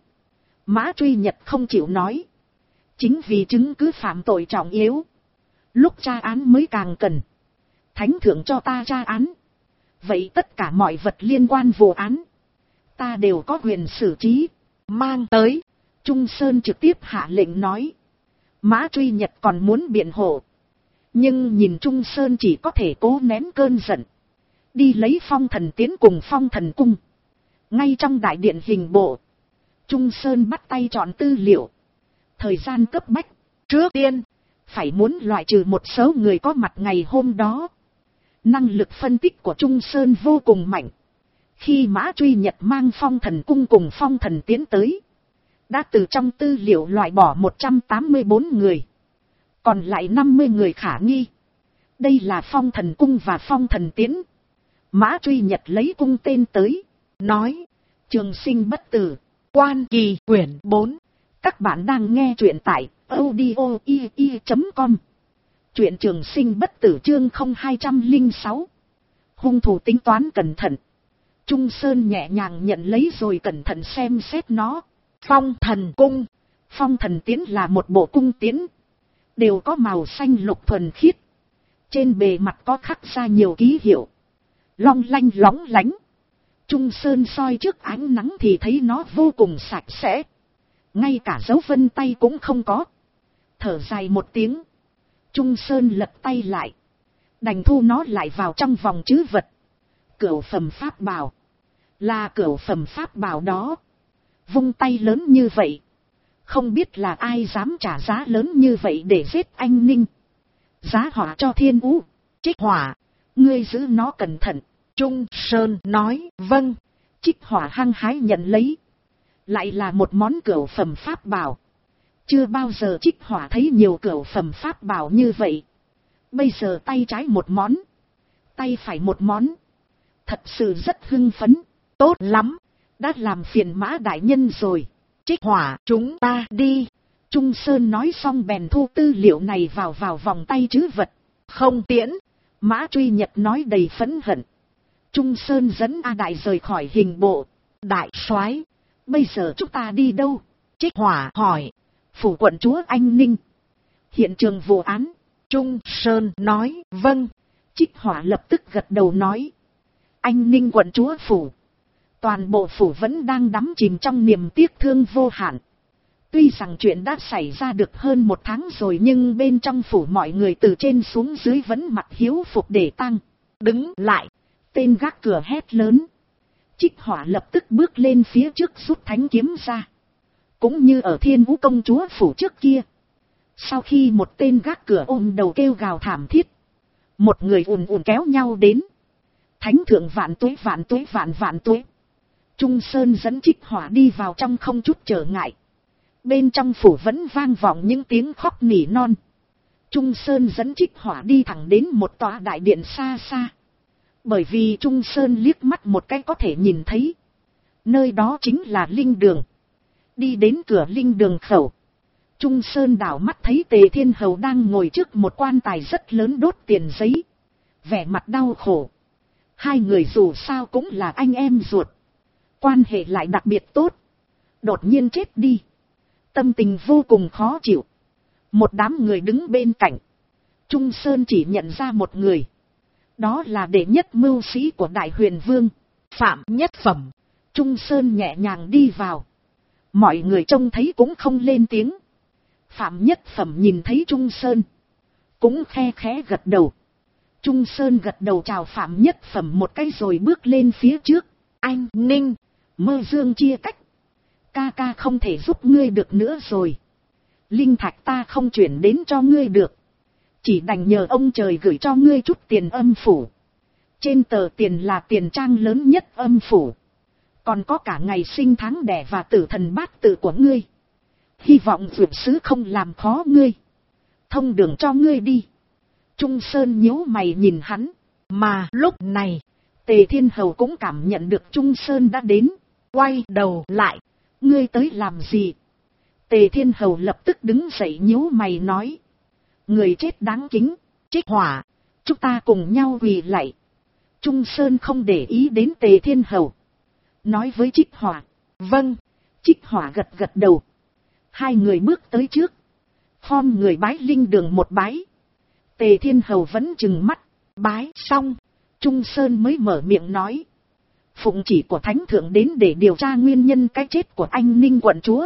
Mã Truy Nhật không chịu nói. Chính vì chứng cứ phạm tội trọng yếu, lúc tra án mới càng cần. Thánh thượng cho ta tra án, vậy tất cả mọi vật liên quan vụ án, ta đều có quyền xử trí. Mang tới. Trung Sơn trực tiếp hạ lệnh nói. Mã Truy Nhật còn muốn biện hộ, nhưng nhìn Trung Sơn chỉ có thể cố nén cơn giận. Đi lấy Phong Thần Tiễn cùng Phong Thần Cung. Ngay trong đại điện hình bộ, Trung Sơn bắt tay chọn tư liệu. Thời gian cấp bách, Trước tiên, phải muốn loại trừ một số người có mặt ngày hôm đó. Năng lực phân tích của Trung Sơn vô cùng mạnh. Khi Mã Truy Nhật mang Phong Thần Cung cùng Phong Thần tiến tới, đã từ trong tư liệu loại bỏ 184 người. Còn lại 50 người khả nghi. Đây là Phong Thần Cung và Phong Thần Tiến. Mã Truy Nhật lấy cung tên tới, nói, Trường Sinh bất tử, Quan Kỳ quyển 4. Các bạn đang nghe truyện tại audio.com. Truyện Trường Sinh bất tử chương 0206. Hung thủ tính toán cẩn thận. Trung Sơn nhẹ nhàng nhận lấy rồi cẩn thận xem xét nó. Phong Thần Cung, Phong Thần Tiến là một bộ cung tiến. Đều có màu xanh lục thuần khiết. Trên bề mặt có khắc ra nhiều ký hiệu. Long lanh lóng lánh. Trung Sơn soi trước ánh nắng thì thấy nó vô cùng sạch sẽ. Ngay cả dấu vân tay cũng không có. Thở dài một tiếng. Trung Sơn lật tay lại. Đành thu nó lại vào trong vòng trữ vật. Cửu phẩm pháp bảo. Là cửu phẩm pháp bảo đó. Vung tay lớn như vậy. Không biết là ai dám trả giá lớn như vậy để giết anh Ninh. Giá hỏa cho Thiên Ú. Trích Hỏa, ngươi giữ nó cẩn thận. Trung Sơn nói, vâng. Trích Hỏa hăng hái nhận lấy. Lại là một món cửu phẩm pháp bảo. Chưa bao giờ Trích Hỏa thấy nhiều cửu phẩm pháp bảo như vậy. Bây giờ tay trái một món, tay phải một món. Thật sự rất hưng phấn. Tốt lắm, đã làm phiền Mã đại nhân rồi. Trích Hỏa, chúng ta đi. Trung Sơn nói xong bèn thu tư liệu này vào vòng tay trữ vật. Không tiễn. Mã Truy Nhật nói đầy phẫn hận. Trung Sơn dẫn A Đại rời khỏi hình bộ. Đại soái, bây giờ chúng ta đi đâu? Trích Hỏa hỏi. Phủ quận chúa Anh Ninh. Hiện trường vụ án. Trung Sơn nói, vâng. Trích Hỏa lập tức gật đầu nói. Anh Ninh quận chúa phủ. Toàn bộ phủ vẫn đang đắm chìm trong niềm tiếc thương vô hạn. Tuy rằng chuyện đã xảy ra được hơn 1 tháng rồi nhưng bên trong phủ mọi người từ trên xuống dưới vẫn mặc hiếu phục để tang. Đứng lại. Tên gác cửa hét lớn. Trích Hỏa lập tức bước lên phía trước rút thánh kiếm ra. Cũng như ở Thiên Vũ công chúa phủ trước kia. Sau khi một tên gác cửa ôm đầu kêu gào thảm thiết. Một người ùn kéo nhau đến. Thánh thượng vạn tuế vạn tuế vạn vạn tuế. Trung Sơn dẫn Trích Hỏa đi vào trong không chút trở ngại. Bên trong phủ vẫn vang vọng những tiếng khóc nỉ non. Trung Sơn dẫn Trích Hỏa đi thẳng đến một tòa đại điện xa xa. Bởi vì Trung Sơn liếc mắt một cái có thể nhìn thấy. Nơi đó chính là linh đường. Đi đến cửa linh đường khẩu. Trung Sơn đảo mắt thấy Tề Thiên Hầu đang ngồi trước một quan tài rất lớn đốt tiền giấy. Vẻ mặt đau khổ. Hai người dù sao cũng là anh em ruột. Quan hệ lại đặc biệt tốt. Đột nhiên chết đi. Tâm tình vô cùng khó chịu. Một đám người đứng bên cạnh. Trung Sơn chỉ nhận ra một người. Đó là đệ nhất mưu sĩ của Đại Huyền Vương. Phạm Nhất Phẩm. Trung Sơn nhẹ nhàng đi vào. Mọi người trông thấy cũng không lên tiếng. Phạm Nhất Phẩm nhìn thấy Trung Sơn. Cũng khe khẽ gật đầu. Trung Sơn gật đầu chào Phạm Nhất Phẩm một cái rồi bước lên phía trước. Anh Ninh, Mơ Dương chia cách. Ca ca không thể giúp ngươi được nữa rồi. Linh thạch ta không chuyển đến cho ngươi được. Chỉ đành nhờ ông trời gửi cho ngươi chút tiền âm phủ. Trên tờ tiền là tiền trang lớn nhất âm phủ. Còn có cả ngày sinh tháng đẻ và tử thần bát tự của ngươi. Hy vọng dược sứ không làm khó ngươi. Thông đường cho ngươi đi. Trung Sơn nhíu mày nhìn hắn. Mà lúc này, Tề Thiên Hầu cũng cảm nhận được Trung Sơn đã đến. Quay đầu lại. Ngươi tới làm gì? Tề Thiên Hầu lập tức đứng dậy nhíu mày nói. Người chết đáng kính. Trích Hỏa, chúng ta cùng nhau quỳ lạy. Trung Sơn không để ý đến Tề Thiên Hầu. Nói với Trích Hỏa. Vâng. Trích Hỏa gật gật đầu. Hai người bước tới trước. Khom người bái linh đường một bái. Tề Thiên Hầu vẫn trừng mắt. Bái xong. Trung Sơn mới mở miệng nói. Phụng chỉ của Thánh Thượng đến để điều tra nguyên nhân cái chết của anh Ninh quận chúa.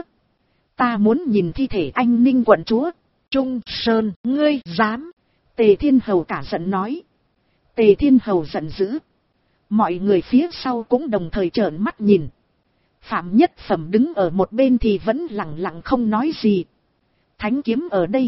Ta muốn nhìn thi thể anh Ninh quận chúa. Trung Sơn, ngươi dám. Tề Thiên Hầu cả giận nói. Tề Thiên Hầu giận dữ. Mọi người phía sau cũng đồng thời trợn mắt nhìn. Phạm Nhất Phẩm đứng ở một bên thì vẫn lặng lặng không nói gì. Thánh kiếm ở đây.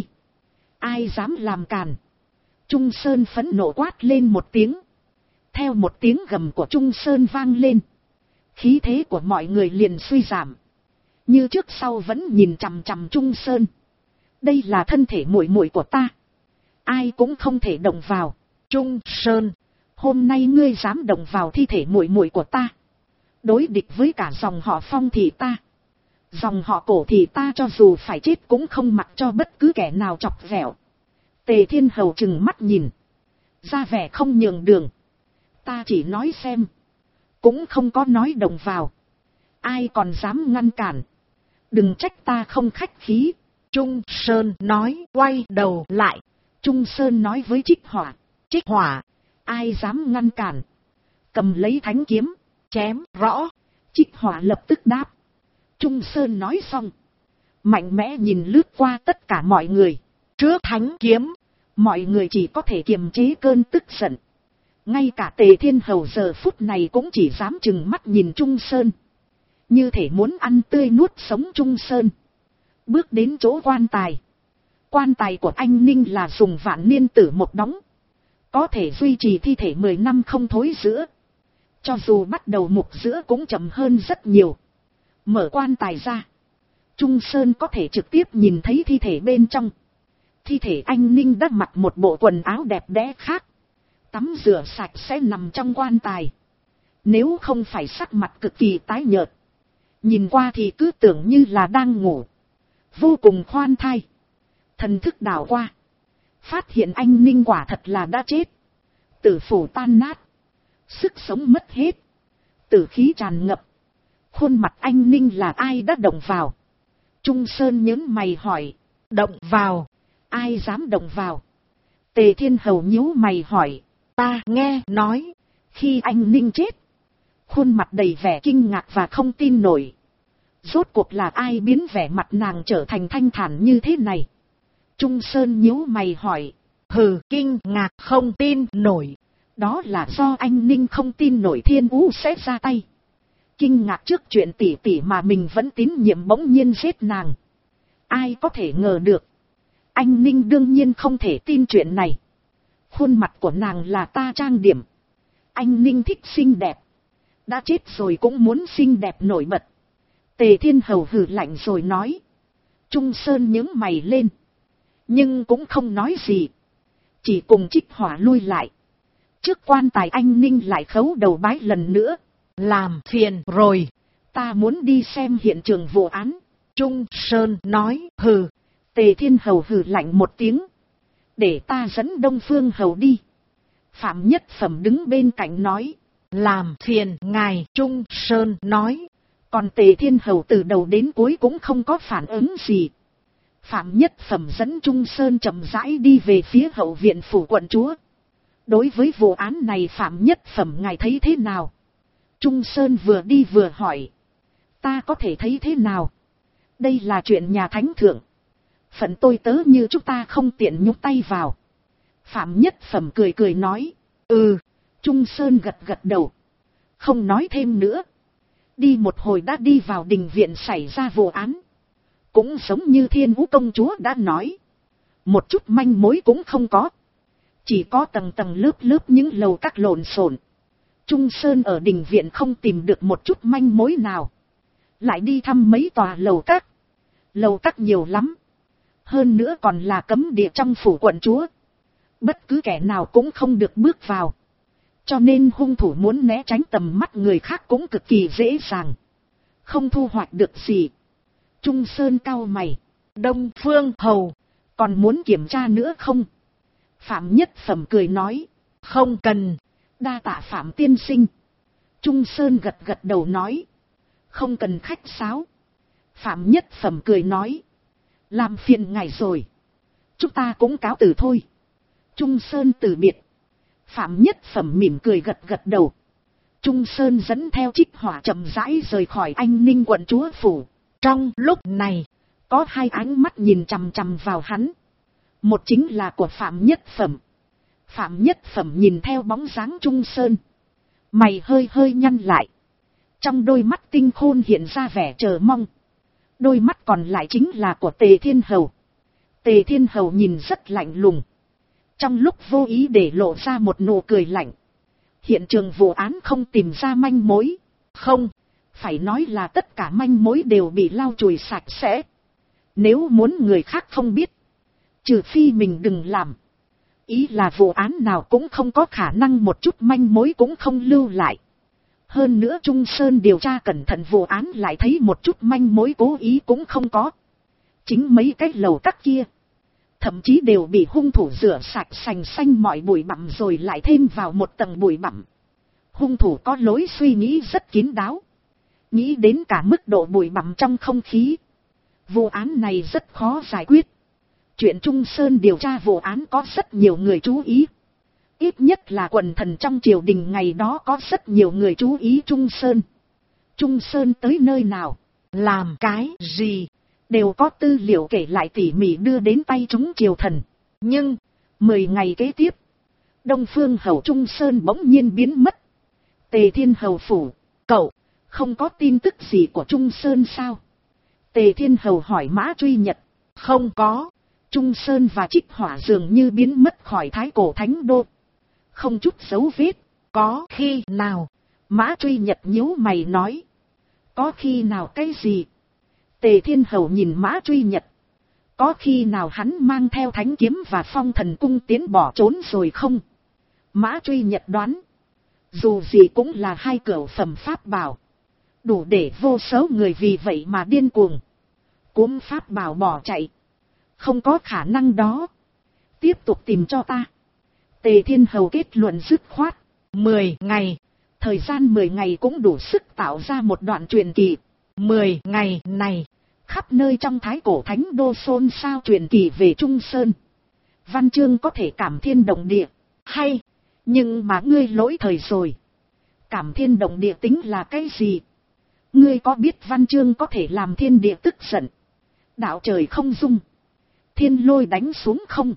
Ai dám làm càn. Trung Sơn phẫn nộ quát lên một tiếng. Theo một tiếng gầm của Trung Sơn vang lên. Khí thế của mọi người liền suy giảm. Như trước sau vẫn nhìn chằm chằm Trung Sơn. Đây là thân thể muội muội của ta. Ai cũng không thể động vào. Trung Sơn, hôm nay ngươi dám động vào thi thể muội muội của ta. Đối địch với cả dòng họ Phong thì ta. Dòng họ Cổ thì ta cho dù phải chết cũng không mặc cho bất cứ kẻ nào chọc ghẹo. Tề Thiên Hầu trừng mắt nhìn. Ra vẻ không nhường đường. Ta chỉ nói xem. Cũng không có nói động vào. Ai còn dám ngăn cản. Đừng trách ta không khách khí. Trung Sơn nói, quay đầu lại. Trung Sơn nói với Trích Hỏa. Trích Hỏa, ai dám ngăn cản. Cầm lấy thánh kiếm, chém rõ. Trích Hỏa lập tức đáp. Trung Sơn nói xong. Mạnh mẽ nhìn lướt qua tất cả mọi người. Trước thánh kiếm, mọi người chỉ có thể kiềm chế cơn tức giận. Ngay cả Tề Thiên Hầu giờ phút này cũng chỉ dám chừng mắt nhìn Trung Sơn. Như thể muốn ăn tươi nuốt sống Trung Sơn. Bước đến chỗ quan tài. Quan tài của anh Ninh là dùng vạn niên tử mộc đóng. Có thể duy trì thi thể 10 năm không thối rữa. Cho dù bắt đầu mục rữa cũng chậm hơn rất nhiều. Mở quan tài ra. Trung Sơn có thể trực tiếp nhìn thấy thi thể bên trong. Thi thể anh Ninh đã mặc một bộ quần áo đẹp đẽ khác. Tắm rửa sạch sẽ nằm trong quan tài. Nếu không phải sắc mặt cực kỳ tái nhợt. Nhìn qua thì cứ tưởng như là đang ngủ. Vô cùng khoan thai. Thần thức đảo qua. Phát hiện anh Ninh quả thật là đã chết. Tử phủ tan nát. Sức sống mất hết. Tử khí tràn ngập. Khuôn mặt anh Ninh là ai đã động vào. Trung Sơn nhớn mày hỏi. Động vào. Ai dám động vào. Tề Thiên Hầu nhíu mày hỏi. Ta nghe nói. Khi anh Ninh chết. Khuôn mặt đầy vẻ kinh ngạc và không tin nổi. Rốt cuộc là ai biến vẻ mặt nàng trở thành thanh thản như thế này. Trung Sơn nhíu mày hỏi. Hừ, kinh ngạc không tin nổi. Đó là do anh Ninh không tin nổi Thiên Vũ sẽ ra tay. Kinh ngạc trước chuyện tỉ tỉ mà mình vẫn tín nhiệm bỗng nhiên giết nàng. Ai có thể ngờ được. Anh Ninh đương nhiên không thể tin chuyện này. Khuôn mặt của nàng là ta trang điểm. Anh Ninh thích xinh đẹp. Đã chết rồi cũng muốn xinh đẹp nổi bật. Tề Thiên Hầu hừ lạnh rồi nói. Trung Sơn nhướng mày lên. Nhưng cũng không nói gì. Chỉ cùng Trích Hỏa lui lại. Trước quan tài anh Ninh lại khấu đầu bái lần nữa. Làm phiền rồi. Ta muốn đi xem hiện trường vụ án. Trung Sơn nói hừ. Tề Thiên Hầu hừ lạnh một tiếng. Để ta dẫn Đông Phương Hầu đi. Phạm Nhất Phẩm đứng bên cạnh nói. Làm phiền ngài. Trung Sơn nói. Còn Tề Thiên Hầu từ đầu đến cuối cũng không có phản ứng gì. Phạm Nhất Phẩm dẫn Trung Sơn chậm rãi đi về phía hậu viện phủ quận chúa. Đối với vụ án này Phạm Nhất Phẩm ngài thấy thế nào? Trung Sơn vừa đi vừa hỏi. Ta có thể thấy thế nào? Đây là chuyện nhà thánh thượng. Phận tôi tớ như chúng ta không tiện nhúc tay vào. Phạm Nhất Phẩm cười cười nói. Ừ. Trung Sơn gật gật đầu. Không nói thêm nữa. Đi một hồi đã đi vào đình viện xảy ra vụ án. Cũng giống như Thiên Vũ công chúa đã nói. Một chút manh mối cũng không có. Chỉ có tầng tầng lớp lớp những lầu các lộn xộn. Trung Sơn ở đình viện không tìm được một chút manh mối nào. Lại đi thăm mấy tòa lầu các. Lầu các nhiều lắm. Hơn nữa còn là cấm địa trong phủ quận chúa. Bất cứ kẻ nào cũng không được bước vào. Cho nên hung thủ muốn né tránh tầm mắt người khác cũng cực kỳ dễ dàng. Không thu hoạch được gì. Trung Sơn cau mày. Đông Phương Hầu. Còn muốn kiểm tra nữa không? Phạm Nhất Phẩm cười nói. Không cần. Đa tạ Phạm tiên sinh. Trung Sơn gật gật đầu nói. Không cần khách sáo. Phạm Nhất Phẩm cười nói. Làm phiền ngài rồi. Chúng ta cũng cáo từ thôi. Trung Sơn từ biệt. Phạm Nhất Phẩm mỉm cười gật gật đầu. Trung Sơn dẫn theo Trích Hỏa chậm rãi rời khỏi Anh Ninh quận chúa phủ. Trong lúc này, có hai ánh mắt nhìn chằm chằm vào hắn. Một chính là của Phạm Nhất Phẩm. Phạm Nhất Phẩm nhìn theo bóng dáng Trung Sơn. Mày hơi hơi nhăn lại. Trong đôi mắt tinh khôn hiện ra vẻ chờ mong. Đôi mắt còn lại chính là của Tề Thiên Hầu. Tề Thiên Hầu nhìn rất lạnh lùng. Trong lúc vô ý để lộ ra một nụ cười lạnh. Hiện trường vụ án không tìm ra manh mối. Không, phải nói là tất cả manh mối đều bị lau chùi sạch sẽ. Nếu muốn người khác không biết, trừ phi mình đừng làm. Ý là vụ án nào cũng không có khả năng một chút manh mối cũng không lưu lại. Hơn nữa Trung Sơn điều tra cẩn thận vụ án lại thấy một chút manh mối cố ý cũng không có. Chính mấy cái lầu các kia, thậm chí đều bị hung thủ rửa sạch sành xanh mọi bụi bặm rồi lại thêm vào một tầng bụi bặm. Hung thủ có lối suy nghĩ rất kín đáo. Nghĩ đến cả mức độ bụi bặm trong không khí. Vụ án này rất khó giải quyết. Chuyện Trung Sơn điều tra vụ án có rất nhiều người chú ý. Ít nhất là quần thần trong triều đình ngày đó có rất nhiều người chú ý Trung Sơn. Trung Sơn tới nơi nào, làm cái gì, đều có tư liệu kể lại tỉ mỉ đưa đến tay chúng triều thần. Nhưng, 10 ngày kế tiếp, Đông Phương Hầu Trung Sơn bỗng nhiên biến mất. Tề Thiên Hầu phủ, cậu, không có tin tức gì của Trung Sơn sao? Tề Thiên Hầu hỏi Mã Truy Nhật. Không có, Trung Sơn và Trích Hỏa dường như biến mất khỏi Thái Cổ Thánh Đô. Không chút dấu vết. Có khi nào? Mã Truy Nhật nhíu mày nói. Có khi nào cái gì? Tề Thiên Hầu nhìn Mã Truy Nhật. Có khi nào hắn mang theo thánh kiếm và phong thần cung tiến bỏ trốn rồi không? Mã Truy Nhật đoán. Dù gì cũng là 2 cửu phẩm pháp bảo. Đủ để vô số người vì vậy mà điên cuồng. Cúm pháp bảo bỏ chạy. Không có khả năng đó. Tiếp tục tìm cho ta. Tề Thiên Hầu kết luận dứt khoát. 10 ngày. Thời gian 10 ngày cũng đủ sức tạo ra một đoạn truyền kỳ. 10 ngày này, khắp nơi trong Thái Cổ Thánh Đô xôn xao truyền kỳ về Trung Sơn. Văn chương có thể cảm thiên động địa. Hay, nhưng mà ngươi lỗi thời rồi. Cảm thiên động địa tính là cái gì? Ngươi có biết văn chương có thể làm thiên địa tức giận? Đạo trời không dung. Thiên lôi đánh xuống không?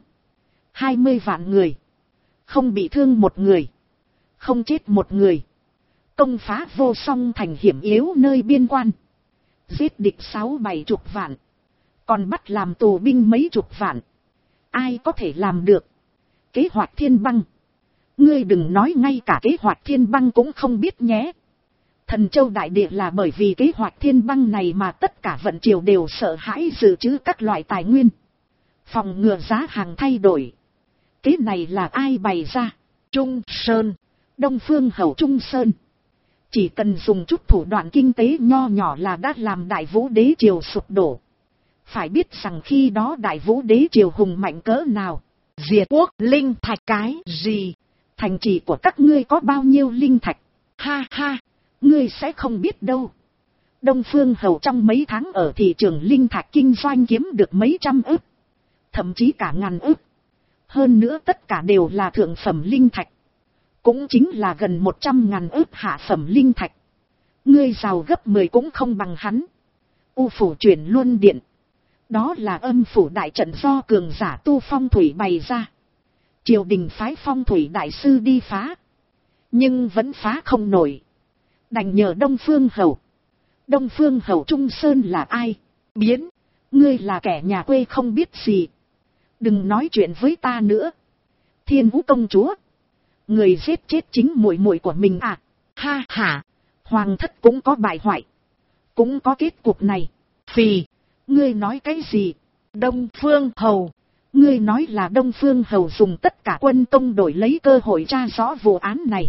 20 vạn người. Không bị thương một người. Không chết một người. Công phá vô song thành hiểm yếu nơi biên quan. Giết địch 6-7 chục vạn. Còn bắt làm tù binh mấy chục vạn. Ai có thể làm được? Kế hoạch thiên băng. Ngươi đừng nói ngay cả kế hoạch thiên băng cũng không biết nhé. Thần Châu Đại Địa là bởi vì kế hoạch thiên băng này mà tất cả vận triều đều sợ hãi dự trữ các loại tài nguyên. Phòng ngừa giá hàng thay đổi. Kế này là ai bày ra? Trung Sơn. Đông Phương Hầu Trung Sơn. Chỉ cần dùng chút thủ đoạn kinh tế nho nhỏ là đã làm Đại Vũ Đế Triều sụp đổ. Phải biết rằng khi đó Đại Vũ Đế Triều hùng mạnh cỡ nào. Diệt quốc linh thạch cái gì? Thành trì của các ngươi có bao nhiêu linh thạch? Ha ha, ngươi sẽ không biết đâu. Đông Phương Hầu trong mấy tháng ở thị trường linh thạch kinh doanh kiếm được mấy trăm ức. Thậm chí cả ngàn ức. Hơn nữa tất cả đều là thượng phẩm linh thạch. Cũng chính là gần 100.000 ức hạ phẩm linh thạch. Ngươi giàu gấp 10 cũng không bằng hắn. U phủ chuyển luân điện. Đó là âm phủ đại trận do cường giả tu phong thủy bày ra. Triều đình phái phong thủy đại sư đi phá. Nhưng vẫn phá không nổi. Đành nhờ Đông Phương Hầu. Đông Phương Hầu Trung Sơn là ai? Biến. Ngươi là kẻ nhà quê không biết gì. Đừng nói chuyện với ta nữa. Thiên Vũ công chúa. Người giết chết chính muội muội của mình à? Ha ha. Hoàng thất cũng có bại hoại. Cũng có kết cục này. Phì. Ngươi nói cái gì? Đông Phương Hầu. Ngươi nói là Đông Phương Hầu dùng tất cả quân công đổi lấy cơ hội tra rõ vụ án này.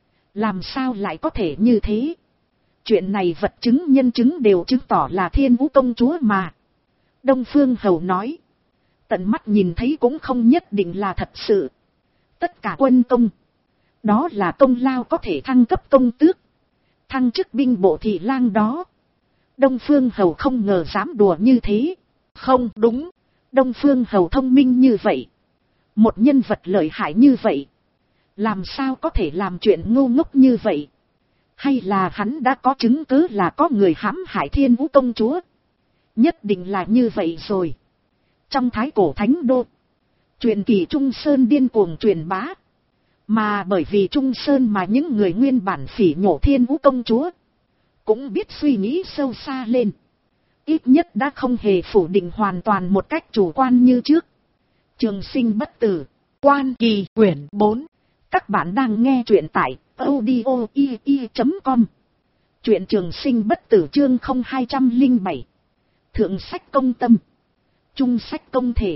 Làm sao lại có thể như thế? Chuyện này vật chứng nhân chứng đều chứng tỏ là Thiên Vũ công chúa mà. Đông Phương Hầu nói. Tận mắt nhìn thấy cũng không nhất định là thật sự. Tất cả quân công. Đó là công lao có thể thăng cấp công tước. Thăng chức binh bộ thị lang đó. Đông Phương Hầu không ngờ dám đùa như thế. Không đúng. Đông Phương Hầu thông minh như vậy. Một nhân vật lợi hại như vậy. Làm sao có thể làm chuyện ngu ngốc như vậy? Hay là hắn đã có chứng cứ là có người hãm hại Thiên Vũ công chúa? Nhất định là như vậy rồi. Trong Thái Cổ Thánh Đô. Truyền kỳ Trung Sơn điên cuồng truyền bá. Mà bởi vì Trung Sơn mà những người nguyên bản phỉ nhổ Thiên Vũ công chúa. Cũng biết suy nghĩ sâu xa lên. ít nhất đã không hề phủ định hoàn toàn một cách chủ quan như trước. Trường sinh bất tử, Quan Kỳ quyển 4. Các bạn đang nghe truyện tại audio.com. Truyện Trường sinh bất tử chương 0207. Thượng sách công tâm, trung sách công thể,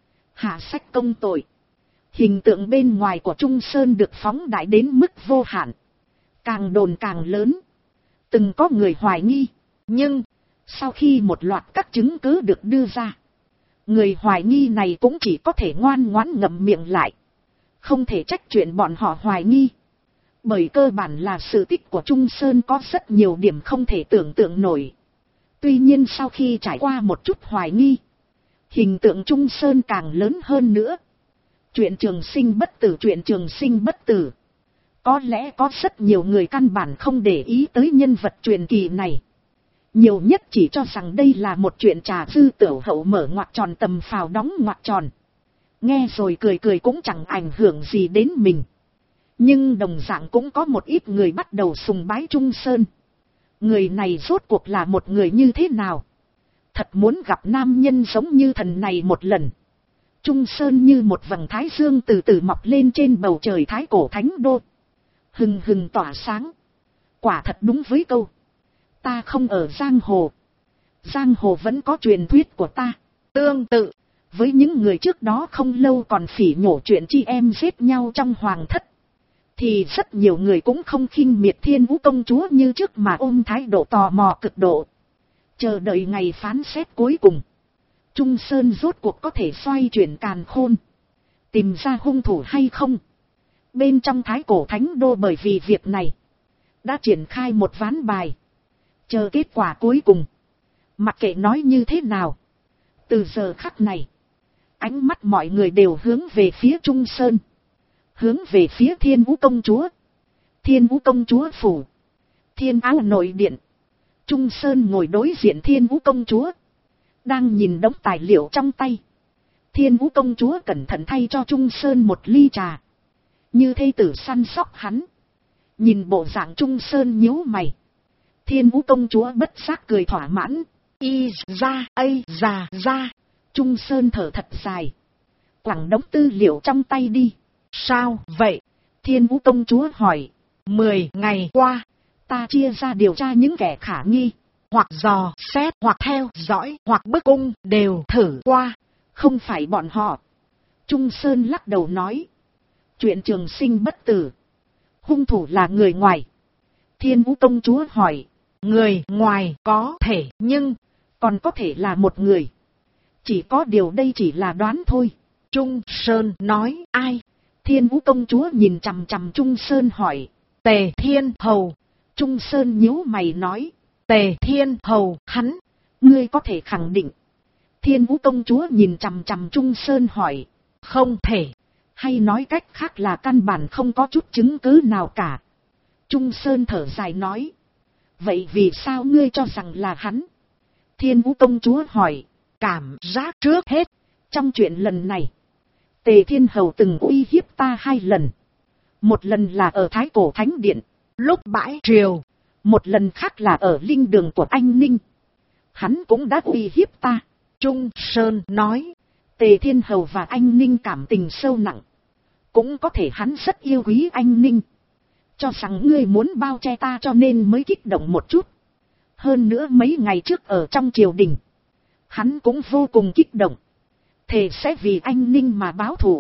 hạ sách công tội. Hình tượng bên ngoài của Trung Sơn được phóng đại đến mức vô hạn. Càng đồn càng lớn. Từng có người hoài nghi. Nhưng, sau khi một loạt các chứng cứ được đưa ra, người hoài nghi này cũng chỉ có thể ngoan ngoãn ngậm miệng lại. Không thể trách chuyện bọn họ hoài nghi. Bởi cơ bản là sự tích của Trung Sơn có rất nhiều điểm không thể tưởng tượng nổi. Tuy nhiên sau khi trải qua một chút hoài nghi, hình tượng Trung Sơn càng lớn hơn nữa. Chuyện Trường sinh bất tử, chuyện Trường sinh bất tử. Có lẽ có rất nhiều người căn bản không để ý tới nhân vật truyền kỳ này. Nhiều nhất chỉ cho rằng đây là một chuyện trà dư tiểu hậu mở ngoặc tròn tầm phào đóng ngoặc tròn. Nghe rồi cười cười cũng chẳng ảnh hưởng gì đến mình. Nhưng đồng dạng cũng có một ít người bắt đầu sùng bái Trung Sơn. Người này rốt cuộc là một người như thế nào? Thật muốn gặp nam nhân giống như thần này một lần. Trung Sơn như một vầng thái dương từ từ mọc lên trên bầu trời thái cổ thánh đô. Hừng hừng tỏa sáng. Quả thật đúng với câu: ta không ở giang hồ, giang hồ vẫn có truyền thuyết của ta. Tương tự với những người trước đó không lâu còn phỉ nhổ chuyện chi em giết nhau trong hoàng thất, thì rất nhiều người cũng không khinh miệt Thiên Vũ công chúa như trước mà ôm thái độ tò mò cực độ, chờ đợi ngày phán xét cuối cùng. Trung Sơn rốt cuộc có thể xoay chuyển càn khôn, tìm ra hung thủ hay không? Bên trong thái cổ thánh đô bởi vì việc này đã triển khai một ván bài, chờ kết quả cuối cùng. Mặc kệ nói như thế nào, từ giờ khắc này, ánh mắt mọi người đều hướng về phía Trung Sơn, hướng về phía Thiên Vũ công chúa, Thiên Vũ công chúa phủ, Thiên Áo nội điện. Trung Sơn ngồi đối diện Thiên Vũ công chúa, đang nhìn đống tài liệu trong tay. Thiên Vũ công chúa cẩn thận thay cho Trung Sơn một ly trà, như thê tử săn sóc hắn. Nhìn bộ dạng Trung Sơn nhíu mày, Thiên Vũ công chúa bất giác cười thỏa mãn. Y ra, ây già ra. Trung Sơn thở thật dài, quẳng đống tư liệu trong tay đi. Sao vậy? Thiên Vũ công chúa hỏi. 10 ngày qua, ta chia ra điều tra những kẻ khả nghi, hoặc dò xét, hoặc theo dõi, hoặc bức cung, đều thử qua. Không phải bọn họ. Trung Sơn lắc đầu nói. Chuyện Trường sinh bất tử, hung thủ là người ngoài. Thiên Vũ công chúa hỏi. Người ngoài có thể, nhưng còn có thể là một người. Chỉ có điều đây chỉ là đoán thôi. Trung Sơn nói. Ai? Thiên Vũ công chúa nhìn chằm chằm Trung Sơn hỏi. Tề Thiên Hầu. Trung Sơn nhíu mày nói. Tề Thiên Hầu, hắn, ngươi có thể khẳng định? Thiên Vũ công chúa nhìn chằm chằm Trung Sơn hỏi. Không thể. Hay nói cách khác là căn bản không có chút chứng cứ nào cả. Trung Sơn thở dài nói. Vậy vì sao ngươi cho rằng là hắn? Thiên Vũ công chúa hỏi. Cảm giác trước hết, trong chuyện lần này, Tề Thiên Hầu từng uy hiếp ta 2 lần. Một lần là ở Thái Cổ Thánh Điện, lúc bãi triều. Một lần khác là ở linh đường của anh Ninh. Hắn cũng đã uy hiếp ta. Trung Sơn nói. Tề Thiên Hầu và anh Ninh cảm tình sâu nặng. Cũng có thể hắn rất yêu quý anh Ninh, cho rằng ngươi muốn bao che ta cho nên mới kích động một chút. Hơn nữa mấy ngày trước ở trong triều đình, hắn cũng vô cùng kích động, thề sẽ vì anh Ninh mà báo thù.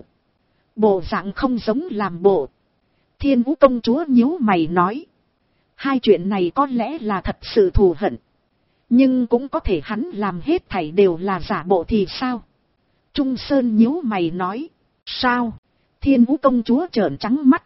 Bộ dạng không giống làm bộ. Thiên Vũ công chúa nhíu mày nói. 2 chuyện này có lẽ là thật sự thù hận, nhưng cũng có thể hắn làm hết thảy đều là giả bộ thì sao? Trung Sơn nhíu mày nói. Sao? Thiên Vũ công chúa trợn trắng mắt.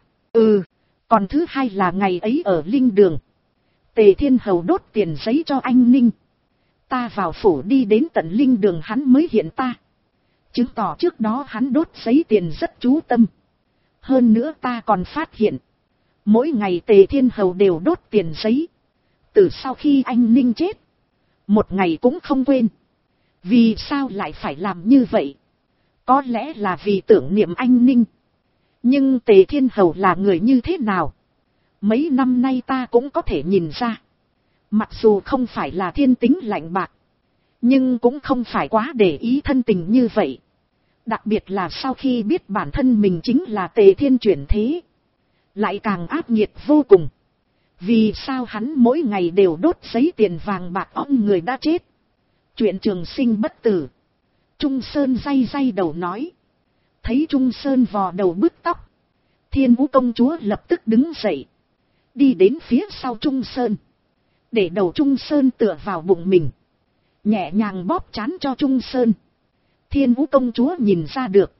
Còn thứ 2 là ngày ấy ở linh đường, Tề Thiên Hầu đốt tiền giấy cho anh Ninh. Ta vào phủ đi đến tận linh đường hắn mới hiện ta, chứng tỏ trước đó hắn đốt giấy tiền rất chú tâm. Hơn nữa ta còn phát hiện, mỗi ngày Tề Thiên Hầu đều đốt tiền giấy. Từ sau khi anh Ninh chết, một ngày cũng không quên. Vì sao lại phải làm như vậy? Có lẽ là vì tưởng niệm anh Ninh. Nhưng Tề Thiên Hầu là người như thế nào? Mấy năm nay ta cũng có thể nhìn ra. Mặc dù không phải là thiên tính lạnh bạc, Nhưng cũng không phải quá để ý thân tình như vậy. Đặc biệt là sau khi biết bản thân mình chính là Tề Thiên chuyển thế. Lại càng ác nghiệt vô cùng. Vì sao hắn mỗi ngày đều đốt giấy tiền vàng bạc ong người đã chết. Chuyện trường sinh bất tử. Trung Sơn day day đầu nói. Thấy Trung Sơn vò đầu bứt tóc. Thiên Vũ công chúa lập tức đứng dậy. Đi đến phía sau Trung Sơn. Để đầu Trung Sơn tựa vào bụng mình. Nhẹ nhàng bóp trán cho Trung Sơn. Thiên Vũ công chúa nhìn ra được.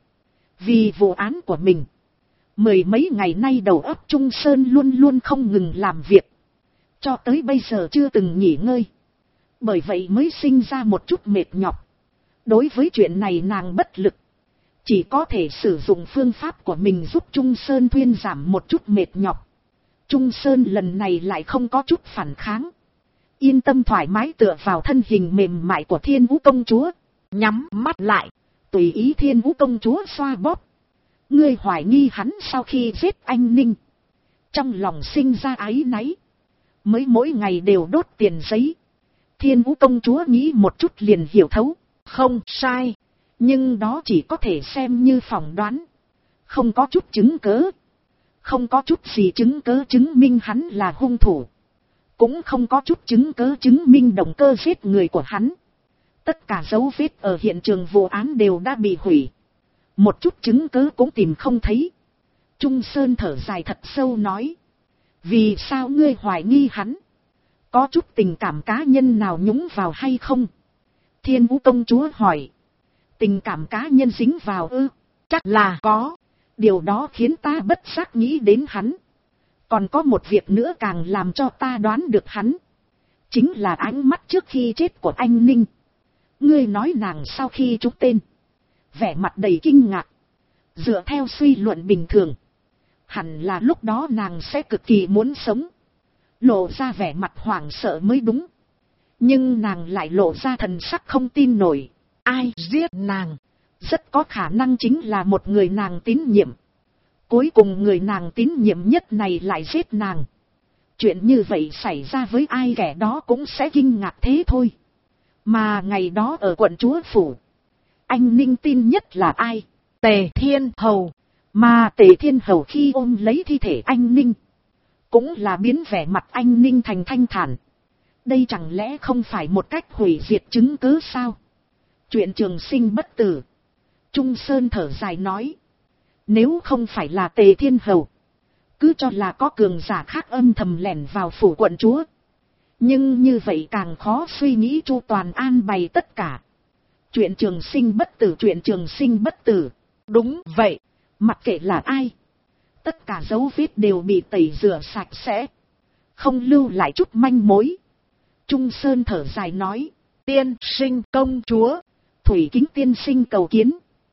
Vì vụ án của mình. Mười mấy ngày nay đầu óc Trung Sơn luôn luôn không ngừng làm việc. Cho tới bây giờ chưa từng nghỉ ngơi. Bởi vậy mới sinh ra một chút mệt nhọc. Đối với chuyện này nàng bất lực. Chỉ có thể sử dụng phương pháp của mình giúp Trung Sơn thuyên giảm một chút mệt nhọc. Trung Sơn lần này lại không có chút phản kháng. Yên tâm thoải mái tựa vào thân hình mềm mại của Thiên Vũ công chúa. Nhắm mắt lại. Tùy ý Thiên Vũ công chúa xoa bóp. Ngươi hoài nghi hắn sau khi giết anh Ninh. Trong lòng sinh ra áy náy. Mới mỗi ngày đều đốt tiền giấy. Thiên Vũ công chúa nghĩ một chút liền hiểu thấu. Không sai. Nhưng đó chỉ có thể xem như phỏng đoán. Không có chút chứng cớ. Không có chút gì chứng cớ chứng minh hắn là hung thủ. Cũng không có chút chứng cớ chứng minh động cơ giết người của hắn. Tất cả dấu vết ở hiện trường vụ án đều đã bị hủy. Một chút chứng cớ cũng tìm không thấy. Trung Sơn thở dài thật sâu nói. Vì sao ngươi hoài nghi hắn? Có chút tình cảm cá nhân nào nhúng vào hay không? Thiên Vũ công chúa hỏi. Tình cảm cá nhân dính vào ư? Chắc là có. Điều đó khiến ta bất giác nghĩ đến hắn. Còn có một việc nữa càng làm cho ta đoán được hắn. Chính là ánh mắt trước khi chết của anh Ninh. Ngươi nói nàng sau khi trúng tên. Vẻ mặt đầy kinh ngạc. Dựa theo suy luận bình thường. Hẳn là lúc đó nàng sẽ cực kỳ muốn sống. Lộ ra vẻ mặt hoảng sợ mới đúng. Nhưng nàng lại lộ ra thần sắc không tin nổi. Ai giết nàng? Rất có khả năng chính là một người nàng tín nhiệm. Cuối cùng người nàng tín nhiệm nhất này lại giết nàng. Chuyện như vậy xảy ra với ai kẻ đó cũng sẽ kinh ngạc thế thôi. Mà ngày đó ở quận Chúa Phủ. Anh Ninh tin nhất là ai? Tề Thiên Hầu. Mà Tề Thiên Hầu khi ôm lấy thi thể anh Ninh. Cũng là biến vẻ mặt anh Ninh thành thanh thản. Đây chẳng lẽ không phải một cách hủy diệt chứng cứ sao? Chuyện trường sinh bất tử. Trung Sơn thở dài nói. Nếu không phải là Tề Thiên Hầu. Cứ cho là có cường giả khác âm thầm lẻn vào phủ quận chúa. Nhưng như vậy càng khó suy nghĩ chu toàn an bày tất cả. Chuyện trường sinh bất tử, chuyện trường sinh bất tử. Đúng vậy. Mặc kệ là ai. Tất cả dấu vết đều bị tẩy rửa sạch sẽ. Không lưu lại chút manh mối. Trung Sơn thở dài nói. Tiên sinh công chúa. Thủy Kính tiên sinh cầu kiến.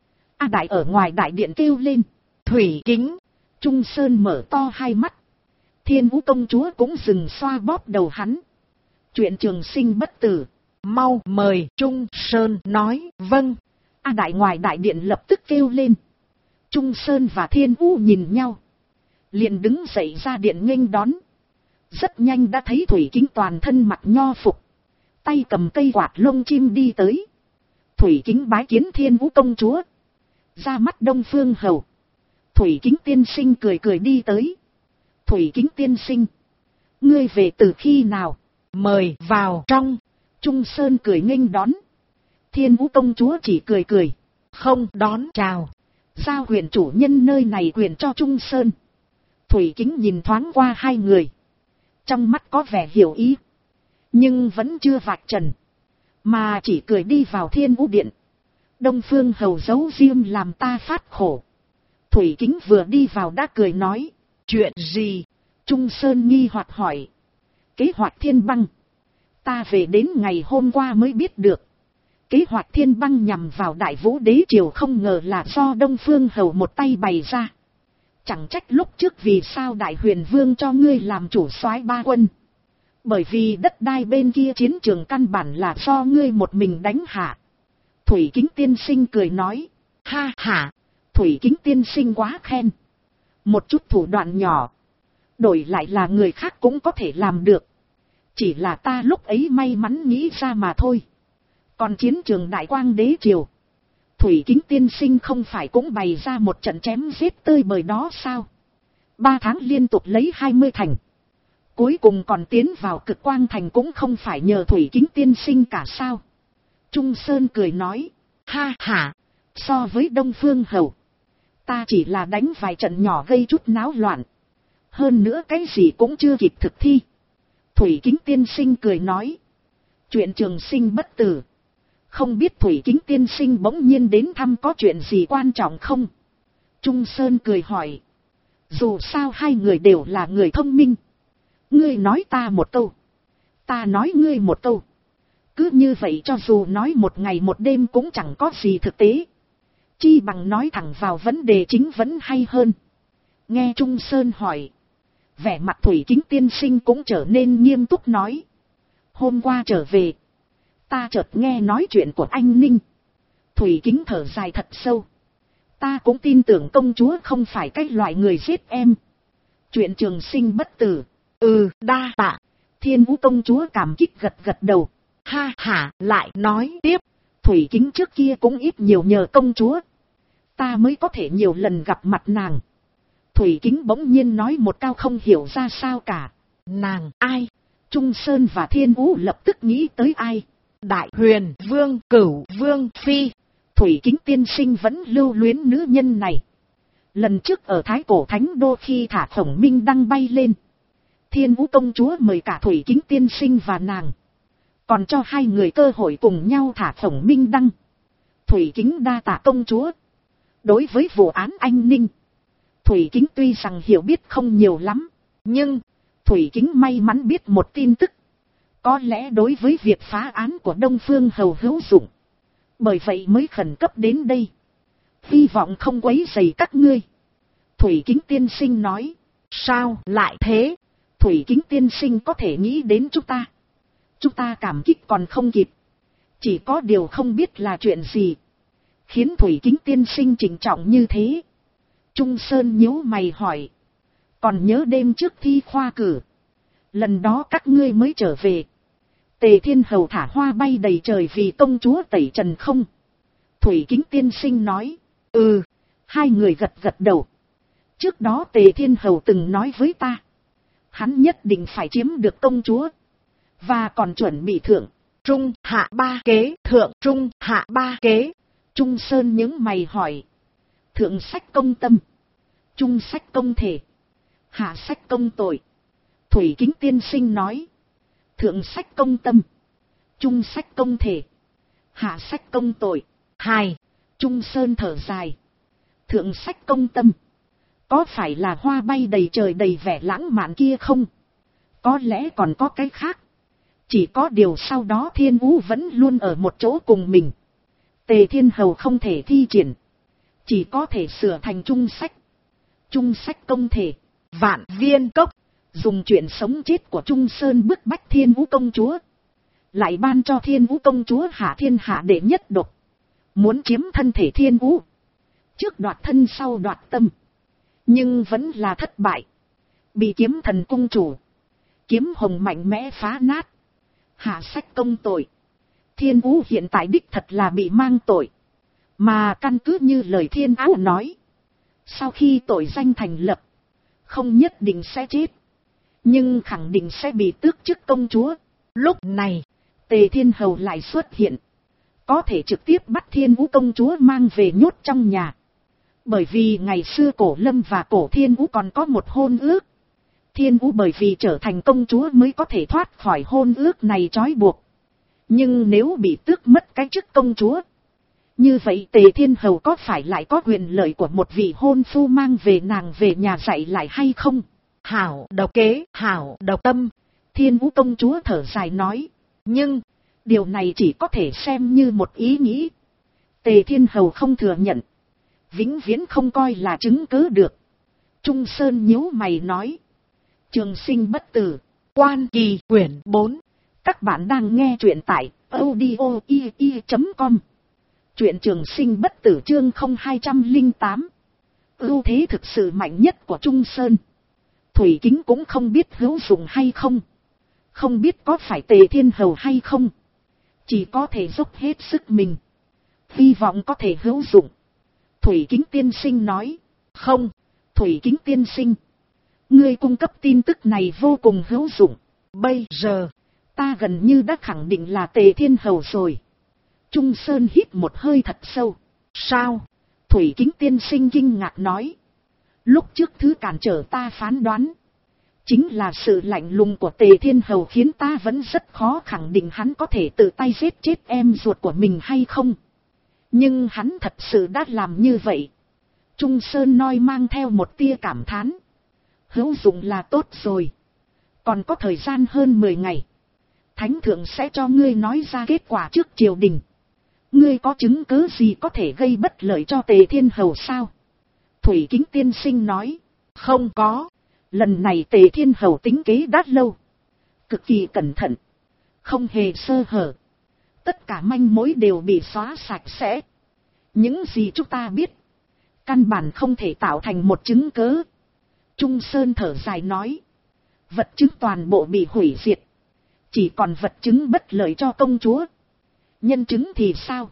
A Đại ở ngoài đại điện kêu lên. Thủy Kính. Trung Sơn mở to hai mắt. Thiên Vũ công chúa cũng dừng xoa bóp đầu hắn. Chuyện trường sinh bất tử. Mau mời. Trung Sơn nói. Vâng. A Đại ngoài đại điện lập tức kêu lên. Trung Sơn và Thiên Vũ nhìn nhau. Liền đứng dậy ra điện nghênh đón. Rất nhanh đã thấy Thủy Kính toàn thân mặc nho phục. Tay cầm cây quạt lông chim đi tới. Thủy Kính bái kiến Thiên Vũ công chúa. Ra mắt Đông Phương Hầu. Thủy Kính tiên sinh cười cười đi tới. Thủy Kính tiên sinh. Ngươi về từ khi nào? Mời vào trong. Trung Sơn cười nghênh đón. Thiên Vũ công chúa chỉ cười cười. Không đón chào. Giao quyền chủ nhân nơi này quyền cho Trung Sơn. Thủy Kính nhìn thoáng qua hai người. Trong mắt có vẻ hiểu ý. Nhưng vẫn chưa vạch trần. Mà chỉ cười đi vào Thiên Vũ điện. Đông Phương Hầu giấu riêng làm ta phát khổ. Thủy Kính vừa đi vào đã cười nói. Chuyện gì? Trung Sơn nghi hoặc hỏi. Kế hoạch Thiên Băng. Ta về đến ngày hôm qua mới biết được. Kế hoạch Thiên Băng nhằm vào Đại Vũ Đế Triều không ngờ là do Đông Phương Hầu một tay bày ra. Chẳng trách lúc trước vì sao Đại Huyền Vương cho ngươi làm chủ soái ba quân. Bởi vì đất đai bên kia chiến trường căn bản là do ngươi một mình đánh hạ. Thủy Kính tiên sinh cười nói. Ha ha. Thủy Kính tiên sinh quá khen. Một chút thủ đoạn nhỏ. Đổi lại là người khác cũng có thể làm được. Chỉ là ta lúc ấy may mắn nghĩ ra mà thôi. Còn chiến trường Đại Quang đế triều, Thủy Kính tiên sinh không phải cũng bày ra một trận chém giết tơi bời đó sao? 3 tháng liên tục lấy 20 thành. Cuối cùng còn tiến vào Cực Quang thành cũng không phải nhờ Thủy Kính tiên sinh cả sao? Trung Sơn cười nói, ha ha, so với Đông Phương Hầu, ta chỉ là đánh vài trận nhỏ gây chút náo loạn. Hơn nữa cái gì cũng chưa kịp thực thi. Thủy Kính tiên sinh cười nói, chuyện trường sinh bất tử. Không biết Thủy Kính tiên sinh bỗng nhiên đến thăm có chuyện gì quan trọng không? Trung Sơn cười hỏi, dù sao hai người đều là người thông minh. Ngươi nói ta một câu, ta nói ngươi một câu. Cứ như vậy cho dù nói một ngày một đêm cũng chẳng có gì thực tế. Chi bằng nói thẳng vào vấn đề chính vẫn hay hơn. Nghe Trung Sơn hỏi, vẻ mặt Thủy Kính tiên sinh cũng trở nên nghiêm túc nói, hôm qua trở về, ta chợt nghe nói chuyện của anh Ninh. Thủy Kính thở dài thật sâu. Ta cũng tin tưởng công chúa không phải cái loại người giết em. Chuyện trường sinh bất tử. Đa tạ. Thiên Vũ công chúa cảm kích gật gật đầu. Ha ha, lại nói tiếp. Thủy Kính trước kia cũng ít nhiều nhờ công chúa, ta mới có thể nhiều lần gặp mặt nàng. Thủy Kính bỗng nhiên nói một câu không hiểu ra sao cả. Nàng ai? Trung Sơn và Thiên Vũ lập tức nghĩ tới ai? Đại Huyền Vương Cửu Vương Phi. Thủy Kính tiên sinh vẫn lưu luyến nữ nhân này. Lần trước ở Thái Cổ Thánh Đô khi thả Khổng Minh Đăng bay lên, Thiên Vũ công chúa mời cả Thủy Kính tiên sinh và nàng, còn cho hai người cơ hội cùng nhau thả Khổng Minh Đăng. Thủy Kính đa tạ công chúa. Đối với vụ án anh Ninh, Thủy Kính tuy rằng hiểu biết không nhiều lắm, nhưng Thủy Kính may mắn biết một tin tức, có lẽ đối với việc phá án của Đông Phương Hầu hữu dụng. Bởi vậy mới khẩn cấp đến đây. Hy vọng không quấy rầy các ngươi. Thủy Kính tiên sinh nói. Sao lại thế? Thủy Kính tiên sinh có thể nghĩ đến chúng ta cảm kích còn không kịp. Chỉ có điều không biết là chuyện gì khiến Thủy Kính tiên sinh trịnh trọng như thế. Trung Sơn nhíu mày hỏi, còn nhớ đêm trước thi khoa cử, lần đó các ngươi mới trở về, Tề Thiên Hầu thả hoa bay đầy trời vì công chúa tẩy trần không? Thủy Kính tiên sinh nói, hai người gật gật đầu. Trước đó Tề Thiên Hầu từng nói với ta, hắn nhất định phải chiếm được công chúa, và còn chuẩn bị thượng trung hạ ba kế. Thượng trung hạ ba kế. Trung Sơn những mày hỏi, thượng sách công tâm, trung sách công thể, hạ sách công tội. Thủy Kính tiên sinh nói, thượng sách công tâm, trung sách công thể, hạ sách công tội. Hai. Trung Sơn thở dài, thượng sách công tâm, có phải là hoa bay đầy trời đầy vẻ lãng mạn kia không? Có lẽ còn có cái khác. Chỉ có điều sau đó Thiên Vũ vẫn luôn ở một chỗ cùng mình. Tề Thiên Hầu không thể thi triển, chỉ có thể sửa thành trung sách. Trung sách công thể, Vạn Viên Cốc, dùng chuyện sống chết của Trung Sơn bức bách Thiên Vũ công chúa, lại ban cho Thiên Vũ công chúa hạ thiên hạ đệ nhất độc, muốn chiếm thân thể Thiên Vũ, trước đoạt thân sau đoạt tâm, nhưng vẫn là thất bại, bị Kiếm Thần cung chủ Kiếm Hồng mạnh mẽ phá nát. Hạ sách công tội, Thiên Vũ hiện tại đích thật là bị mang tội, mà căn cứ như lời Thiên Áo nói, sau khi tội danh thành lập, không nhất định sẽ chết, nhưng khẳng định sẽ bị tước chức công chúa. Lúc này, Tề Thiên Hầu lại xuất hiện, có thể trực tiếp bắt Thiên Vũ công chúa mang về nhốt trong nhà. Bởi vì ngày xưa Cổ Lâm và Cổ Thiên Vũ còn có một hôn ước. Thiên Vũ bởi vì trở thành công chúa mới có thể thoát khỏi hôn ước này trói buộc. Nhưng nếu bị tước mất cái chức công chúa, như vậy Tề Thiên Hầu có phải lại có quyền lợi của một vị hôn phu mang về nàng về nhà dạy lại hay không? Hảo độc kế, hảo độc tâm. Thiên Vũ công chúa thở dài nói. Nhưng, điều này chỉ có thể xem như một ý nghĩ. Tề Thiên Hầu không thừa nhận, vĩnh viễn không coi là chứng cứ được. Trung Sơn nhíu mày nói. Trường sinh bất tử, Quan Kỳ quyển 4. Các bạn đang nghe truyện tại audio.com. Truyện trường sinh bất tử chương 0208. Ưu thế thực sự mạnh nhất của Trung Sơn, Thủy Kính cũng không biết hữu dụng hay không. Không biết có phải Tề Thiên Hầu hay không. chỉ có thể dốc hết sức mình, hy vọng có thể hữu dụng. Thủy Kính tiên sinh nói. Không, Thủy Kính tiên sinh, ngươi cung cấp tin tức này vô cùng hữu dụng. Bây giờ, ta gần như đã khẳng định là Tề Thiên Hầu rồi. Trung Sơn hít một hơi thật sâu. Sao? Thủy Kính tiên sinh kinh ngạc nói. Lúc trước thứ cản trở ta phán đoán, chính là sự lạnh lùng của Tề Thiên Hầu khiến ta vẫn rất khó khẳng định hắn có thể tự tay giết chết em ruột của mình hay không. Nhưng hắn thật sự đã làm như vậy. Trung Sơn nói mang theo một tia cảm thán. Hữu dụng là tốt rồi. Còn có thời gian hơn 10 ngày. Thánh thượng sẽ cho ngươi nói ra kết quả trước triều đình. Ngươi có chứng cứ gì có thể gây bất lợi cho Tề Thiên Hầu sao? Thủy Kính tiên sinh nói. Không có. Lần này Tề Thiên Hầu tính kế đã lâu. Cực kỳ cẩn thận. Không hề sơ hở. Tất cả manh mối đều bị xóa sạch sẽ. Những gì chúng ta biết, căn bản không thể tạo thành một chứng cứ. Trung Sơn thở dài nói. Vật chứng toàn bộ bị hủy diệt. Chỉ còn vật chứng bất lợi cho công chúa. Nhân chứng thì sao?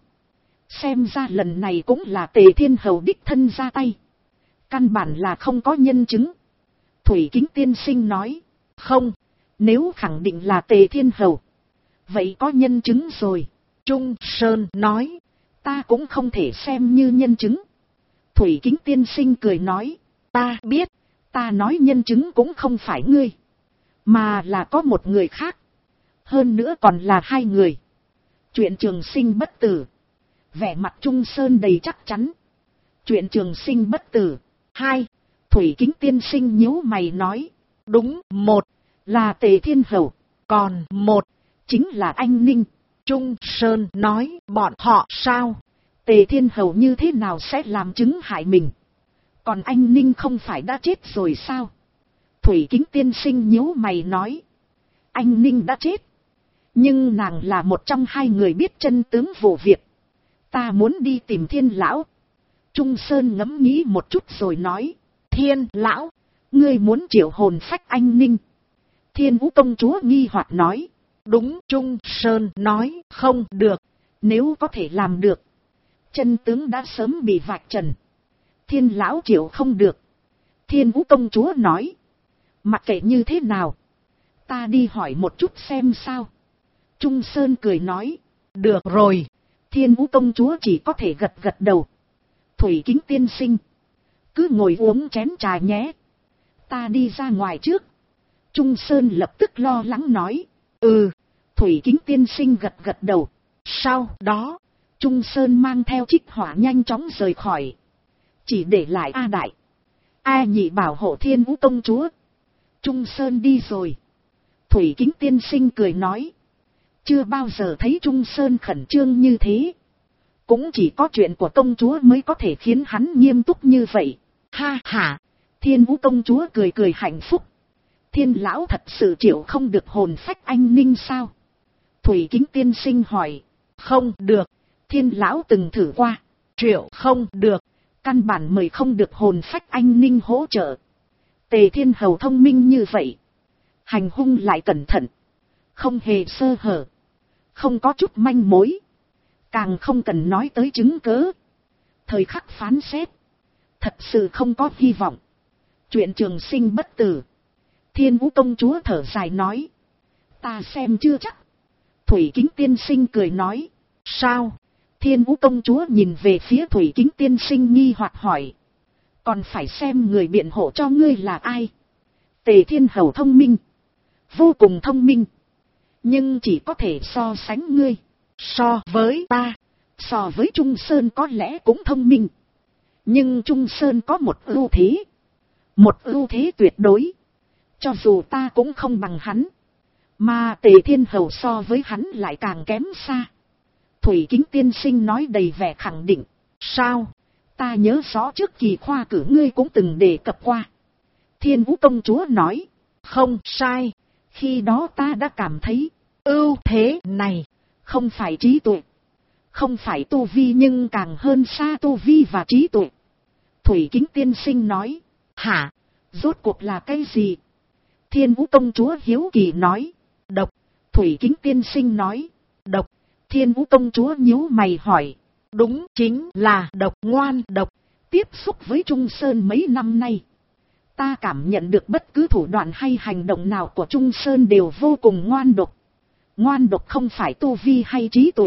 Xem ra lần này cũng là Tề Thiên Hầu đích thân ra tay. Căn bản là không có nhân chứng. Thủy Kính tiên sinh nói. Không, nếu khẳng định là Tề Thiên Hầu, vậy có nhân chứng rồi. Trung Sơn nói. Ta cũng không thể xem như nhân chứng. Thủy Kính tiên sinh cười nói. Ta biết, ta nói nhân chứng cũng không phải ngươi, mà là có một người khác. Hơn nữa còn là hai người. Chuyện trường sinh bất tử. Vẻ mặt Trung Sơn đầy chắc chắn. Chuyện trường sinh bất tử. Hai. Thủy Kính tiên sinh nhíu mày nói. Đúng, một là Tề Thiên Hầu, còn một chính là anh Ninh. Trung Sơn nói. Bọn họ sao? Tề Thiên Hầu như thế nào sẽ làm chứng hại mình? Còn anh Ninh không phải đã chết rồi sao? Thủy Kính tiên sinh nhíu mày nói. Anh Ninh đã chết, nhưng nàng là một trong hai người biết chân tướng vụ việc. Ta muốn đi tìm Thiên lão. Trung Sơn ngẫm nghĩ một chút rồi nói. Thiên lão, ngươi muốn triệu hồn phách anh Ninh? Thiên Vũ công chúa nghi hoặc nói. Đúng. Trung Sơn nói. Không được. Nếu có thể làm được, chân tướng đã sớm bị vạch trần. Thiên lão triệu không được. Thiên Vũ công chúa nói. Mặc kệ như thế nào, ta đi hỏi một chút xem sao. Trung Sơn cười nói. Được rồi. Thiên Vũ công chúa chỉ có thể gật gật đầu. Thủy Kính tiên sinh, cứ ngồi uống chén trà nhé. Ta đi ra ngoài trước. Trung Sơn lập tức lo lắng nói. Ừ. Thủy Kính tiên sinh gật gật đầu. Sau đó, Trung Sơn mang theo Trích Hỏa nhanh chóng rời khỏi. Chỉ để lại A Đại, A Nhị bảo hộ Thiên Vũ công chúa. Trung Sơn đi rồi. Thủy Kính tiên sinh cười nói. Chưa bao giờ thấy Trung Sơn khẩn trương như thế. Cũng chỉ có chuyện của công chúa mới có thể khiến hắn nghiêm túc như vậy. Ha ha. Thiên Vũ công chúa cười cười hạnh phúc. Thiên lão thật sự triệu không được hồn phách anh Ninh sao? Thủy Kính tiên sinh hỏi. Không được. Thiên lão từng thử qua. Triệu không được. Căn bản mời không được hồn phách anh Ninh hỗ trợ. Tề Thiên Hầu thông minh như vậy, hành hung lại cẩn thận, không hề sơ hở, không có chút manh mối, càng không cần nói tới chứng cớ. Thời khắc phán xét, thật sự không có hy vọng. Chuyện trường sinh bất tử. Thiên Vũ công chúa thở dài nói. Ta xem chưa chắc. Thủy Kính tiên sinh cười nói. Sao? Thiên Vũ công chúa nhìn về phía Thủy Kính tiên sinh nghi hoặc hỏi. Còn phải xem người biện hộ cho ngươi là ai. Tề Thiên Hầu thông minh, vô cùng thông minh, nhưng chỉ có thể so sánh ngươi. So với ta, so với Trung Sơn có lẽ cũng thông minh, nhưng Trung Sơn có một ưu thế, một ưu thế tuyệt đối. Cho dù ta cũng không bằng hắn, mà Tề Thiên Hầu so với hắn lại càng kém xa. Thủy Kính tiên sinh nói đầy vẻ khẳng định. Sao? Ta nhớ rõ trước kỳ khoa cử ngươi cũng từng đề cập qua. Thiên Vũ công chúa nói. Không sai. Khi đó ta đã cảm thấy ưu thế này không phải trí tuệ, không phải tu vi, nhưng càng hơn xa tu vi và trí tuệ. Thủy Kính tiên sinh nói. Hả? Rốt cuộc là cái gì? Thiên Vũ công chúa hiếu kỳ nói. Độc. Thủy Kính tiên sinh nói. Độc. Thiên Vũ công chúa nhíu mày hỏi. Đúng, chính là độc, ngoan độc. Tiếp xúc với Trung Sơn mấy năm nay, ta cảm nhận được bất cứ thủ đoạn hay hành động nào của Trung Sơn đều vô cùng ngoan độc. Ngoan độc không phải tu vi hay trí tuệ,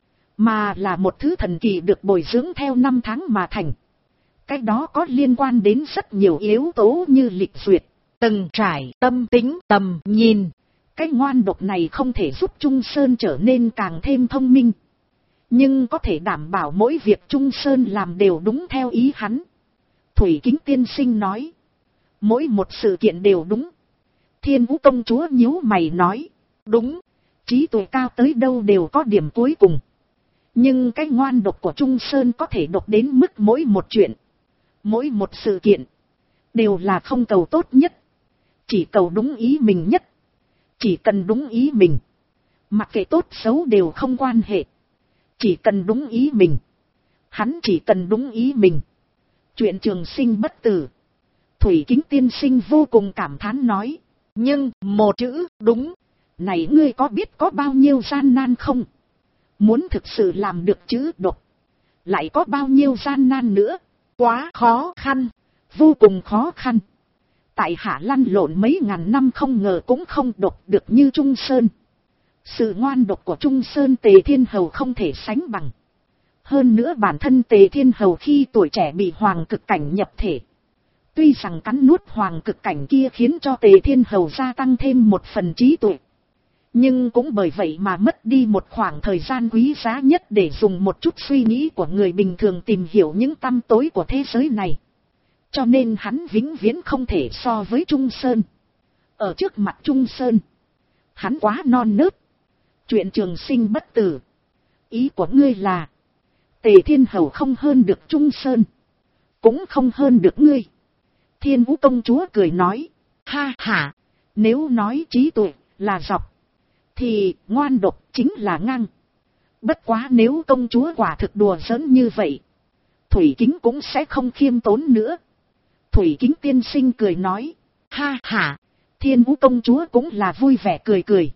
mà là một thứ thần kỳ được bồi dưỡng theo năm tháng mà thành. Cái đó có liên quan đến rất nhiều yếu tố như lịch duyệt, từng trải, tâm tính, tầm nhìn. Cái ngoan độc này không thể giúp Trung Sơn trở nên càng thêm thông minh, nhưng có thể đảm bảo mỗi việc Trung Sơn làm đều đúng theo ý hắn. Thủy Kính tiên sinh nói. Mỗi một sự kiện đều đúng. Thiên Vũ công chúa nhíu mày nói. Đúng, trí tuệ cao tới đâu đều có điểm cuối cùng. Nhưng cái ngoan độc của Trung Sơn có thể độc đến mức mỗi một chuyện, mỗi một sự kiện đều là không cầu tốt nhất, chỉ cầu đúng ý mình nhất. Chỉ cần đúng ý mình, mặc kệ tốt xấu đều không quan hệ. Chỉ cần đúng ý mình, hắn chỉ cần đúng ý mình. Chuyện trường sinh bất tử. Thủy Kính tiên sinh vô cùng cảm thán nói. Nhưng một chữ đúng này ngươi có biết có bao nhiêu gian nan không? Muốn thực sự làm được chữ độc, lại có bao nhiêu gian nan nữa? Quá khó khăn, vô cùng khó khăn. Tại hạ lăn lộn mấy ngàn năm không ngờ cũng không độc được như Trung Sơn. Sự ngoan độc của Trung Sơn Tề Thiên Hầu không thể sánh bằng. Hơn nữa bản thân Tề Thiên Hầu khi tuổi trẻ bị hoàng cực cảnh nhập thể. Tuy rằng cắn nuốt hoàng cực cảnh kia khiến cho Tề Thiên Hầu gia tăng thêm một phần trí tuệ, nhưng cũng bởi vậy mà mất đi một khoảng thời gian quý giá nhất để dùng một chút suy nghĩ của người bình thường tìm hiểu những tăm tối của thế giới này. Cho nên hắn vĩnh viễn không thể so với Trung Sơn. Ở trước mặt Trung Sơn, hắn quá non nớt. Chuyện trường sinh bất tử. Ý của ngươi là, Tề Thiên Hầu không hơn được Trung Sơn, cũng không hơn được ngươi. Thiên Vũ công chúa cười nói. Ha ha, nếu nói trí tuệ là dọc, thì ngoan độc chính là ngang. Bất quá nếu công chúa quả thực đùa giỡn như vậy, Thủy Kính cũng sẽ không khiêm tốn nữa. Thủy Kính tiên sinh cười nói. Ha ha, Thiên Vũ công chúa cũng là vui vẻ cười cười.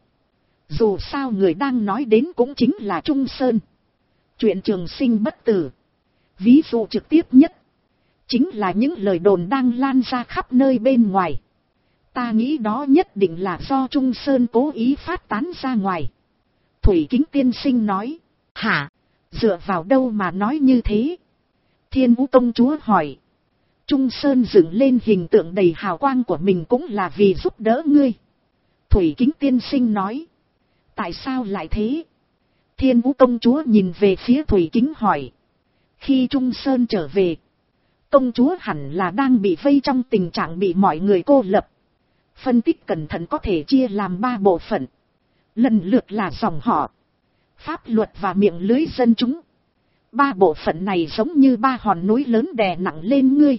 Dù sao người đang nói đến cũng chính là Trung Sơn. Chuyện trường sinh bất tử. Ví dụ trực tiếp nhất chính là những lời đồn đang lan ra khắp nơi bên ngoài. Ta nghĩ đó nhất định là do Trung Sơn cố ý phát tán ra ngoài. Thủy Kính tiên sinh nói. Hả? Dựa vào đâu mà nói như thế? Thiên Vũ công chúa hỏi. Trung Sơn dựng lên hình tượng đầy hào quang của mình cũng là vì giúp đỡ ngươi. Thủy Kính tiên sinh nói. Tại sao lại thế? Thiên Vũ công chúa nhìn về phía Thủy Kính hỏi. Khi Trung Sơn trở về, công chúa hẳn là đang bị vây trong tình trạng bị mọi người cô lập. Phân tích cẩn thận có thể chia làm 3 bộ phận. Lần lượt là dòng họ, pháp luật và miệng lưới dân chúng. 3 bộ phận này giống như 3 hòn núi lớn đè nặng lên ngươi.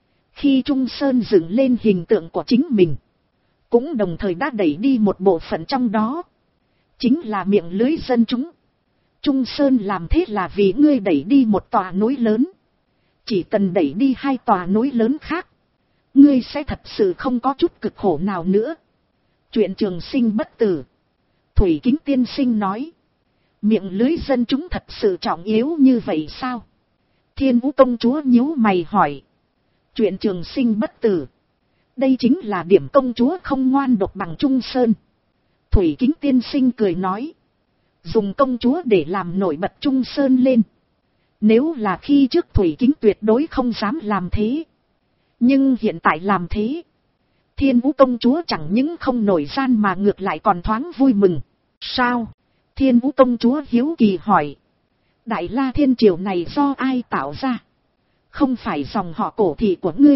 Khi Trung Sơn dựng lên hình tượng của chính mình, cũng đồng thời đã đẩy đi một bộ phận trong đó, chính là miệng lưới dân chúng. Trung Sơn làm thế là vì ngươi đẩy đi một tòa núi lớn. Chỉ cần đẩy đi 2 tòa núi lớn khác, ngươi sẽ thật sự không có chút cực khổ nào nữa. Chuyện trường sinh bất tử. Thủy Kính tiên sinh nói. Miệng lưới dân chúng thật sự trọng yếu như vậy sao? Thiên Vũ công chúa nhíu mày hỏi. Chuyện trường sinh bất tử. Đây chính là điểm công chúa không ngoan độc bằng Trung Sơn. Thủy Kính tiên sinh cười nói. Dùng công chúa để làm nổi bật Trung Sơn lên. Nếu là khi trước Thủy Kính tuyệt đối không dám làm thế. Nhưng hiện tại làm thế, Thiên Vũ công chúa chẳng những không nổi gian mà ngược lại còn thoáng vui mừng. Sao? Thiên Vũ công chúa hiếu kỳ hỏi. Đại La Thiên Triều này do ai tạo ra? Không phải dòng họ cổ thị của ngươi,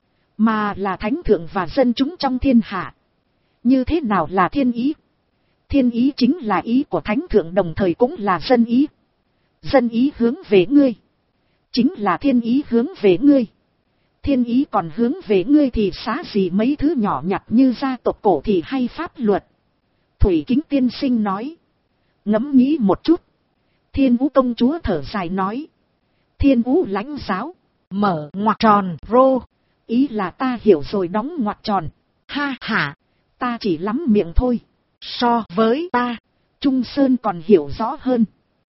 mà là thánh thượng và dân chúng trong thiên hạ. Như thế nào là thiên ý? Thiên ý chính là ý của thánh thượng đồng thời cũng là dân ý. Dân ý hướng về ngươi, chính là thiên ý hướng về ngươi. Thiên ý còn hướng về ngươi thì xá gì mấy thứ nhỏ nhặt như gia tộc cổ thị hay pháp luật. Thủy Kính tiên sinh nói. Ngẫm nghĩ một chút. Thiên Vũ công chúa thở dài nói. Thiên Vũ lãnh giáo, mở ngoặc tròn rô. Ý là ta hiểu rồi đóng ngoặc tròn. Ha ha, ta chỉ lắm miệng thôi. So với ta, Trung Sơn còn hiểu rõ hơn.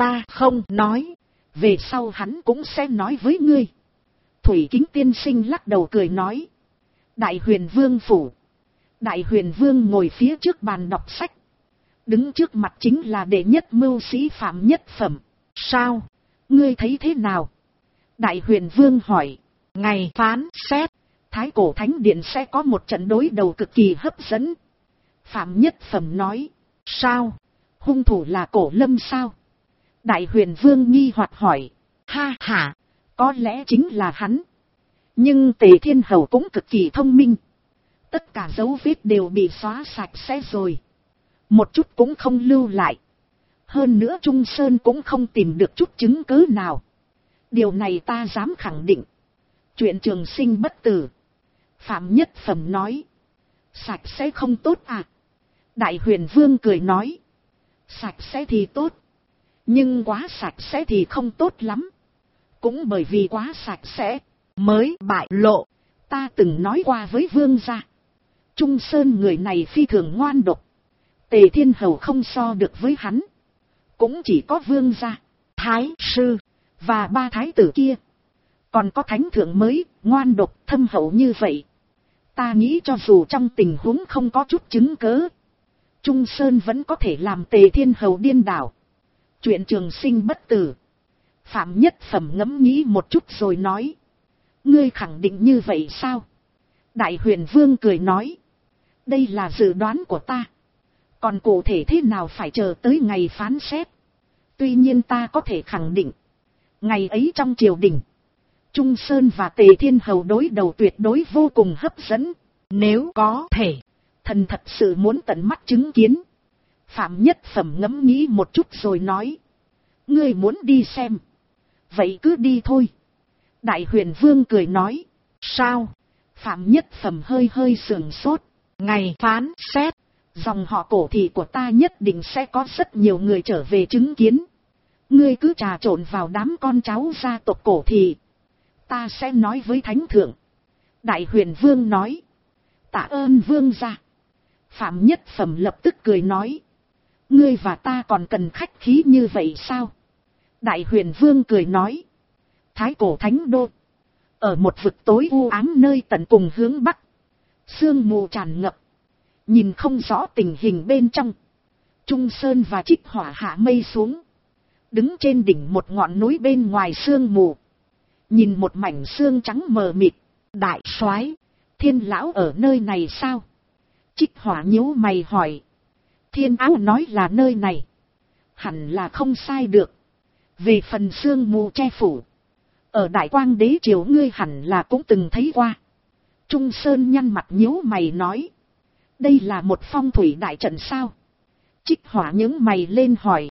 ta không nói, về sau hắn cũng sẽ nói với ngươi. Thủy Kính tiên sinh lắc đầu cười nói. Đại Huyền Vương phủ. Đại Huyền Vương ngồi phía trước bàn đọc sách. Đứng trước mặt chính là đệ nhất mưu sĩ Phạm Nhất Phẩm. Sao? Ngươi thấy thế nào? Đại Huyền Vương hỏi. Ngày phán xét, Thái Cổ Thánh Điện sẽ có một trận đối đầu cực kỳ hấp dẫn. Phạm Nhất Phẩm nói. Sao? Hung thủ là Cổ Lâm sao? Đại Huyền Vương nghi hoặc hỏi. Ha ha, có lẽ chính là hắn. Nhưng Tề Thiên Hầu cũng cực kỳ thông minh. Tất cả dấu vết đều bị xóa sạch sẽ rồi. Một chút cũng không lưu lại. Hơn nữa Trung Sơn cũng không tìm được chút chứng cứ nào. Điều này ta dám khẳng định. Chuyện trường sinh bất tử. Phạm Nhất Phẩm nói. Sạch sẽ không tốt à? Đại Huyền Vương cười nói. Sạch sẽ thì tốt. Nhưng quá sạch sẽ thì không tốt lắm. Cũng bởi vì quá sạch sẽ mới bại lộ. Ta từng nói qua với Vương gia. Trung Sơn người này phi thường ngoan độc. Tề Thiên Hầu không so được với hắn. Cũng chỉ có Vương gia, Thái sư và ba thái tử kia. Còn có thánh thượng mới, ngoan độc, thâm hậu như vậy. Ta nghĩ cho dù trong tình huống không có chút chứng cớ, Trung Sơn vẫn có thể làm Tề Thiên Hầu điên đảo. Chuyện trường sinh bất tử. Phạm Nhất Phẩm ngẫm nghĩ một chút rồi nói. Ngươi khẳng định như vậy sao? Đại Huyền Vương cười nói. Đây là dự đoán của ta. Còn cụ thể thế nào phải chờ tới ngày phán xét. Tuy nhiên ta có thể khẳng định. Ngày ấy trong triều đình, Trung Sơn và Tề Thiên Hầu đối đầu tuyệt đối vô cùng hấp dẫn. Nếu có thể, thần thật sự muốn tận mắt chứng kiến. Phạm Nhất Phẩm ngẫm nghĩ một chút rồi nói. Ngươi muốn đi xem. Vậy cứ đi thôi. Đại Huyền Vương cười nói. Sao? Phạm Nhất Phẩm hơi hơi sườn sốt. Ngày phán xét, dòng họ Cổ thị của ta nhất định sẽ có rất nhiều người trở về chứng kiến. Ngươi cứ trà trộn vào đám con cháu gia tộc Cổ thị. Ta sẽ nói với Thánh Thượng. Đại Huyền Vương nói. Tạ ơn Vương gia. Phạm Nhất Phẩm lập tức cười nói. Ngươi và ta còn cần khách khí như vậy sao? Đại Huyền Vương cười nói. Thái Cổ Thánh Đô. Ở một vực tối u ám nơi tận cùng hướng bắc. Sương mù tràn ngập. Nhìn không rõ tình hình bên trong. Trung Sơn và Trích Hỏa hạ mây xuống. Đứng trên đỉnh một ngọn núi bên ngoài sương mù. Nhìn một mảnh sương trắng mờ mịt. Đại soái, Thiên lão ở nơi này sao? Trích Hỏa nhíu mày hỏi. Thiên áo nói là nơi này. Hẳn là không sai được. Về phần sương mù che phủ, ở Đại Quang Đế triều ngươi hẳn là cũng từng thấy qua. Trung Sơn nhăn mặt nhíu mày nói. Đây là một phong thủy đại trận sao? Trích Hỏa nhướng mày lên hỏi.